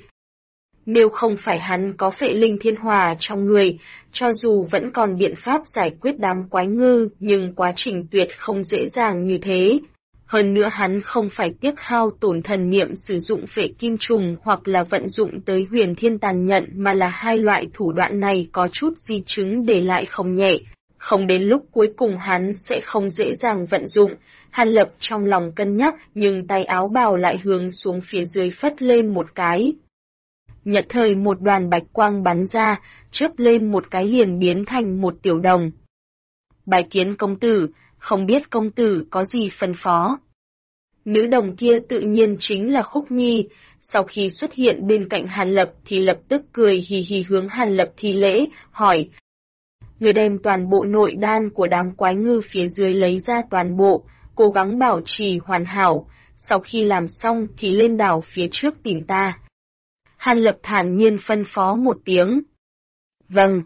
Nếu không phải hắn có phệ linh thiên hỏa trong người, cho dù vẫn còn biện pháp giải quyết đám quái ngư, nhưng quá trình tuyệt không dễ dàng như thế. Hơn nữa hắn không phải tiếc hao tổn thần niệm sử dụng phệ kim trùng hoặc là vận dụng tới huyền thiên tàn nhận mà là hai loại thủ đoạn này có chút di chứng để lại không nhẹ. Không đến lúc cuối cùng hắn sẽ không dễ dàng vận dụng. Hàn Lập trong lòng cân nhắc nhưng tay áo bào lại hướng xuống phía dưới phất lên một cái. Nhật thời một đoàn bạch quang bắn ra, chớp lên một cái liền biến thành một tiểu đồng. Bái kiến công tử, không biết công tử có gì phân phó. Nữ đồng kia tự nhiên chính là Khúc Nhi, sau khi xuất hiện bên cạnh Hàn Lập thì lập tức cười hì hì hướng Hàn Lập thi lễ, hỏi. Người đem toàn bộ nội đan của đám quái ngư phía dưới lấy ra toàn bộ, cố gắng bảo trì hoàn hảo, sau khi làm xong thì lên đảo phía trước tìm ta. Hàn Lập thản nhiên phân phó một tiếng. Vâng.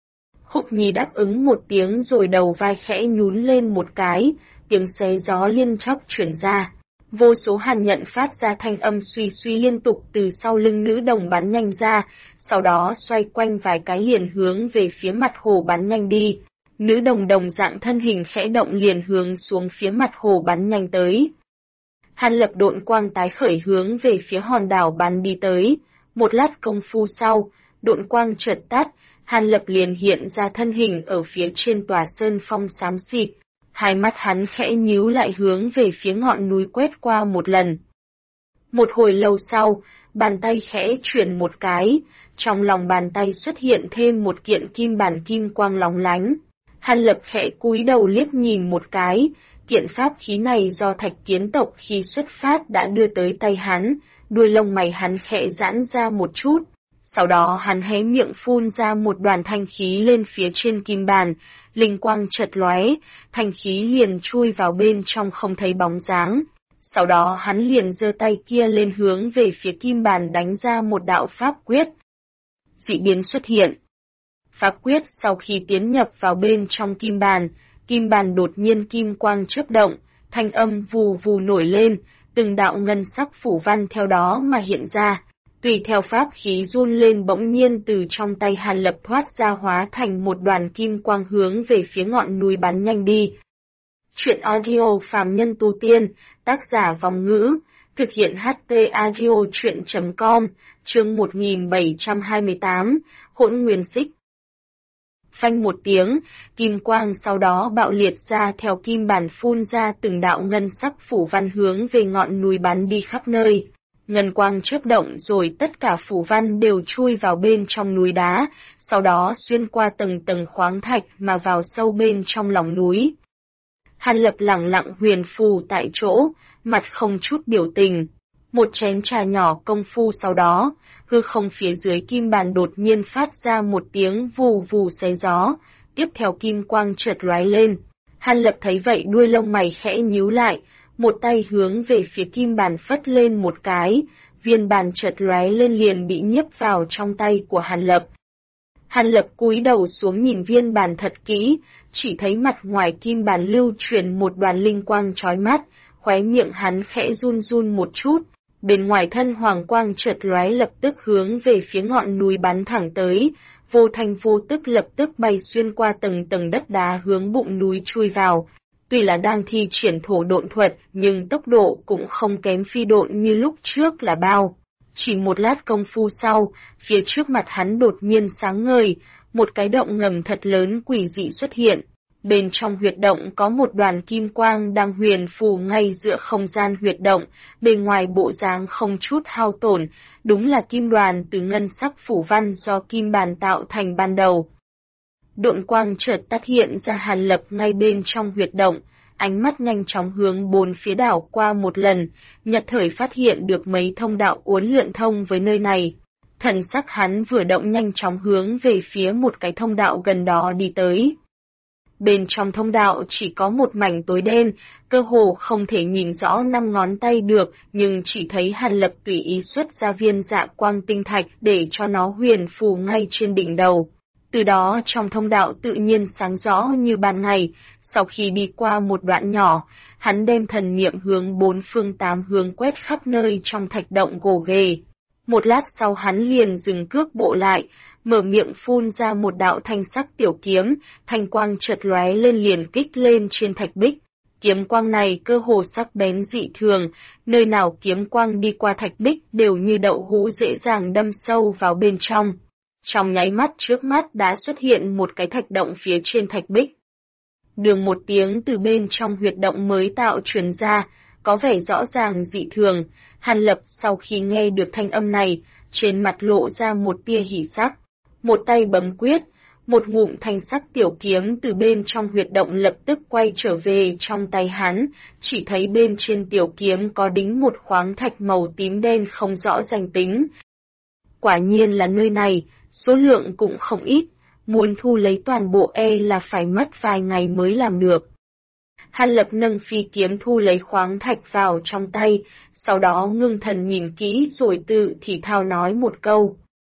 Khúc Nhi đáp ứng một tiếng rồi đầu vai khẽ nhún lên một cái, tiếng xé gió liên chóc chuyển ra. Vô số hàn nhận phát ra thanh âm suy suy liên tục từ sau lưng nữ đồng bắn nhanh ra, sau đó xoay quanh vài cái liền hướng về phía mặt hồ bắn nhanh đi. Nữ đồng đồng dạng thân hình khẽ động liền hướng xuống phía mặt hồ bắn nhanh tới. Hàn Lập độn quang tái khởi hướng về phía hòn đảo bắn đi tới. Một lát công phu sau, độn quang chợt tắt, Hàn Lập liền hiện ra thân hình ở phía trên tòa sơn phong xám xịt. Hai mắt hắn khẽ nhíu lại hướng về phía ngọn núi quét qua một lần. Một hồi lâu sau, bàn tay khẽ chuyển một cái, trong lòng bàn tay xuất hiện thêm một kiện kim bản kim quang lóng lánh. Hàn Lập khẽ cúi đầu liếc nhìn một cái, kiện pháp khí này do Thạch Kiến tộc khi xuất phát đã đưa tới tay hắn, đuôi lông mày hắn khẽ giãn ra một chút. Sau đó hắn hé miệng phun ra một đoàn thanh khí lên phía trên kim bàn, linh quang chợt lóe, thanh khí liền chui vào bên trong không thấy bóng dáng. Sau đó hắn liền giơ tay kia lên hướng về phía kim bàn đánh ra một đạo pháp quyết. Dị biến xuất hiện. Pháp quyết sau khi tiến nhập vào bên trong kim bàn đột nhiên kim quang chớp động, thanh âm vù vù nổi lên, từng đạo ngân sắc phủ văn theo đó mà hiện ra. Tùy theo pháp khí run lên bỗng nhiên từ trong tay Hàn Lập thoát ra hóa thành một đoàn kim quang hướng về phía ngọn núi bắn nhanh đi. Chuyện audio phàm nhân tu tiên, tác giả Vong Ngữ, thực hiện HT audio chuyện.com, chương 1728, Hỗn Nguyên Xích. Phanh một tiếng, kim quang sau đó bạo liệt ra theo kim bản phun ra từng đạo ngân sắc phủ văn hướng về ngọn núi bắn đi khắp nơi. Ngân quang chớp động rồi tất cả phủ văn đều chui vào bên trong núi đá, sau đó xuyên qua tầng tầng khoáng thạch mà vào sâu bên trong lòng núi. Hàn Lập lẳng lặng huyền phù tại chỗ, mặt không chút biểu tình. Một chén trà nhỏ công phu sau đó, hư không phía dưới kim bàn đột nhiên phát ra một tiếng vù vù xé gió, tiếp theo kim quang chợt lóe lên. Hàn Lập thấy vậy đuôi lông mày khẽ nhíu lại, một tay hướng về phía kim bàn phất lên một cái, viên bàn chợt lóe lên liền bị nhiếp vào trong tay của Hàn Lập. Hàn Lập cúi đầu xuống nhìn viên bàn thật kỹ, chỉ thấy mặt ngoài kim bàn lưu truyền một đoàn linh quang chói mắt, khóe miệng hắn khẽ run run một chút, bên ngoài thân hoàng quang chợt lóe lập tức hướng về phía ngọn núi bắn thẳng tới, vô thanh vô tức lập tức bay xuyên qua tầng tầng đất đá hướng bụng núi chui vào. Tuy là đang thi triển thổ độn thuật, nhưng tốc độ cũng không kém phi độn như lúc trước là bao. Chỉ một lát công phu sau, phía trước mặt hắn đột nhiên sáng ngời, một cái động ngầm thật lớn quỷ dị xuất hiện. Bên trong huyệt động có một đoàn kim quang đang huyền phù ngay giữa không gian huyệt động, bề ngoài bộ dáng không chút hao tổn, đúng là kim đoàn từ ngân sắc phủ văn do kim bàn tạo thành ban đầu. Độn quang chợt tắt hiện ra Hàn Lập ngay bên trong huyệt động, ánh mắt nhanh chóng hướng bốn phía đảo qua một lần, nhất thời phát hiện được mấy thông đạo uốn lượn thông với nơi này. Thần sắc hắn vừa động nhanh chóng hướng về phía một cái thông đạo gần đó đi tới. Bên trong thông đạo chỉ có một mảnh tối đen, cơ hồ không thể nhìn rõ 5 ngón tay được, nhưng chỉ thấy Hàn Lập tùy ý xuất ra viên dạ quang tinh thạch để cho nó huyền phù ngay trên đỉnh đầu. Từ đó trong thông đạo tự nhiên sáng rõ như ban ngày, sau khi đi qua một đoạn nhỏ, hắn đem thần niệm hướng bốn phương tám hướng quét khắp nơi trong thạch động gồ ghề. Một lát sau hắn liền dừng cước bộ lại, mở miệng phun ra một đạo thanh sắc tiểu kiếm, thanh quang chợt lóe lên liền kích lên trên thạch bích. Kiếm quang này cơ hồ sắc bén dị thường, nơi nào kiếm quang đi qua thạch bích đều như đậu hũ dễ dàng đâm sâu vào bên trong. Trong nháy mắt trước mắt đã xuất hiện một cái thạch động phía trên thạch bích. Đường một tiếng từ bên trong huyệt động mới tạo truyền ra, có vẻ rõ ràng dị thường. Hàn Lập sau khi nghe được thanh âm này, trên mặt lộ ra một tia hỉ sắc. Một tay bấm quyết, một ngụm thanh sắc tiểu kiếm từ bên trong huyệt động lập tức quay trở về trong tay hắn, chỉ thấy bên trên tiểu kiếm có đính một khoáng thạch màu tím đen không rõ danh tính. Quả nhiên là nơi này, số lượng cũng không ít, muốn thu lấy toàn bộ là phải mất vài ngày mới làm được. Hàn Lập nâng phi kiếm thu lấy khoáng thạch vào trong tay, sau đó ngưng thần nhìn kỹ rồi tự thì thào nói một câu.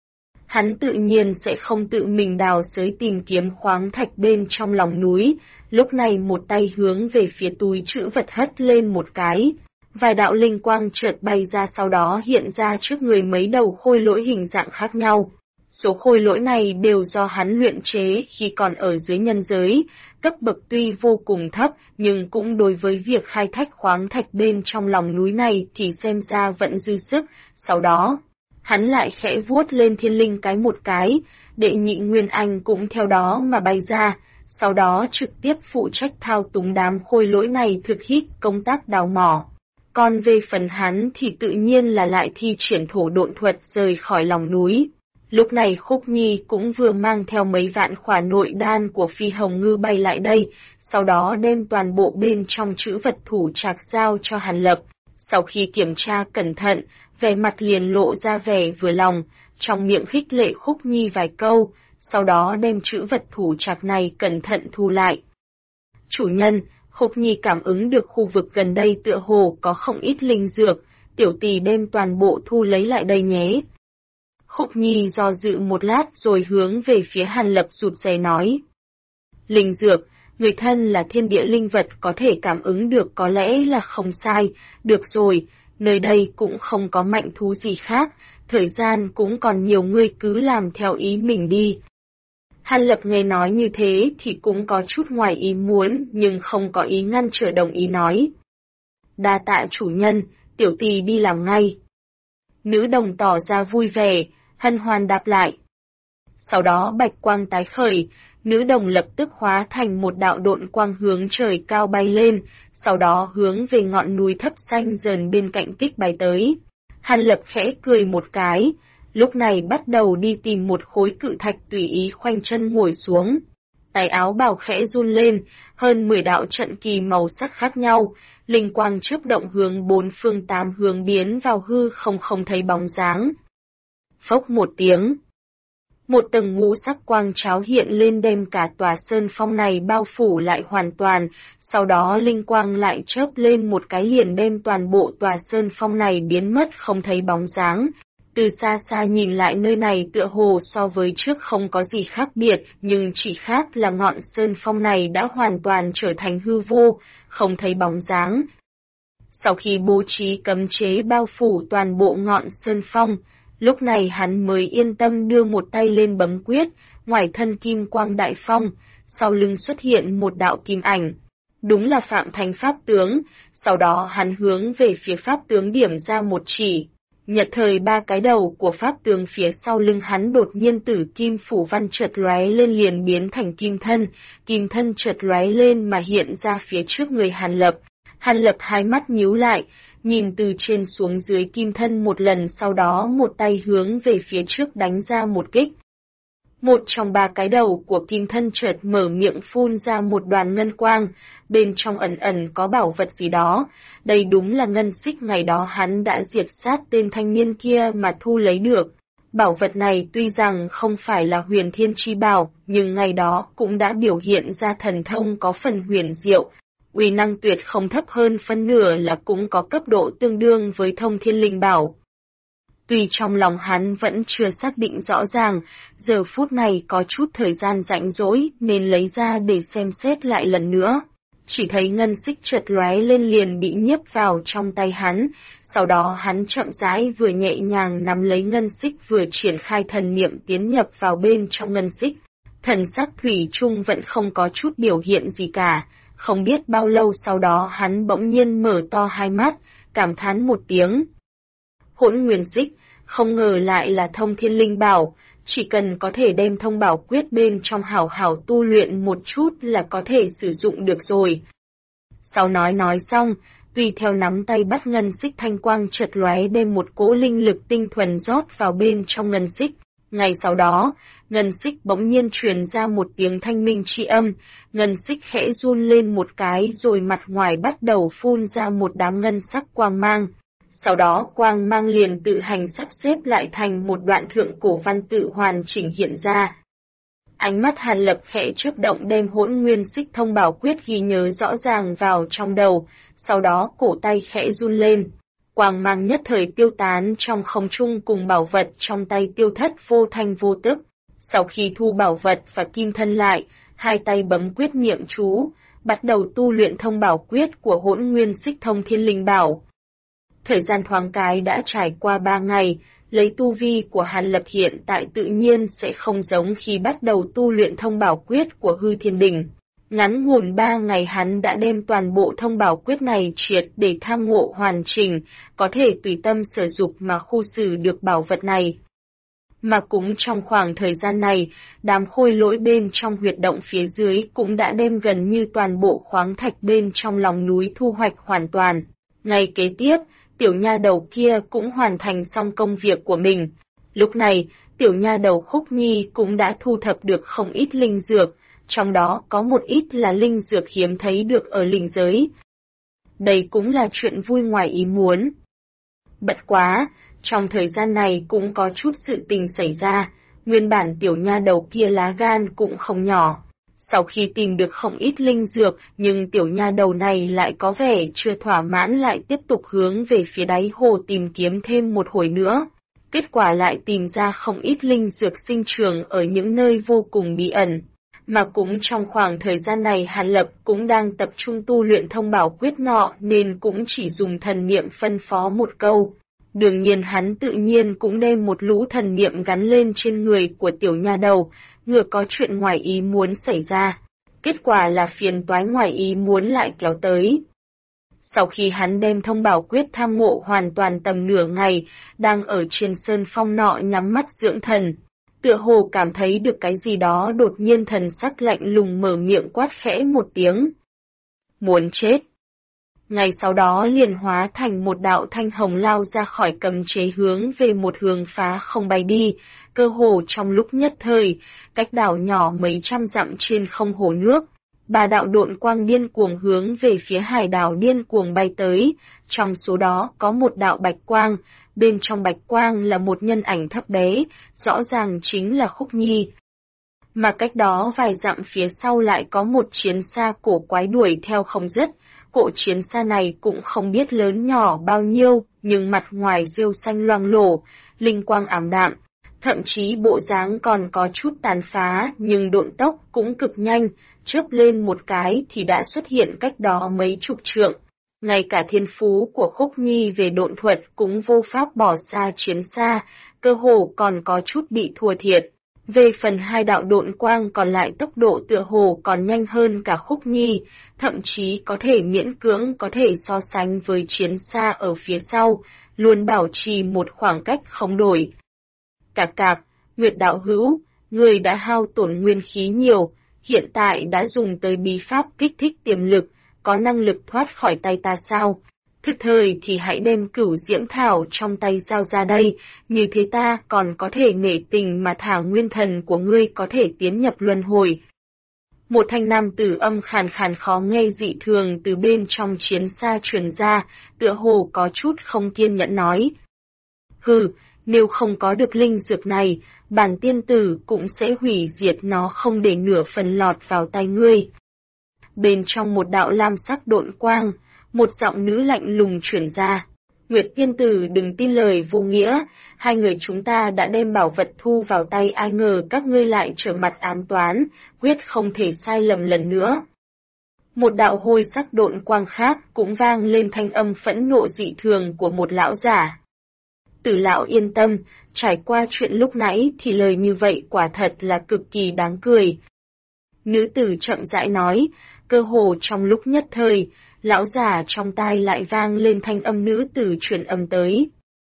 Hắn tự nhiên sẽ không tự mình đào xới tìm kiếm khoáng thạch bên trong lòng núi, lúc này một tay hướng về phía túi trữ vật hất lên một cái. Vài đạo linh quang chợt bay ra sau đó hiện ra trước người mấy đầu khôi lỗi hình dạng khác nhau. Số khôi lỗi này đều do hắn luyện chế khi còn ở dưới nhân giới, cấp bậc tuy vô cùng thấp, nhưng cũng đối với việc khai thác khoáng thạch bên trong lòng núi này thì xem ra vẫn dư sức. Sau đó, hắn lại khẽ vuốt lên thiên linh cái một cái, Đệ Nhị Nguyên Anh cũng theo đó mà bay ra, sau đó trực tiếp phụ trách thao túng đám khôi lỗi này thực hiện công tác đào mỏ. Còn về phần hắn thì tự nhiên là lại thi triển thổ độn thuật rời khỏi lòng núi. Lúc này Khúc Nhi cũng vừa mang theo mấy vạn khỏa nội đan của Phi Hồng Ngư bay lại đây, sau đó đem toàn bộ bên trong trữ vật thủ trạc giao cho Hàn Lập. Sau khi kiểm tra cẩn thận, vẻ mặt liền lộ ra vẻ vừa lòng, trong miệng khích lệ Khúc Nhi vài câu, sau đó đem trữ vật thủ trạc này cẩn thận thu lại. Chủ nhân, Khúc Nhi cảm ứng được khu vực gần đây tựa hồ có không ít linh dược, tiểu tỷ đem toàn bộ thu lấy lại đây nhé. Khúc Nhi do dự một lát rồi hướng về phía Hàn Lập rụt rè nói. Linh dược, người thân là thiên địa linh vật có thể cảm ứng được có lẽ là không sai, được rồi, nơi đây cũng không có mạnh thú gì khác, thời gian cũng còn nhiều, ngươi cứ làm theo ý mình đi. Hàn Lập nghe nói như thế thì cũng có chút ngoài ý muốn nhưng không có ý ngăn trở, đồng ý nói. Đa tạ chủ nhân, tiểu tỷ đi làm ngay. Nữ đồng tỏ ra vui vẻ, hân hoan đáp lại. Sau đó bạch quang tái khởi, nữ đồng lập tức hóa thành một đạo độn quang hướng trời cao bay lên, sau đó hướng về ngọn núi thấp xanh dần bên cạnh kích bay tới. Hàn Lập khẽ cười một cái, lúc này bắt đầu đi tìm một khối cự thạch tùy ý khoanh chân ngồi xuống. Tay áo bào khẽ run lên, hơn 10 đạo trận kỳ màu sắc khác nhau, linh quang chớp động hướng bốn phương tám hướng biến vào hư không thấy bóng dáng. Phốc một tiếng. Một tầng ngũ sắc quang cháo hiện lên đem cả tòa sơn phong này bao phủ lại hoàn toàn, sau đó linh quang lại chớp lên một cái liền đem toàn bộ tòa sơn phong này biến mất không thấy bóng dáng. Từ xa xa nhìn lại nơi này tựa hồ so với trước không có gì khác biệt, nhưng chỉ khác là ngọn sơn phong này đã hoàn toàn trở thành hư vô, không thấy bóng dáng. Sau khi bố trí cấm chế bao phủ toàn bộ ngọn sơn phong, lúc này hắn mới yên tâm đưa một tay lên bấm quyết, ngoài thân kim quang đại phong, sau lưng xuất hiện một đạo kim ảnh. Đúng là Phạm Thành Pháp Tướng, sau đó hắn hướng về phía Pháp Tướng điểm ra một chỉ. Nhật thời ba cái đầu của Pháp Tướng phía sau lưng hắn đột nhiên tử kim phủ văn chợt lóe lên liền biến thành kim thân chợt lóe lên mà hiện ra phía trước người Hàn Lập. Hàn Lập hai mắt nhíu lại, nhìn từ trên xuống dưới kim thân một lần, sau đó một tay hướng về phía trước đánh ra một kích. Một trong ba cái đầu của kim thân chợt mở miệng phun ra một đoàn ngân quang, bên trong ẩn ẩn có bảo vật gì đó, đây đúng là ngân xích ngày đó hắn đã diệt sát tên thanh niên kia mà thu lấy được. Bảo vật này tuy rằng không phải là huyền thiên chi bảo, nhưng ngày đó cũng đã biểu hiện ra thần thông có phần huyền diệu. Uy năng tuyệt không thấp hơn phân nửa là cũng có cấp độ tương đương với thông thiên linh bảo. Tuy trong lòng hắn vẫn chưa xác định rõ ràng, giờ phút này có chút thời gian rảnh rỗi nên lấy ra để xem xét lại lần nữa. Chỉ thấy ngân xích chợt lóe lên liền bị nhiếp vào trong tay hắn, sau đó hắn chậm rãi vừa nhẹ nhàng nắm lấy ngân xích vừa triển khai thần niệm tiến nhập vào bên trong ngân xích. Thần sắc thủy chung vẫn không có chút biểu hiện gì cả. Không biết bao lâu sau đó hắn bỗng nhiên mở to hai mắt, cảm thán một tiếng. Hỗn nguyên xích, không ngờ lại là thông thiên linh bảo, chỉ cần có thể đem thông bảo quyết bên trong hảo hảo tu luyện một chút là có thể sử dụng được rồi. Sau nói xong, tùy theo nắm tay bắt ngân xích thanh quang chợt lóe đem một cỗ linh lực tinh thuần rót vào bên trong ngân xích. Ngay sau đó, ngân xích bỗng nhiên truyền ra một tiếng thanh minh tri âm, ngân xích khẽ run lên một cái rồi mặt ngoài bắt đầu phun ra một đám ngân sắc quang mang. Sau đó quang mang liền tự hành sắp xếp lại thành một đoạn thượng cổ văn tự hoàn chỉnh hiện ra. Ánh mắt Hàn Lập khẽ chớp động đem hỗn nguyên xích thông bảo quyết ghi nhớ rõ ràng vào trong đầu, sau đó cổ tay khẽ run lên. Quang mang nhất thời tiêu tán trong không trung cùng bảo vật trong tay tiêu thất vô thanh vô tức. Sau khi thu bảo vật và kim thân lại, hai tay bấm quyết niệm chú, bắt đầu tu luyện thông bảo quyết của hỗn nguyên xích thông thiên linh bảo. Thời gian thoáng cái đã trải qua 3 ngày, lấy tu vi của Hàn Lập hiện tại tự nhiên sẽ không giống khi bắt đầu tu luyện thông bảo quyết của Hư Thiên Đỉnh. Ngắn ngủn 3 ngày hắn đã đem toàn bộ thông bảo quyết này triệt để tham ngộ hoàn chỉnh, có thể tùy tâm sử dụng mà khu xử được bảo vật này. Mà cũng trong khoảng thời gian này, đám khôi lỗi bên trong huyệt động phía dưới cũng đã đem gần như toàn bộ khoáng thạch bên trong lòng núi thu hoạch hoàn toàn. Ngày kế tiếp, tiểu nha đầu kia cũng hoàn thành xong công việc của mình. Lúc này, tiểu nha đầu Khúc Nhi cũng đã thu thập được không ít linh dược, trong đó có một ít là linh dược hiếm thấy được ở linh giới. Đây cũng là chuyện vui ngoài ý muốn. Bất quá, trong thời gian này cũng có chút sự tình xảy ra, nguyên bản tiểu nha đầu kia lá gan cũng không nhỏ. Sau khi tìm được không ít linh dược, nhưng tiểu nha đầu này lại có vẻ chưa thỏa mãn lại tiếp tục hướng về phía đáy hồ tìm kiếm thêm một hồi nữa. Kết quả lại tìm ra không ít linh dược sinh trưởng ở những nơi vô cùng bí ẩn. Mà cũng trong khoảng thời gian này Hàn Lập cũng đang tập trung tu luyện thông bảo quyết nọ nên cũng chỉ dùng thần niệm phân phó một câu. Đương nhiên hắn tự nhiên cũng đem một lũ thần niệm gắn lên trên người của tiểu nha đầu, ngừa có chuyện ngoài ý muốn xảy ra. Kết quả là phiền toái ngoài ý muốn lại kéo tới. Sau khi hắn đem thông bảo quyết tham ngộ hoàn toàn tầm nửa ngày, đang ở trên sơn phong nọ nhắm mắt dưỡng thần. Tựa hồ cảm thấy được cái gì đó đột nhiên thần sắc lạnh lùng mở miệng quát khẽ một tiếng. Muốn chết. Ngày sau đó liền hóa thành một đạo thanh hồng lao ra khỏi cấm chế hướng về một hướng phá không bay đi, cơ hồ trong lúc nhất thời, cách đảo nhỏ mấy trăm dặm trên không hồ nước. 3 đạo độn quang điên cuồng hướng về phía hải đảo điên cuồng bay tới, trong số đó có một đạo bạch quang, bên trong bạch quang là một nhân ảnh thấp bé, rõ ràng chính là Khúc Nhi. Mà cách đó vài dặm phía sau lại có một chiến xa cổ quái đuổi theo không dứt. Cỗ chiến xa này cũng không biết lớn nhỏ bao nhiêu, nhưng mặt ngoài rêu xanh loang lổ, linh quang ảm đạm, thậm chí bộ dáng còn có chút tàn phá, nhưng độn tốc cũng cực nhanh, chớp lên một cái thì đã xuất hiện cách đó mấy chục trượng. Ngay cả thiên phú của Khúc Nhi về độn thuật cũng vô pháp bỏ xa chiến xa, cơ hồ còn có chút bị thua thiệt. Về phần 2 đạo độn quang còn lại tốc độ tựa hồ còn nhanh hơn cả Khúc Nhi, thậm chí có thể miễn cưỡng có thể so sánh với chiến xa ở phía sau, luôn bảo trì một khoảng cách không đổi. Cạc, Nguyệt đạo hữu, người đã hao tổn nguyên khí nhiều, hiện tại đã dùng tới bí pháp kích thích tiềm lực, có năng lực thoát khỏi tay ta sao? Thực thời thì hãy đem Cửu Diễm Thảo trong tay giao ra đây, như thế ta còn có thể nể tình mà thả nguyên thần của ngươi có thể tiến nhập luân hồi. Một thanh nam tử âm khàn khàn khó nghe dị thường từ bên trong chiến xa truyền ra, tựa hồ có chút không kiên nhẫn nói. Hừ, nếu không có được linh dược này, bản tiên tử cũng sẽ hủy diệt nó không để nửa phần lọt vào tay ngươi. Bên trong một đạo lam sắc độn quang, một giọng nữ lạnh lùng truyền ra. Nguyệt tiên tử đừng tin lời vô nghĩa, 2 người chúng ta đã đem bảo vật thu vào tay, ai ngờ các ngươi lại trở mặt ám toán, quyết không thể sai lầm lần nữa. Một đạo hôi sắc độn quang khác cũng vang lên thanh âm phẫn nộ dị thường của một lão giả. Tử lão yên tâm, trải qua chuyện lúc nãy thì lời như vậy quả thật là cực kỳ đáng cười. Nữ tử chậm rãi nói, cơ hồ trong lúc nhất thời, lão giả trong tai lại vang lên thanh âm nữ tử truyền âm tới.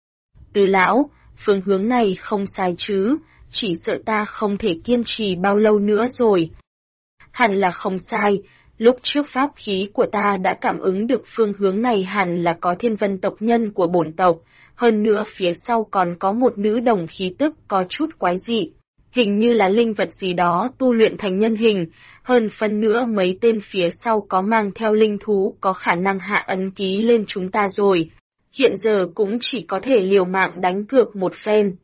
Từ lão, phương hướng này không sai chứ, chỉ sợ ta không thể kiên trì bao lâu nữa rồi. Hẳn là không sai, lúc trước pháp khí của ta đã cảm ứng được phương hướng này hẳn là có thiên vân tộc nhân của bổn tộc, hơn nữa phía sau còn có một nữ đồng khí tức có chút quái dị. Hình như là linh vật gì đó tu luyện thành nhân hình, hơn phân nữa mấy tên phía sau có mang theo linh thú có khả năng hạ ấn ký lên chúng ta rồi. Hiện giờ cũng chỉ có thể liều mạng đánh cược một phen.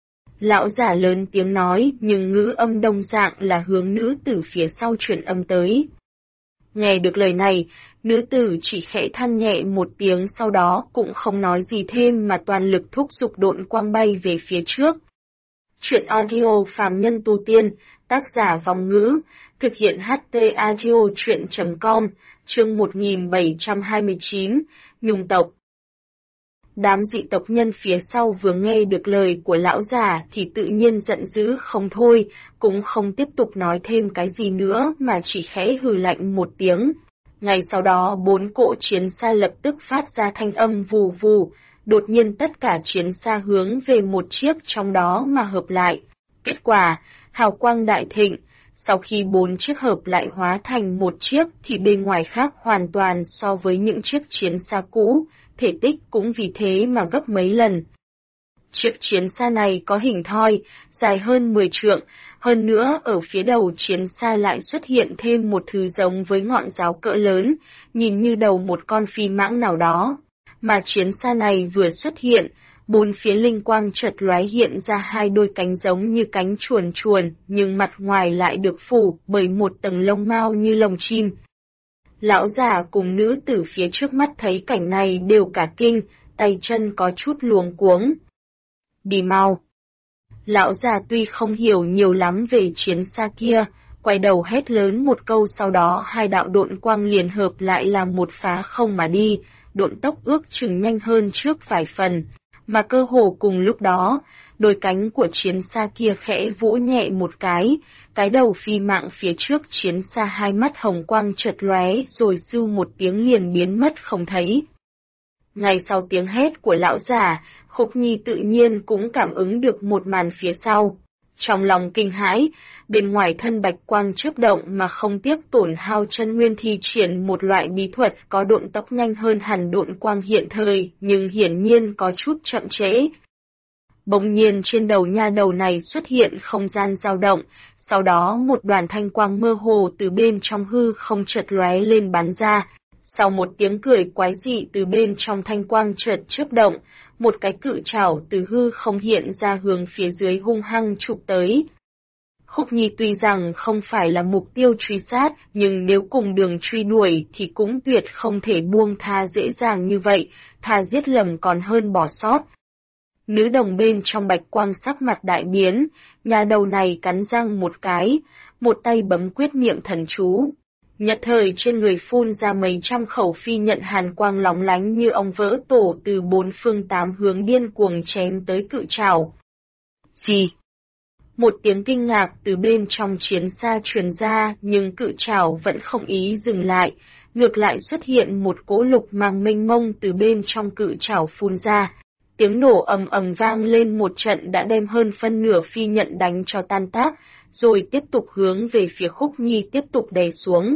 Lão giả lớn tiếng nói nhưng ngữ âm đồng dạng là hướng nữ tử phía sau truyền âm tới. Nghe được lời này, nữ tử chỉ khẽ than nhẹ một tiếng sau đó cũng không nói gì thêm mà toàn lực thúc giục độn quang bay về phía trước. Chuyện audio phàm nhân tu tiên, tác giả Vong Ngữ, thực hiện HT audio chuyện.com, chương 1729, Nhung tộc. Đám dị tộc nhân phía sau vừa nghe được lời của lão già thì tự nhiên giận dữ không thôi, cũng không tiếp tục nói thêm cái gì nữa mà chỉ khẽ hừ lạnh một tiếng. Ngay sau đó 4 cỗ chiến xa lập tức phát ra thanh âm vù vù, đột nhiên tất cả chiến xa hướng về một chiếc trong đó mà hợp lại. Kết quả, hào quang đại thịnh, sau khi 4 chiếc hợp lại hóa thành một chiếc thì bên ngoài khác hoàn toàn so với những chiếc chiến xa cũ, thể tích cũng vì thế mà gấp mấy lần. Chiếc chiến xa này có hình thoi, dài hơn 10 trượng, hơn nữa ở phía đầu chiến xa lại xuất hiện thêm một thứ giống với ngọn giáo cỡ lớn, nhìn như đầu một con phi mãng nào đó. Mà chiến xa này vừa xuất hiện, 4 phía linh quang chợt lóe hiện ra 2 đôi cánh giống như cánh chuồn chuồn, nhưng mặt ngoài lại được phủ bởi một tầng lông mao như lông chim. Lão già cùng nữ tử phía trước mắt thấy cảnh này đều cả kinh, tay chân có chút luống cuống. Đi mau! Lão già tuy không hiểu nhiều lắm về chiến xa kia, quay đầu hét lớn một câu, sau đó 2 đạo độn quang liền hợp lại làm một phá không mà đi, độn tốc ước chừng nhanh hơn trước vài phần, mà cơ hồ cùng lúc đó, đôi cánh của chiến xa kia khẽ vỗ nhẹ một cái đầu phi mãng phía trước chiến xa 2 mắt hồng quang chợt lóe rồi sưu một tiếng liền biến mất không thấy. Ngay sau tiếng hét của lão già, Khúc Nhi tự nhiên cũng cảm ứng được một màn phía sau. Trong lòng kinh hãi, bên ngoài thân bạch quang chớp động mà không tiếc tổn hao chân nguyên thi triển một loại bí thuật có độn tốc nhanh hơn hẳn độn quang hiện thời, nhưng hiển nhiên có chút chậm trễ. Bỗng nhiên trên đầu nha đầu này xuất hiện không gian dao động, sau đó một đoàn thanh quang mơ hồ từ bên trong hư không chợt lóe lên bắn ra. Sau một tiếng cười quái dị từ bên trong thanh quang chợt chớp động, một cái cự trảo từ hư không hiện ra hướng phía dưới hung hăng chụp tới. Khúc Nhi tuy rằng không phải là mục tiêu truy sát, nhưng nếu cùng đường truy đuổi thì cũng tuyệt không thể buông tha dễ dàng như vậy, thà giết lầm còn hơn bỏ sót. Nữ đồng bên trong bạch quang sắc mặt đại biến, nhà đầu này cắn răng một cái, một tay bấm quyết niệm thần chú. Nhất thời trên người phun ra mấy trăm khẩu phi nhận hàn quang lóng lánh như ong vỡ tổ từ 4 phương 8 hướng điên cuồng chém tới cự trảo. Gì? Một tiếng kinh ngạc từ bên trong chiến xa truyền ra, nhưng cự trảo vẫn không ý dừng lại, ngược lại xuất hiện một cỗ lục mang mênh mông từ bên trong cự trảo phun ra. Tiếng nổ ầm ầm vang lên một trận đã đem hơn phân nửa phi nhận đánh cho tan tác, rồi tiếp tục hướng về phía Khúc Nhi tiếp tục đè xuống.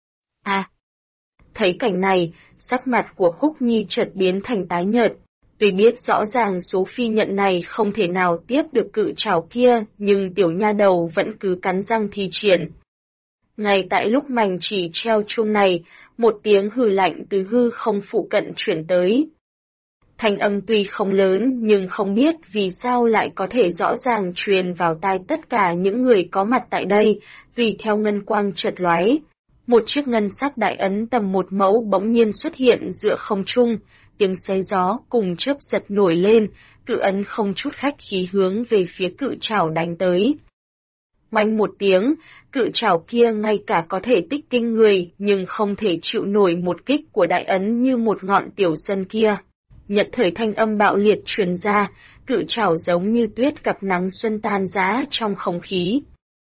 Thấy cảnh này, sắc mặt của Khúc Nhi chợt biến thành tái nhợt. Tuy biết rõ ràng số phi nhận này không thể nào tiếp được cự trảo kia, nhưng tiểu nha đầu vẫn cứ cắn răng thi triển. Ngay tại lúc mảnh chỉ treo chuông này, một tiếng hừ lạnh từ hư không phụ cận chuyển tới. Thanh âm tuy không lớn nhưng không biết vì sao lại có thể rõ ràng truyền vào tai tất cả những người có mặt tại đây, tùy theo ngân quang chợt lóe. Một chiếc ngân sắc đại ấn tầm 1 mẫu bỗng nhiên xuất hiện giữa không trung, tiếng xé gió cùng chớp giật nổi lên, cự ấn không chút khách khí hướng về phía cự trảo đánh tới. Oanh một tiếng, cự trảo kia ngay cả có thể tích kinh người nhưng không thể chịu nổi một kích của đại ấn như một ngọn tiểu sơn kia. Nhật thời thanh âm bạo liệt truyền ra, cự trảo giống như tuyết gặp nắng xuân tan rã trong không khí.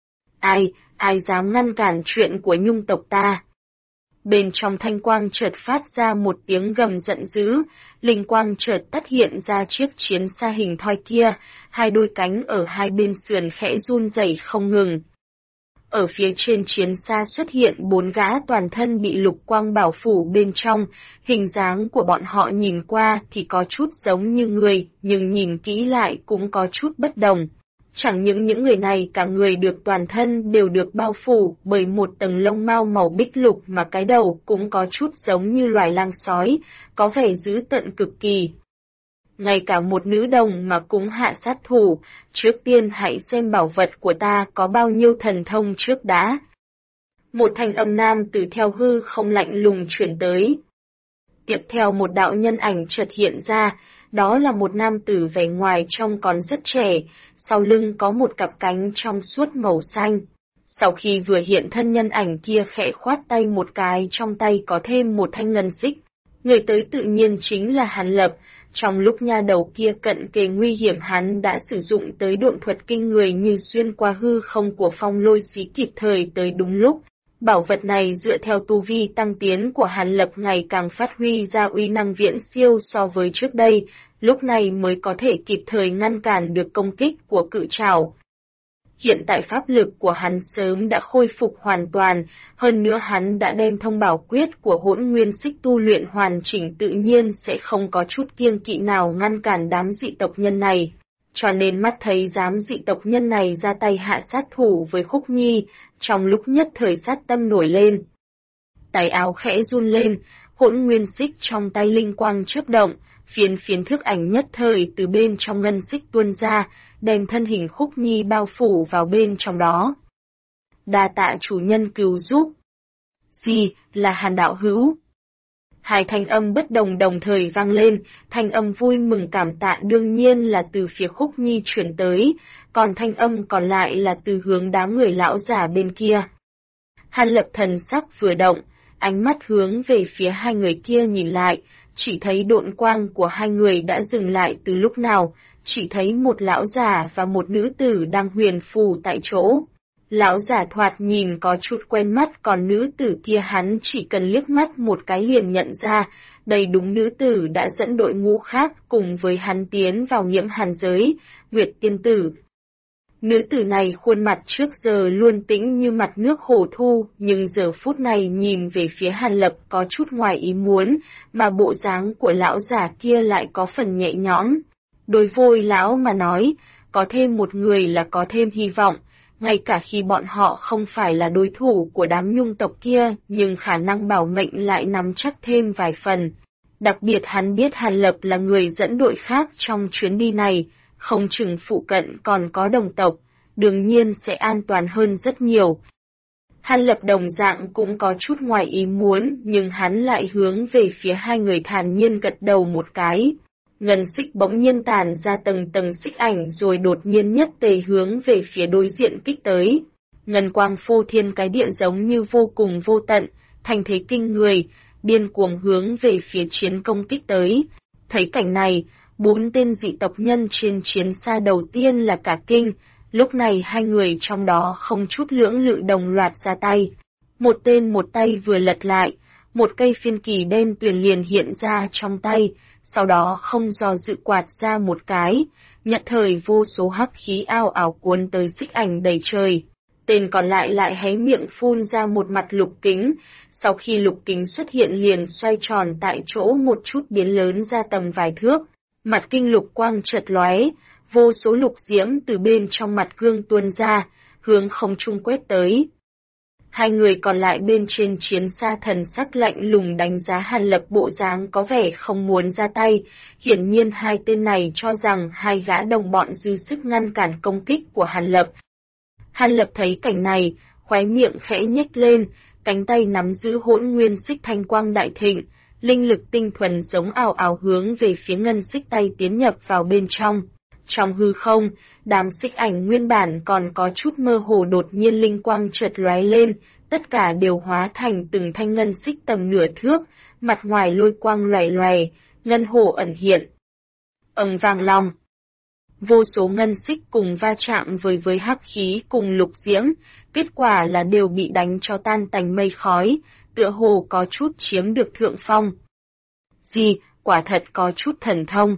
Ai dám ngăn cản chuyện của Nhung tộc ta? Bên trong thanh quang chợt phát ra một tiếng gầm giận dữ, linh quang chợt tắt hiện ra chiếc chiến xa hình thoi kia, 2 đôi cánh ở 2 bên sườn khẽ run rẩy không ngừng. Ở phía trên chiến xa xuất hiện 4 gã toàn thân bị lục quang bảo phủ bên trong, hình dáng của bọn họ nhìn qua thì có chút giống như người, nhưng nhìn kỹ lại cũng có chút bất đồng. Chẳng những người này cả người được toàn thân đều được bao phủ bởi một tầng lông mao màu bích lục mà cái đầu cũng có chút giống như loài lang sói, có vẻ dữ tợn cực kỳ. Ngay cả một nữ đồng mà cũng hạ sát thủ, trước tiên hãy xem bảo vật của ta có bao nhiêu thần thông trước đã. Một thanh âm nam từ theo hư không lạnh lùng chuyển tới. Tiếp theo một đạo nhân ảnh chợt hiện ra, đó là một nam tử vẻ ngoài trông còn rất trẻ, sau lưng có một cặp cánh trong suốt màu xanh. Sau khi vừa hiện thân nhân ảnh kia khẽ khoát tay một cái, trong tay có thêm một thanh ngân xích. Người tới tự nhiên chính là Hàn Lập. Trong lúc nha đầu kia cận kề nguy hiểm, hắn đã sử dụng tới độn thuật kinh người như xuyên qua hư không của Phong Lôi Xí, kịp thời tới đúng lúc. Bảo vật này dựa theo tu vi tăng tiến của Hàn Lập ngày càng phát huy ra uy năng viễn siêu so với trước đây, lúc này mới có thể kịp thời ngăn cản được công kích của cự trảo. Hiện tại pháp lực của hắn sớm đã khôi phục hoàn toàn, hơn nữa hắn đã đem thông bảo quyết của Hỗn Nguyên Xích tu luyện hoàn chỉnh, tự nhiên sẽ không có chút kiêng kỵ nào ngăn cản đám dị tộc nhân này. Cho nên mắt thấy đám dị tộc nhân này ra tay hạ sát thủ với Khúc Nhi, trong lúc nhất thời sát tâm nổi lên. Tay áo khẽ run lên, Hỗn Nguyên Xích trong tay linh quang chớp động, phiến phiến thức ảnh nhất thời từ bên trong ngân xích tuôn ra, đem thân hình Khúc Nhi bao phủ vào bên trong đó. Đa tạ chủ nhân cứu giúp. Gì, là Hàn đạo hữu? Hai thanh âm bất đồng đồng thời vang lên, thanh âm vui mừng cảm tạ đương nhiên là từ phía Khúc Nhi chuyển tới, còn thanh âm còn lại là từ hướng đám người lão giả bên kia. Hàn Lập thần sắc vừa động, ánh mắt hướng về phía hai người kia nhìn lại, chỉ thấy độn quang của hai người đã dừng lại từ lúc nào, chỉ thấy một lão già và một nữ tử đang huyền phù tại chỗ. Lão già thoạt nhìn có chút quen mắt, còn nữ tử kia hắn chỉ cần liếc mắt một cái liền nhận ra, đây đúng nữ tử đã dẫn đội ngũ khác cùng với hắn tiến vào Nhiễm Hàn giới, Nguyệt tiên tử. Nữ tử này khuôn mặt trước giờ luôn tĩnh như mặt nước hồ thu, nhưng giờ phút này nhìn về phía Hàn Lập có chút ngoài ý muốn, mà bộ dáng của lão già kia lại có phần nhẹ nhõm. Đối Vôi lão mà nói, có thêm một người là có thêm hy vọng, ngay cả khi bọn họ không phải là đối thủ của đám nhung tộc kia, nhưng khả năng bảo mệnh lại nắm chắc thêm vài phần. Đặc biệt hắn biết Hàn Lập là người dẫn đội khác trong chuyến đi này, không chừng phụ cận còn có đồng tộc, đương nhiên sẽ an toàn hơn rất nhiều. Hàn Lập đồng dạng cũng có chút ngoài ý muốn, nhưng hắn lại hướng về phía hai người thản nhiên gật đầu một cái. Ngân xích bỗng nhiên tàn ra tầng tầng xích ảnh rồi đột nhiên nhất tề hướng về phía đối diện kích tới. Ngân quang phô thiên cái địa giống như vô cùng vô tận, thành thế kinh người, điên cuồng hướng về phía chiến công kích tới. Thấy cảnh này, 4 tên dị tộc nhân trên chiến xa đầu tiên là cả kinh, lúc này hai người trong đó không chút lưỡng lự đồng loạt ra tay. Một tên một tay vừa lật lại, một cây phiên kỳ đen tuyền liền hiện ra trong tay, sau đó không do dự quạt ra một cái, nhận thời vô số hắc khí ào ào cuốn tới xích ảnh đầy trời. Tên còn lại lại hé miệng phun ra một mặt lục kính, sau khi lục kính xuất hiện liền xoay tròn tại chỗ một chút biến lớn ra tầm vài thước. Mặt kinh lục quang chợt lóe, vô số lục diễm từ bên trong mặt gương tuôn ra, hướng không trung quét tới. Hai người còn lại bên trên chiến xa thần sắc lạnh lùng đánh giá Hàn Lập bộ dáng có vẻ không muốn ra tay, hiển nhiên hai tên này cho rằng hai gã đồng bọn dư sức ngăn cản công kích của Hàn Lập. Hàn Lập thấy cảnh này, khóe miệng khẽ nhếch lên, cánh tay nắm giữ Hỗn Nguyên Xích thanh quang đại thịnh, linh lực tinh thuần giống ào ào hướng về phía ngân xích tay tiến nhập vào bên trong. Trong hư không, đám xích ảnh nguyên bản còn có chút mơ hồ đột nhiên linh quang chợt lóe lên, tất cả đều hóa thành từng thanh ngân xích tầm nửa thước, mặt ngoài lôi quang loè loè, ngân hồ ẩn hiện. Ầm vang long. Vô số ngân xích cùng va chạm với hắc khí cùng lục diễm, kết quả là đều bị đánh cho tan tành mây khói, tựa hồ có chút chiếm được thượng phong. Gì, quả thật có chút thần thông.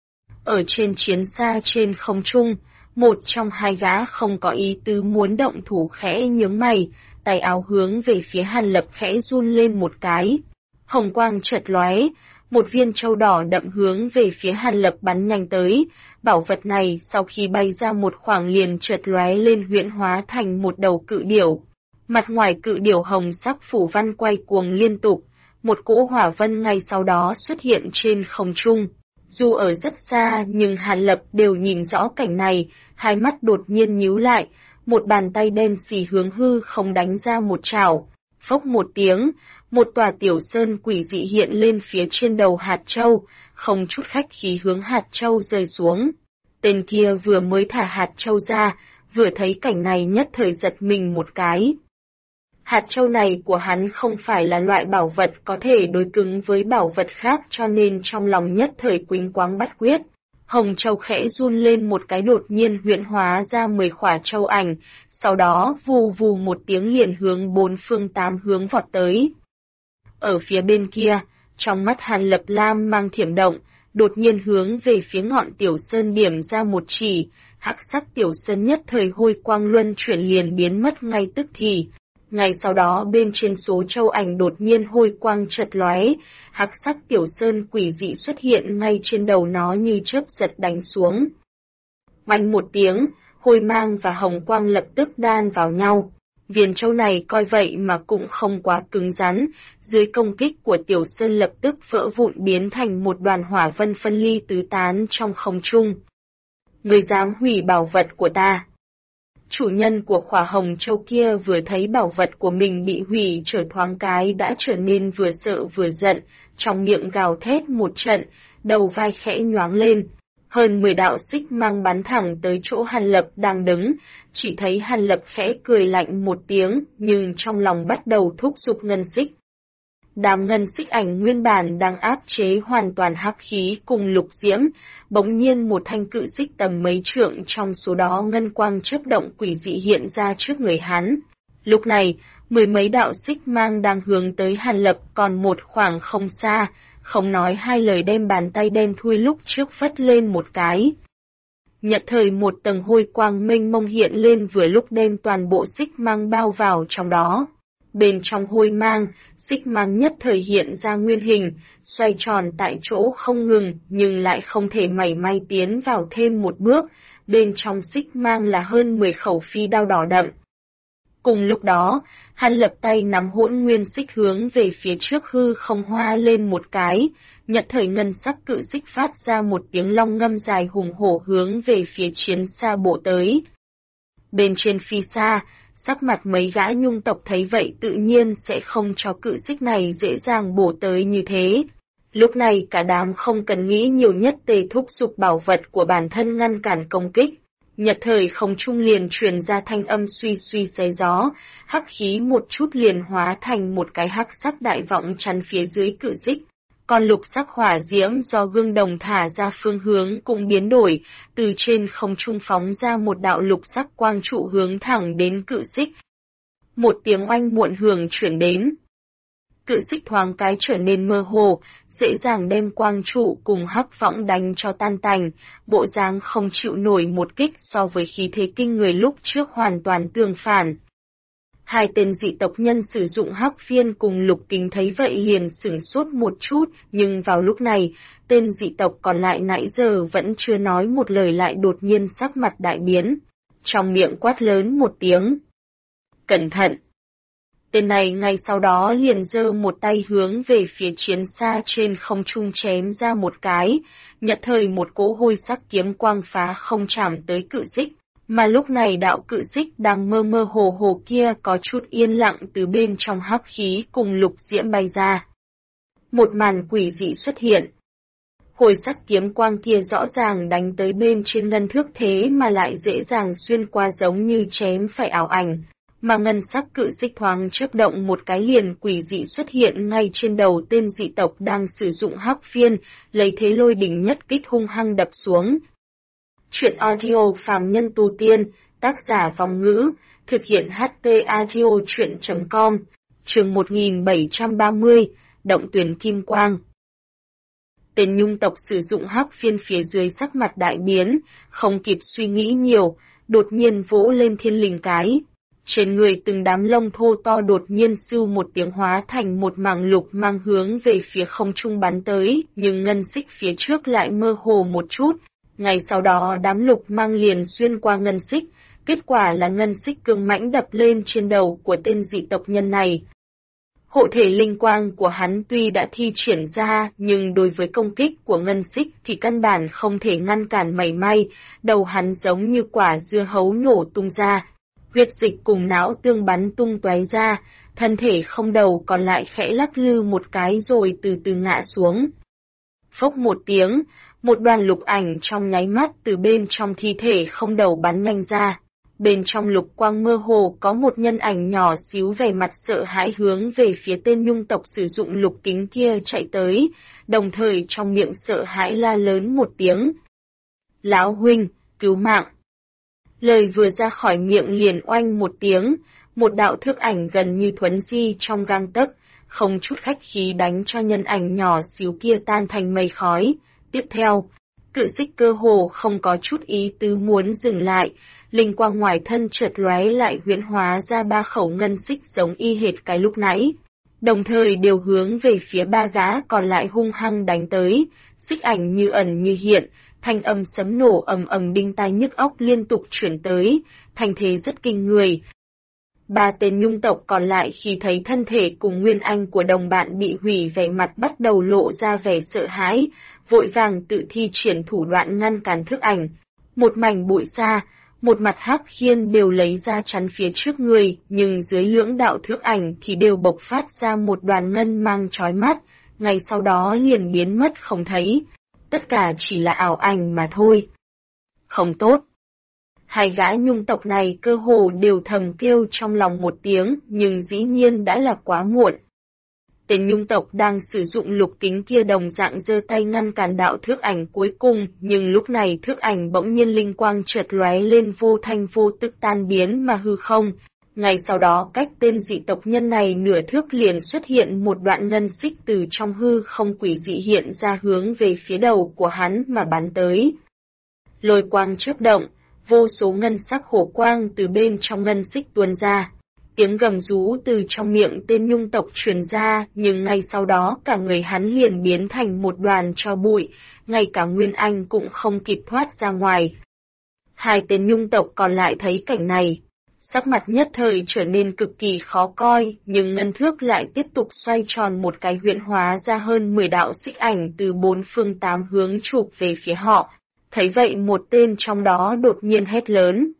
Ở trên chiến xa trên không trung, một trong hai gã không có ý tứ muốn động thủ khẽ nhướng mày, tay áo hướng về phía Hàn Lập khẽ run lên một cái. Hồng quang chợt lóe, một viên châu đỏ đậm hướng về phía Hàn Lập bắn nhanh tới. Bảo vật này sau khi bay ra một khoảng liền chợt lóe lên huyễn hóa thành một đầu cự điểu. Mặt ngoài cự điểu hồng sắc phủ văn quay cuồng liên tục, một cỗ hỏa vân ngay sau đó xuất hiện trên không trung. Dù ở rất xa nhưng Hàn Lập đều nhìn rõ cảnh này, hai mắt đột nhiên nhíu lại, một bàn tay đen xì hướng hư không đánh ra một chảo. Phốc một tiếng, một tòa tiểu sơn quỷ dị hiện lên phía trên đầu hạt châu, không chút khách khí hướng hạt châu rơi xuống. Tên kia vừa mới thả hạt châu ra, vừa thấy cảnh này nhất thời giật mình một cái. Hạt châu này của hắn không phải là loại bảo vật có thể đối cứng với bảo vật khác, cho nên trong lòng nhất thời quýnh quáng bắt quyết. Hồng châu khẽ run lên một cái, đột nhiên huyễn hóa ra 10 khỏa châu ảnh, sau đó vù vù một tiếng liền hướng 4 phương 8 hướng vọt tới. Ở phía bên kia, trong mắt Hàn Lập Lam mang thiểm động, đột nhiên hướng về phía ngọn tiểu sơn điểm ra một chỉ, hắc sắc tiểu sơn nhất thời hôi quang luân chuyển liền biến mất ngay tức thì. Ngay sau đó bên trên số châu ảnh đột nhiên hôi quang chợt lóe, hắc sắc tiểu sơn quỷ dị xuất hiện ngay trên đầu nó như chớp giật đánh xuống. Oanh một tiếng, hôi mang và hồng quang lập tức đan vào nhau. Viên châu này coi vậy mà cũng không quá cứng rắn, dưới công kích của tiểu sơn lập tức vỡ vụn biến thành một đoàn hỏa vân phân ly tứ tán trong không trung. Người dám hủy bảo vật của ta. Chủ nhân của khỏa hồng châu kia vừa thấy bảo vật của mình bị hủy trở thoáng cái đã trở nên vừa sợ vừa giận, trong miệng gào thét một trận, đầu vai khẽ nhoáng lên. Hơn 10 đạo xích mang bắn thẳng tới chỗ Hàn Lập đang đứng, chỉ thấy Hàn Lập khẽ cười lạnh một tiếng, nhưng trong lòng bắt đầu thúc giục ngân xích. Đám ngân xích ảnh nguyên bản đang áp chế hoàn toàn hắc khí cùng lục diễm, bỗng nhiên một thanh cự xích tầm mấy trượng trong số đó ngân quang chớp động quỷ dị hiện ra trước người hắn. Lúc này, 10 mấy đạo xích mang đang hướng tới Hàn Lập còn một khoảng không xa, không nói hai lời đem bàn tay đen thui lúc trước phất lên một cái. Nhận thời một tầng hôi quang mênh mông hiện lên vừa lúc đem toàn bộ xích mang bao vào trong đó. Bên trong hôi mang, xích mang nhất thời hiện ra nguyên hình, xoay tròn tại chỗ không ngừng nhưng lại không thể mảy may tiến vào thêm một bước, bên trong xích mang là hơn 10 khẩu phi đao đỏ đậm. Cùng lúc đó, Hàn Lập tay nắm hỗn nguyên xích hướng về phía trước hư không hoa lên một cái, nhận thời ngân sắc cự xích phát ra một tiếng long ngâm dài hùng hổ hướng về phía chiến xa bộ tới. Bên trên phi xa, sắc mặt mấy gã nhung tộc thấy vậy tự nhiên sẽ không cho cự xích này dễ dàng bổ tới như thế. Lúc này cả đám không cần nghĩ nhiều nhất tề thúc giục bảo vật của bản thân ngăn cản công kích. Nhật thời không trung liền truyền ra thanh âm suy suy xé gió, hắc khí một chút liền hóa thành một cái hắc sắc đại vọng chắn phía dưới cự xích. Còn lục sắc hỏa diễm do gương đồng thả ra phương hướng cũng biến đổi, từ trên không trung phóng ra một đạo lục sắc quang trụ hướng thẳng đến cự xích. Một tiếng oanh muộn hưởng chuyển đến. Cự xích thoáng cái trở nên mơ hồ, dễ dàng đem quang trụ cùng hắc võng đánh cho tan tành, bộ dáng không chịu nổi một kích so với khí thế kinh người lúc trước hoàn toàn tương phản. Hai tên dị tộc nhân sử dụng hắc phiên cùng lục kính thấy vậy liền sửng sốt một chút, nhưng vào lúc này, tên dị tộc còn lại nãy giờ vẫn chưa nói một lời lại đột nhiên sắc mặt đại biến. Trong miệng quát lớn một tiếng. Cẩn thận! Tên này ngay sau đó liền giơ một tay hướng về phía chiến xa trên không trung chém ra một cái, nhật thời một cỗ hôi sắc kiếm quang phá không chạm tới cự xích. Mà lúc này đạo cự xích đang mơ mơ hồ hồ kia có chút yên lặng từ bên trong hắc khí cùng lục diễm bay ra. Một màn quỷ dị xuất hiện. Hồi sắc kiếm quang kia rõ ràng đánh tới bên trên ngân thước thế mà lại dễ dàng xuyên qua giống như chém phải ảo ảnh. Mà ngân sắc cự xích thoáng chớp động một cái liền quỷ dị xuất hiện ngay trên đầu tên dị tộc đang sử dụng hắc phiên, lấy thế lôi đỉnh nhất kích hung hăng đập xuống. Chuyện audio phàm nhân tu tiên, tác giả Vong Ngữ, thực hiện HT audio chuyện.com, chương 1730, Động Tuyển Kim Quang. Tên nhung tộc sử dụng hắc phiên phía dưới sắc mặt đại biến, không kịp suy nghĩ nhiều, đột nhiên vỗ lên thiên linh cái. Trên người từng đám lông thô to đột nhiên sưu một tiếng hóa thành một mảng lục mang hướng về phía không trung bắn tới, nhưng ngân xích phía trước lại mơ hồ một chút. Ngay sau đó đám lục mang liền xuyên qua ngân xích, kết quả là ngân xích cương mãnh đập lên trên đầu của tên dị tộc nhân này. Hộ thể linh quang của hắn tuy đã thi triển ra nhưng đối với công kích của ngân xích thì căn bản không thể ngăn cản mảy may, đầu hắn giống như quả dưa hấu nổ tung ra. Huyết dịch cùng não tương bắn tung tóe ra, thân thể không đầu còn lại khẽ lắc lư một cái rồi từ từ ngã xuống. Phốc một tiếng, một đoàn lục ảnh trong nháy mắt từ bên trong thi thể không đầu bắn nhanh ra. Bên trong lục quang mơ hồ có một nhân ảnh nhỏ xíu vẻ mặt sợ hãi hướng về phía tên nhung tộc sử dụng lục kính kia chạy tới, đồng thời trong miệng sợ hãi la lớn một tiếng. Lão huynh, cứu mạng! Lời vừa ra khỏi miệng liền oanh một tiếng, một đạo thước ảnh gần như thuấn di trong gang tấc, không chút khách khí đánh cho nhân ảnh nhỏ xíu kia tan thành mây khói. Tiếp theo, cự xích cơ hồ không có chút ý tứ muốn dừng lại, linh quang ngoài thân chợt lóe lại huyễn hóa ra 3 khẩu ngân xích giống y hệt cái lúc nãy, đồng thời đều hướng về phía 3 gã còn lại hung hăng đánh tới, xích ảnh như ẩn như hiện, thanh âm sấm nổ ầm ầm đinh tai nhức óc liên tục chuyển tới, thành thế rất kinh người. 3 tên nhung tộc còn lại khi thấy thân thể cùng nguyên anh của đồng bạn bị hủy, vẻ mặt bắt đầu lộ ra vẻ sợ hãi, vội vàng tự thi triển thủ đoạn ngăn cản thước ảnh. Một mảnh bụi xa, một mặt hắc khiên đều lấy ra chắn phía trước người, nhưng dưới lưỡng đạo thước ảnh thì đều bộc phát ra một đoàn ngân mang chói mắt, ngay sau đó liền biến mất không thấy. Tất cả chỉ là ảo ảnh mà thôi. Không tốt. 2 gã nhung tộc này cơ hồ đều thầm kêu trong lòng một tiếng, nhưng dĩ nhiên đã là quá muộn. Tên nhung tộc đang sử dụng lục kính kia đồng dạng giơ tay ngăn cản đạo thước ảnh cuối cùng, nhưng lúc này thước ảnh bỗng nhiên linh quang chợt lóe lên vô thanh vô tức tan biến mà hư không. Ngay sau đó cách tên dị tộc nhân này nửa thước liền xuất hiện một đoạn ngân xích từ trong hư không quỷ dị hiện ra hướng về phía đầu của hắn mà bắn tới. Lôi quang chớp động, vô số ngân sắc hổ quang từ bên trong ngân xích tuôn ra. Tiếng gầm rú từ trong miệng tên nhung tộc truyền ra, nhưng ngay sau đó cả người hắn liền biến thành một đoàn tro bụi, ngay cả Nguyên Anh cũng không kịp thoát ra ngoài. 2 tên nhung tộc còn lại thấy cảnh này, sắc mặt nhất thời trở nên cực kỳ khó coi, nhưng ngân thước lại tiếp tục xoay tròn một cái huyễn hóa ra hơn 10 đạo xích ảnh từ 4 phương 8 hướng chụp về phía họ. Thấy vậy một tên trong đó đột nhiên hét lớn.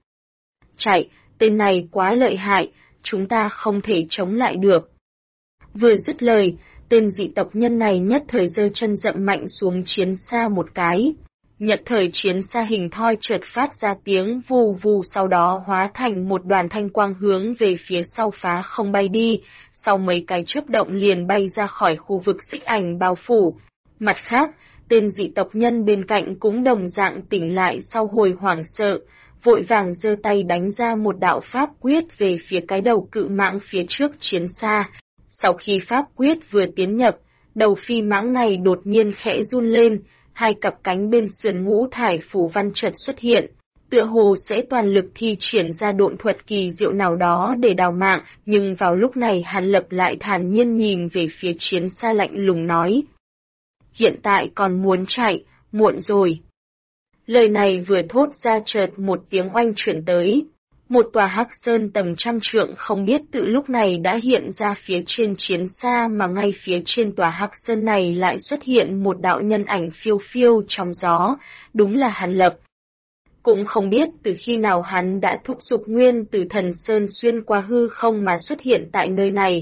Chạy, tên này quá lợi hại, chúng ta không thể chống lại được. Vừa dứt lời, tên dị tộc nhân này nhất thời giơ chân dậm mạnh xuống chiến xa một cái. Nhất thời chiến xa hình thoi chợt phát ra tiếng vù vù, sau đó hóa thành một đoàn thanh quang hướng về phía sau phá không bay đi, sau mấy cái chớp động liền bay ra khỏi khu vực xích ảnh bao phủ. Mặt khác, tên dị tộc nhân bên cạnh cũng đồng dạng tỉnh lại sau hồi hoảng sợ, vội vàng giơ tay đánh ra một đạo pháp quyết về phía cái đầu cự mãng phía trước chiến xa. Sau khi pháp quyết vừa tiến nhập, đầu phi mãng này đột nhiên khẽ run lên, 2 cặp cánh bên sườn ngũ thải phủ văn chợt xuất hiện, tựa hồ sẽ toàn lực thi triển ra độn thuật kỳ diệu nào đó để đào mạng, nhưng vào lúc này Hàn Lập lại thản nhiên nhìn về phía chiến xa lạnh lùng nói. Hiện tại còn muốn chạy, muộn rồi. Lời này vừa thốt ra chợt một tiếng oanh chuyển tới. Một tòa hắc sơn tầm 100 trượng không biết tự lúc này đã hiện ra phía trên chiến xa, mà ngay phía trên tòa hắc sơn này lại xuất hiện một đạo nhân ảnh phiêu phiêu trong gió, đúng là Hàn Lập. Cũng không biết từ khi nào hắn đã thúc giục nguyên từ thần sơn xuyên qua hư không mà xuất hiện tại nơi này.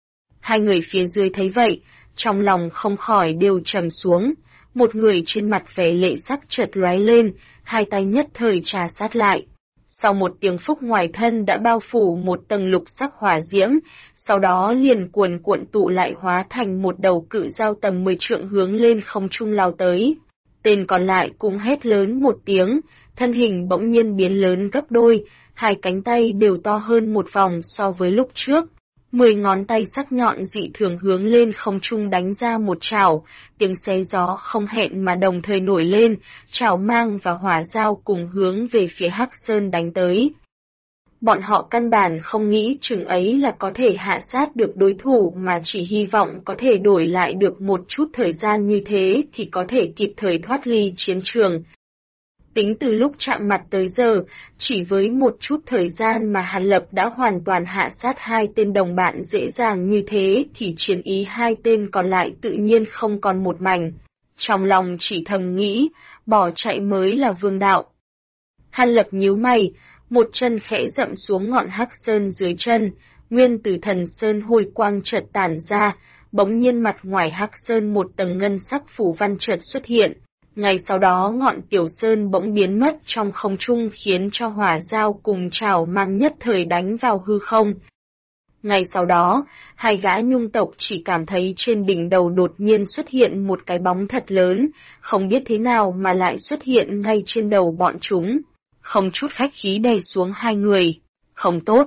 2 người phía dưới thấy vậy, trong lòng không khỏi đều trầm xuống, một người trên mặt vẻ lệ sắc chợt lóe lên, 2 tay nhất thời trà sát lại. Sau một tiếng phúc ngoài thân đã bao phủ một tầng lục sắc hỏa diễm, sau đó liền cuồn cuộn tụ lại hóa thành một đầu cự dao tầm 10 trượng hướng lên không trung lao tới. Tên còn lại cũng hét lớn một tiếng, thân hình bỗng nhiên biến lớn gấp đôi, 2 cánh tay đều to hơn một vòng so với lúc trước. 10 ngón tay sắc nhọn dị thường hướng lên không trung đánh ra một chảo, tiếng xé gió không hẹn mà đồng thời nổi lên, chảo mang và hỏa dao cùng hướng về phía Hắc Sơn đánh tới. Bọn họ căn bản không nghĩ chừng ấy là có thể hạ sát được đối thủ, mà chỉ hy vọng có thể đổi lại được một chút thời gian như thế thì có thể kịp thời thoát ly chiến trường. Tính từ lúc chạm mặt tới giờ, chỉ với một chút thời gian mà Hàn Lập đã hoàn toàn hạ sát 2 tên đồng bạn dễ dàng như thế thì chiến ý 2 tên còn lại tự nhiên không còn một mảnh. Trong lòng chỉ thầm nghĩ, bỏ chạy mới là vương đạo. Hàn Lập nhíu mày, một chân khẽ dậm xuống ngọn hắc sơn dưới chân, nguyên từ thần sơn hồi quang chợt tản ra, bỗng nhiên mặt ngoài hắc sơn một tầng ngân sắc phủ văn chợt xuất hiện. Ngay sau đó ngọn tiểu sơn bỗng biến mất trong không trung khiến cho hỏa dao cùng chảo mang nhất thời đánh vào hư không. Ngay sau đó, hai gã nhung tộc chỉ cảm thấy trên đỉnh đầu đột nhiên xuất hiện một cái bóng thật lớn, không biết thế nào mà lại xuất hiện ngay trên đầu bọn chúng. Không chút khách khí đè xuống hai người. Không tốt.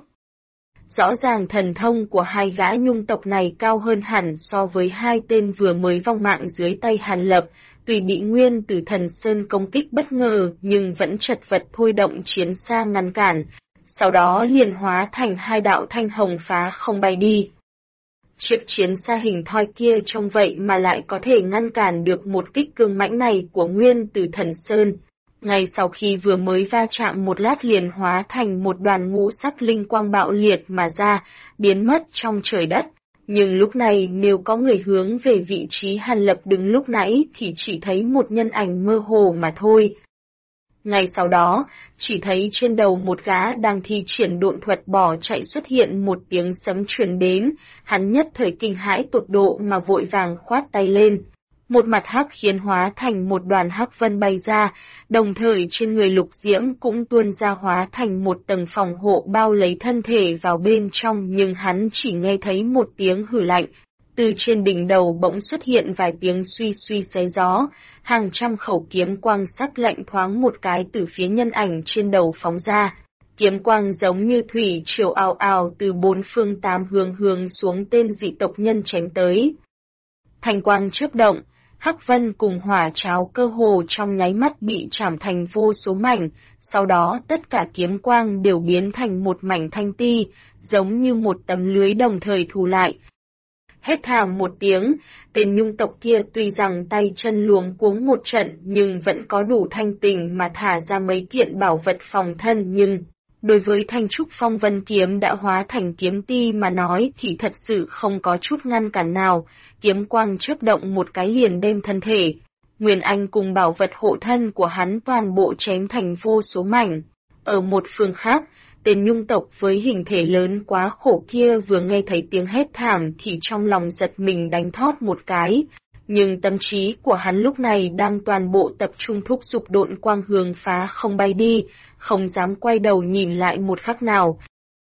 Rõ ràng thần thông của hai gã nhung tộc này cao hơn hẳn so với hai tên vừa mới vong mạng dưới tay Hàn Lập, tuy bị Nguyên Tử Thần Sơn công kích bất ngờ nhưng vẫn chật vật thôi động chiến xa ngăn cản, sau đó liền hóa thành hai đạo thanh hồng phá không bay đi. Chiếc chiến xa hình thoi kia trông vậy mà lại có thể ngăn cản được một kích cương mãnh này của Nguyên Tử Thần Sơn. Ngay sau khi vừa mới va chạm một lát liền hóa thành một đoàn ngũ sắc linh quang bạo liệt mà ra, biến mất trong trời đất. Nhưng lúc này nếu có người hướng về vị trí Hàn Lập đứng lúc nãy thì chỉ thấy một nhân ảnh mơ hồ mà thôi. Ngay sau đó, chỉ thấy trên đầu một gã đang thi triển độn thuật bỏ chạy xuất hiện một tiếng sấm truyền đến, hắn nhất thời kinh hãi tột độ mà vội vàng khoát tay lên. Một mặt hắc khiến hóa thành một đoàn hắc vân bay ra, đồng thời trên người Lục Diễm cũng tuôn ra hóa thành một tầng phòng hộ bao lấy thân thể vào bên trong, nhưng hắn chỉ nghe thấy một tiếng hử lạnh. Từ trên đỉnh đầu bỗng xuất hiện vài tiếng suy suy xé gió, hàng trăm khẩu kiếm quang sắc lạnh thoáng một cái từ phía nhân ảnh trên đầu phóng ra. Kiếm quang giống như thủy triều ào ào từ bốn phương tám hướng hướng xuống tên dị tộc nhân chém tới. Thanh quang chớp động, hắc vân cùng hỏa tráo cơ hồ trong nháy mắt bị chảm thành vô số mảnh, sau đó tất cả kiếm quang đều biến thành một mảnh thanh ti, giống như một tấm lưới đồng thời thu lại. Hét thảm một tiếng, tên nhung tộc kia tuy rằng tay chân luống cuống một trận nhưng vẫn có đủ thanh tình mà thả ra mấy kiện bảo vật phòng thân, nhưng đối với thanh trúc phong vân kiếm đã hóa thành kiếm ti mà nói thì thật sự không có chút ngăn cản nào, kiếm quang chớp động một cái liền đem thân thể Nguyên Anh cùng bảo vật hộ thân của hắn toàn bộ chém thành vô số mảnh. Ở một phương khác, tên nhung tộc với hình thể lớn quá khổ kia vừa nghe thấy tiếng hét thảm thì trong lòng giật mình đánh thót một cái, nhưng tâm trí của hắn lúc này đang toàn bộ tập trung thúc giục độn quang hướng phá không bay đi, không dám quay đầu nhìn lại một khắc nào.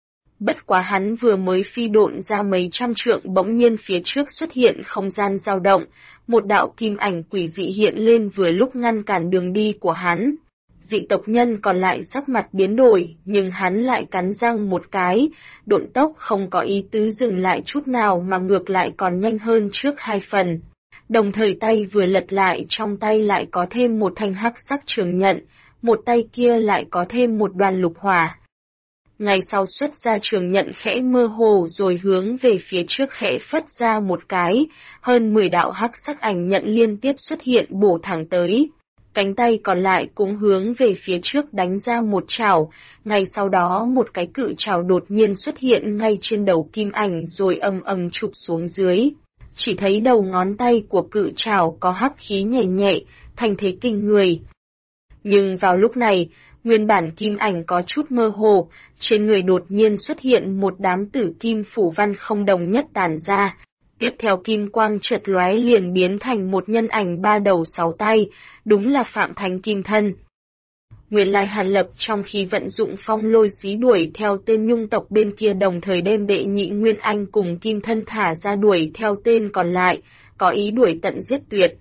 Bất quá hắn vừa mới phi độn ra mấy trăm trượng bỗng nhiên phía trước xuất hiện không gian dao động, một đạo kim ảnh quỷ dị hiện lên vừa lúc ngăn cản đường đi của hắn. Dị tộc nhân còn lại sắc mặt biến đổi, nhưng hắn lại cắn răng một cái, độn tốc không có ý tứ dừng lại chút nào mà ngược lại còn nhanh hơn trước hai phần. Đồng thời tay vừa lật lại trong tay lại có thêm một thanh hắc sắc trường nhận, một tay kia lại có thêm một đoàn lục hỏa. Ngay sau xuất ra trường nhận khẽ mơ hồ rồi hướng về phía trước khẽ phất ra một cái, hơn 10 đạo hắc sắc ảnh nhận liên tiếp xuất hiện bổ thẳng tới. Cánh tay còn lại cũng hướng về phía trước đánh ra một chảo, ngay sau đó một cái cự chảo đột nhiên xuất hiện ngay trên đầu kim ảnh rồi ầm ầm chụp xuống dưới. Chỉ thấy đầu ngón tay của cự chảo có hắc khí nhẹ nhẹ, thành thế kinh người. Nhưng vào lúc này, nguyên bản kim ảnh có chút mơ hồ, trên người đột nhiên xuất hiện một đám tử kim phủ văn không đồng nhất tản ra. Tiếp theo kim quang chợt lóe liền biến thành một nhân ảnh 3 đầu 6 tay, đúng là Phạm Thánh Kim Thân. Nguyên lai Hàn Lập trong khi vận dụng phong lôi xí đuổi theo tên nhung tộc bên kia đồng thời đem đệ nhị Nguyên Anh cùng Kim Thân thả ra đuổi theo tên còn lại, có ý đuổi tận giết tuyệt.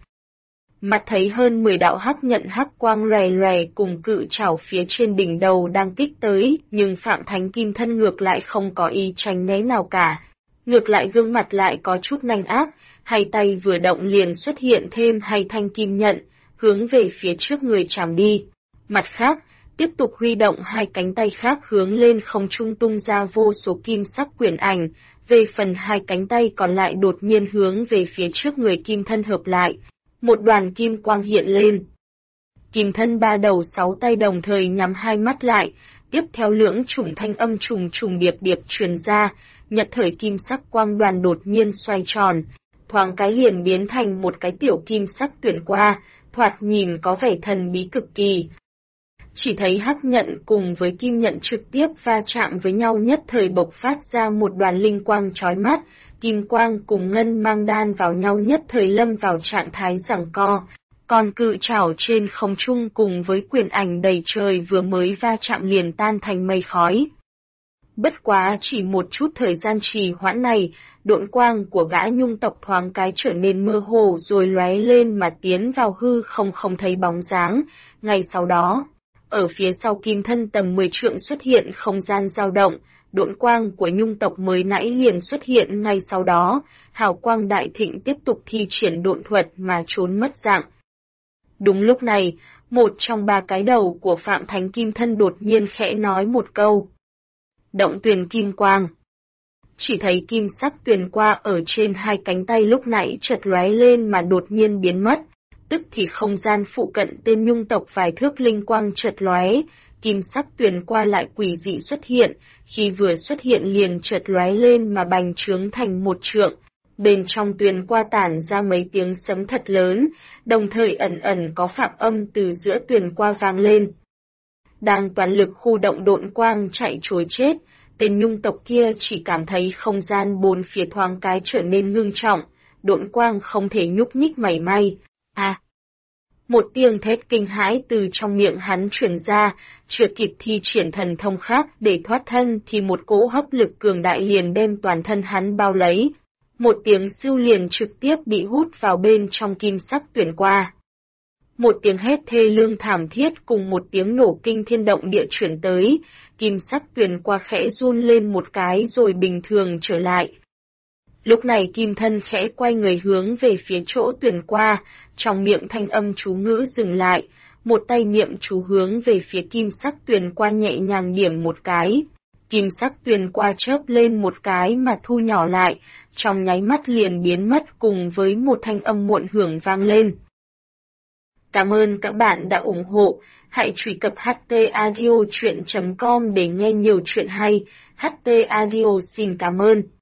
Mặt thấy hơn 10 đạo hắc nhận hắc quang lòe lòe cùng cự chảo phía trên đỉnh đầu đang kích tới, nhưng Phạm Thánh Kim Thân ngược lại không có ý tránh né nào cả. Ngược lại gương mặt lại có chút nanh ác, hai tay vừa động liền xuất hiện thêm hai thanh kim nhận, hướng về phía trước người chạm đi. Mặt khác, tiếp tục huy động hai cánh tay khác hướng lên không trung tung ra vô số kim sắc quyển ảnh, về phần hai cánh tay còn lại đột nhiên hướng về phía trước người Kim Thân hợp lại. Một đoàn kim quang hiện lên. Kim Thân 3 đầu 6 tay đồng thời nhắm hai mắt lại, tiếp theo lưỡng chủng thanh âm trùng trùng điệp điệp truyền ra, nhật thời kim sắc quang đoàn đột nhiên xoay tròn, thoáng cái liền biến thành một cái tiểu kim sắc tuyển qua, thoạt nhìn có vẻ thần bí cực kỳ. Chỉ thấy hắc nhận cùng với kim nhận trực tiếp va chạm với nhau nhất thời bộc phát ra một đoàn linh quang chói mắt, kim quang cùng ngân mang đan vào nhau nhất thời lâm vào trạng thái giằng co. Còn cự trảo trên không trung cùng với quyền ảnh đầy trời vừa mới va chạm liền tan thành mây khói. Bất quá chỉ một chút thời gian trì hoãn này, độn quang của gã nhung tộc thoáng cái trở nên mơ hồ rồi lóe lên mà tiến vào hư không thấy bóng dáng. Ngay sau đó, ở phía sau kim thân tầm 10 trượng xuất hiện không gian dao động, độn quang của nhung tộc mới nãy liền xuất hiện ngay sau đó, hào quang đại thịnh tiếp tục thi triển độn thuật mà trốn mất dạng. Đúng lúc này, một trong ba cái đầu của Phạm Thánh Kim Thân đột nhiên khẽ nói một câu. Động tuyền kim quang. Chỉ thấy kim sắc tuyền qua ở trên hai cánh tay lúc nãy chợt lóe lên mà đột nhiên biến mất, tức thì không gian phụ cận tên nhung tộc vài thước linh quang chợt lóe, kim sắc tuyền qua lại quỷ dị xuất hiện, khi vừa xuất hiện liền chợt lóe lên mà bành trướng thành một trượng. Bên trong tuyền qua tản ra mấy tiếng sấm thật lớn, đồng thời ẩn ẩn có phạm âm từ giữa tuyền qua vang lên. Đang toàn lực khu động độn quang chạy trối chết, tên nhung tộc kia chỉ cảm thấy không gian bốn phía thoáng cái trở nên ngưng trọng, độn quang không thể nhúc nhích mảy may. Một tiếng thét kinh hãi từ trong miệng hắn truyền ra, chưa kịp thi triển thần thông khác để thoát thân thì một cỗ hấp lực cường đại liền đem toàn thân hắn bao lấy. Một tiếng sưu liền trực tiếp bị hút vào bên trong kim sắc tuyền qua. Một tiếng hét thê lương thảm thiết cùng một tiếng nổ kinh thiên động địa chuyển tới, kim sắc tuyền qua khẽ run lên một cái rồi bình thường trở lại. Lúc này kim thân khẽ quay người hướng về phía chỗ tuyền qua, trong miệng thanh âm chú ngữ dừng lại, một tay niệm chú hướng về phía kim sắc tuyền qua nhẹ nhàng điểm một cái. Kim sắc tuyền qua chớp lên một cái mà thu nhỏ lại, trong nháy mắt liền biến mất cùng với một thanh âm muộn hưởng vang lên. Cảm ơn các bạn đã ủng hộ, hãy truy cập htaudio.com để nghe nhiều chuyện hay, HT Audio xin cảm ơn.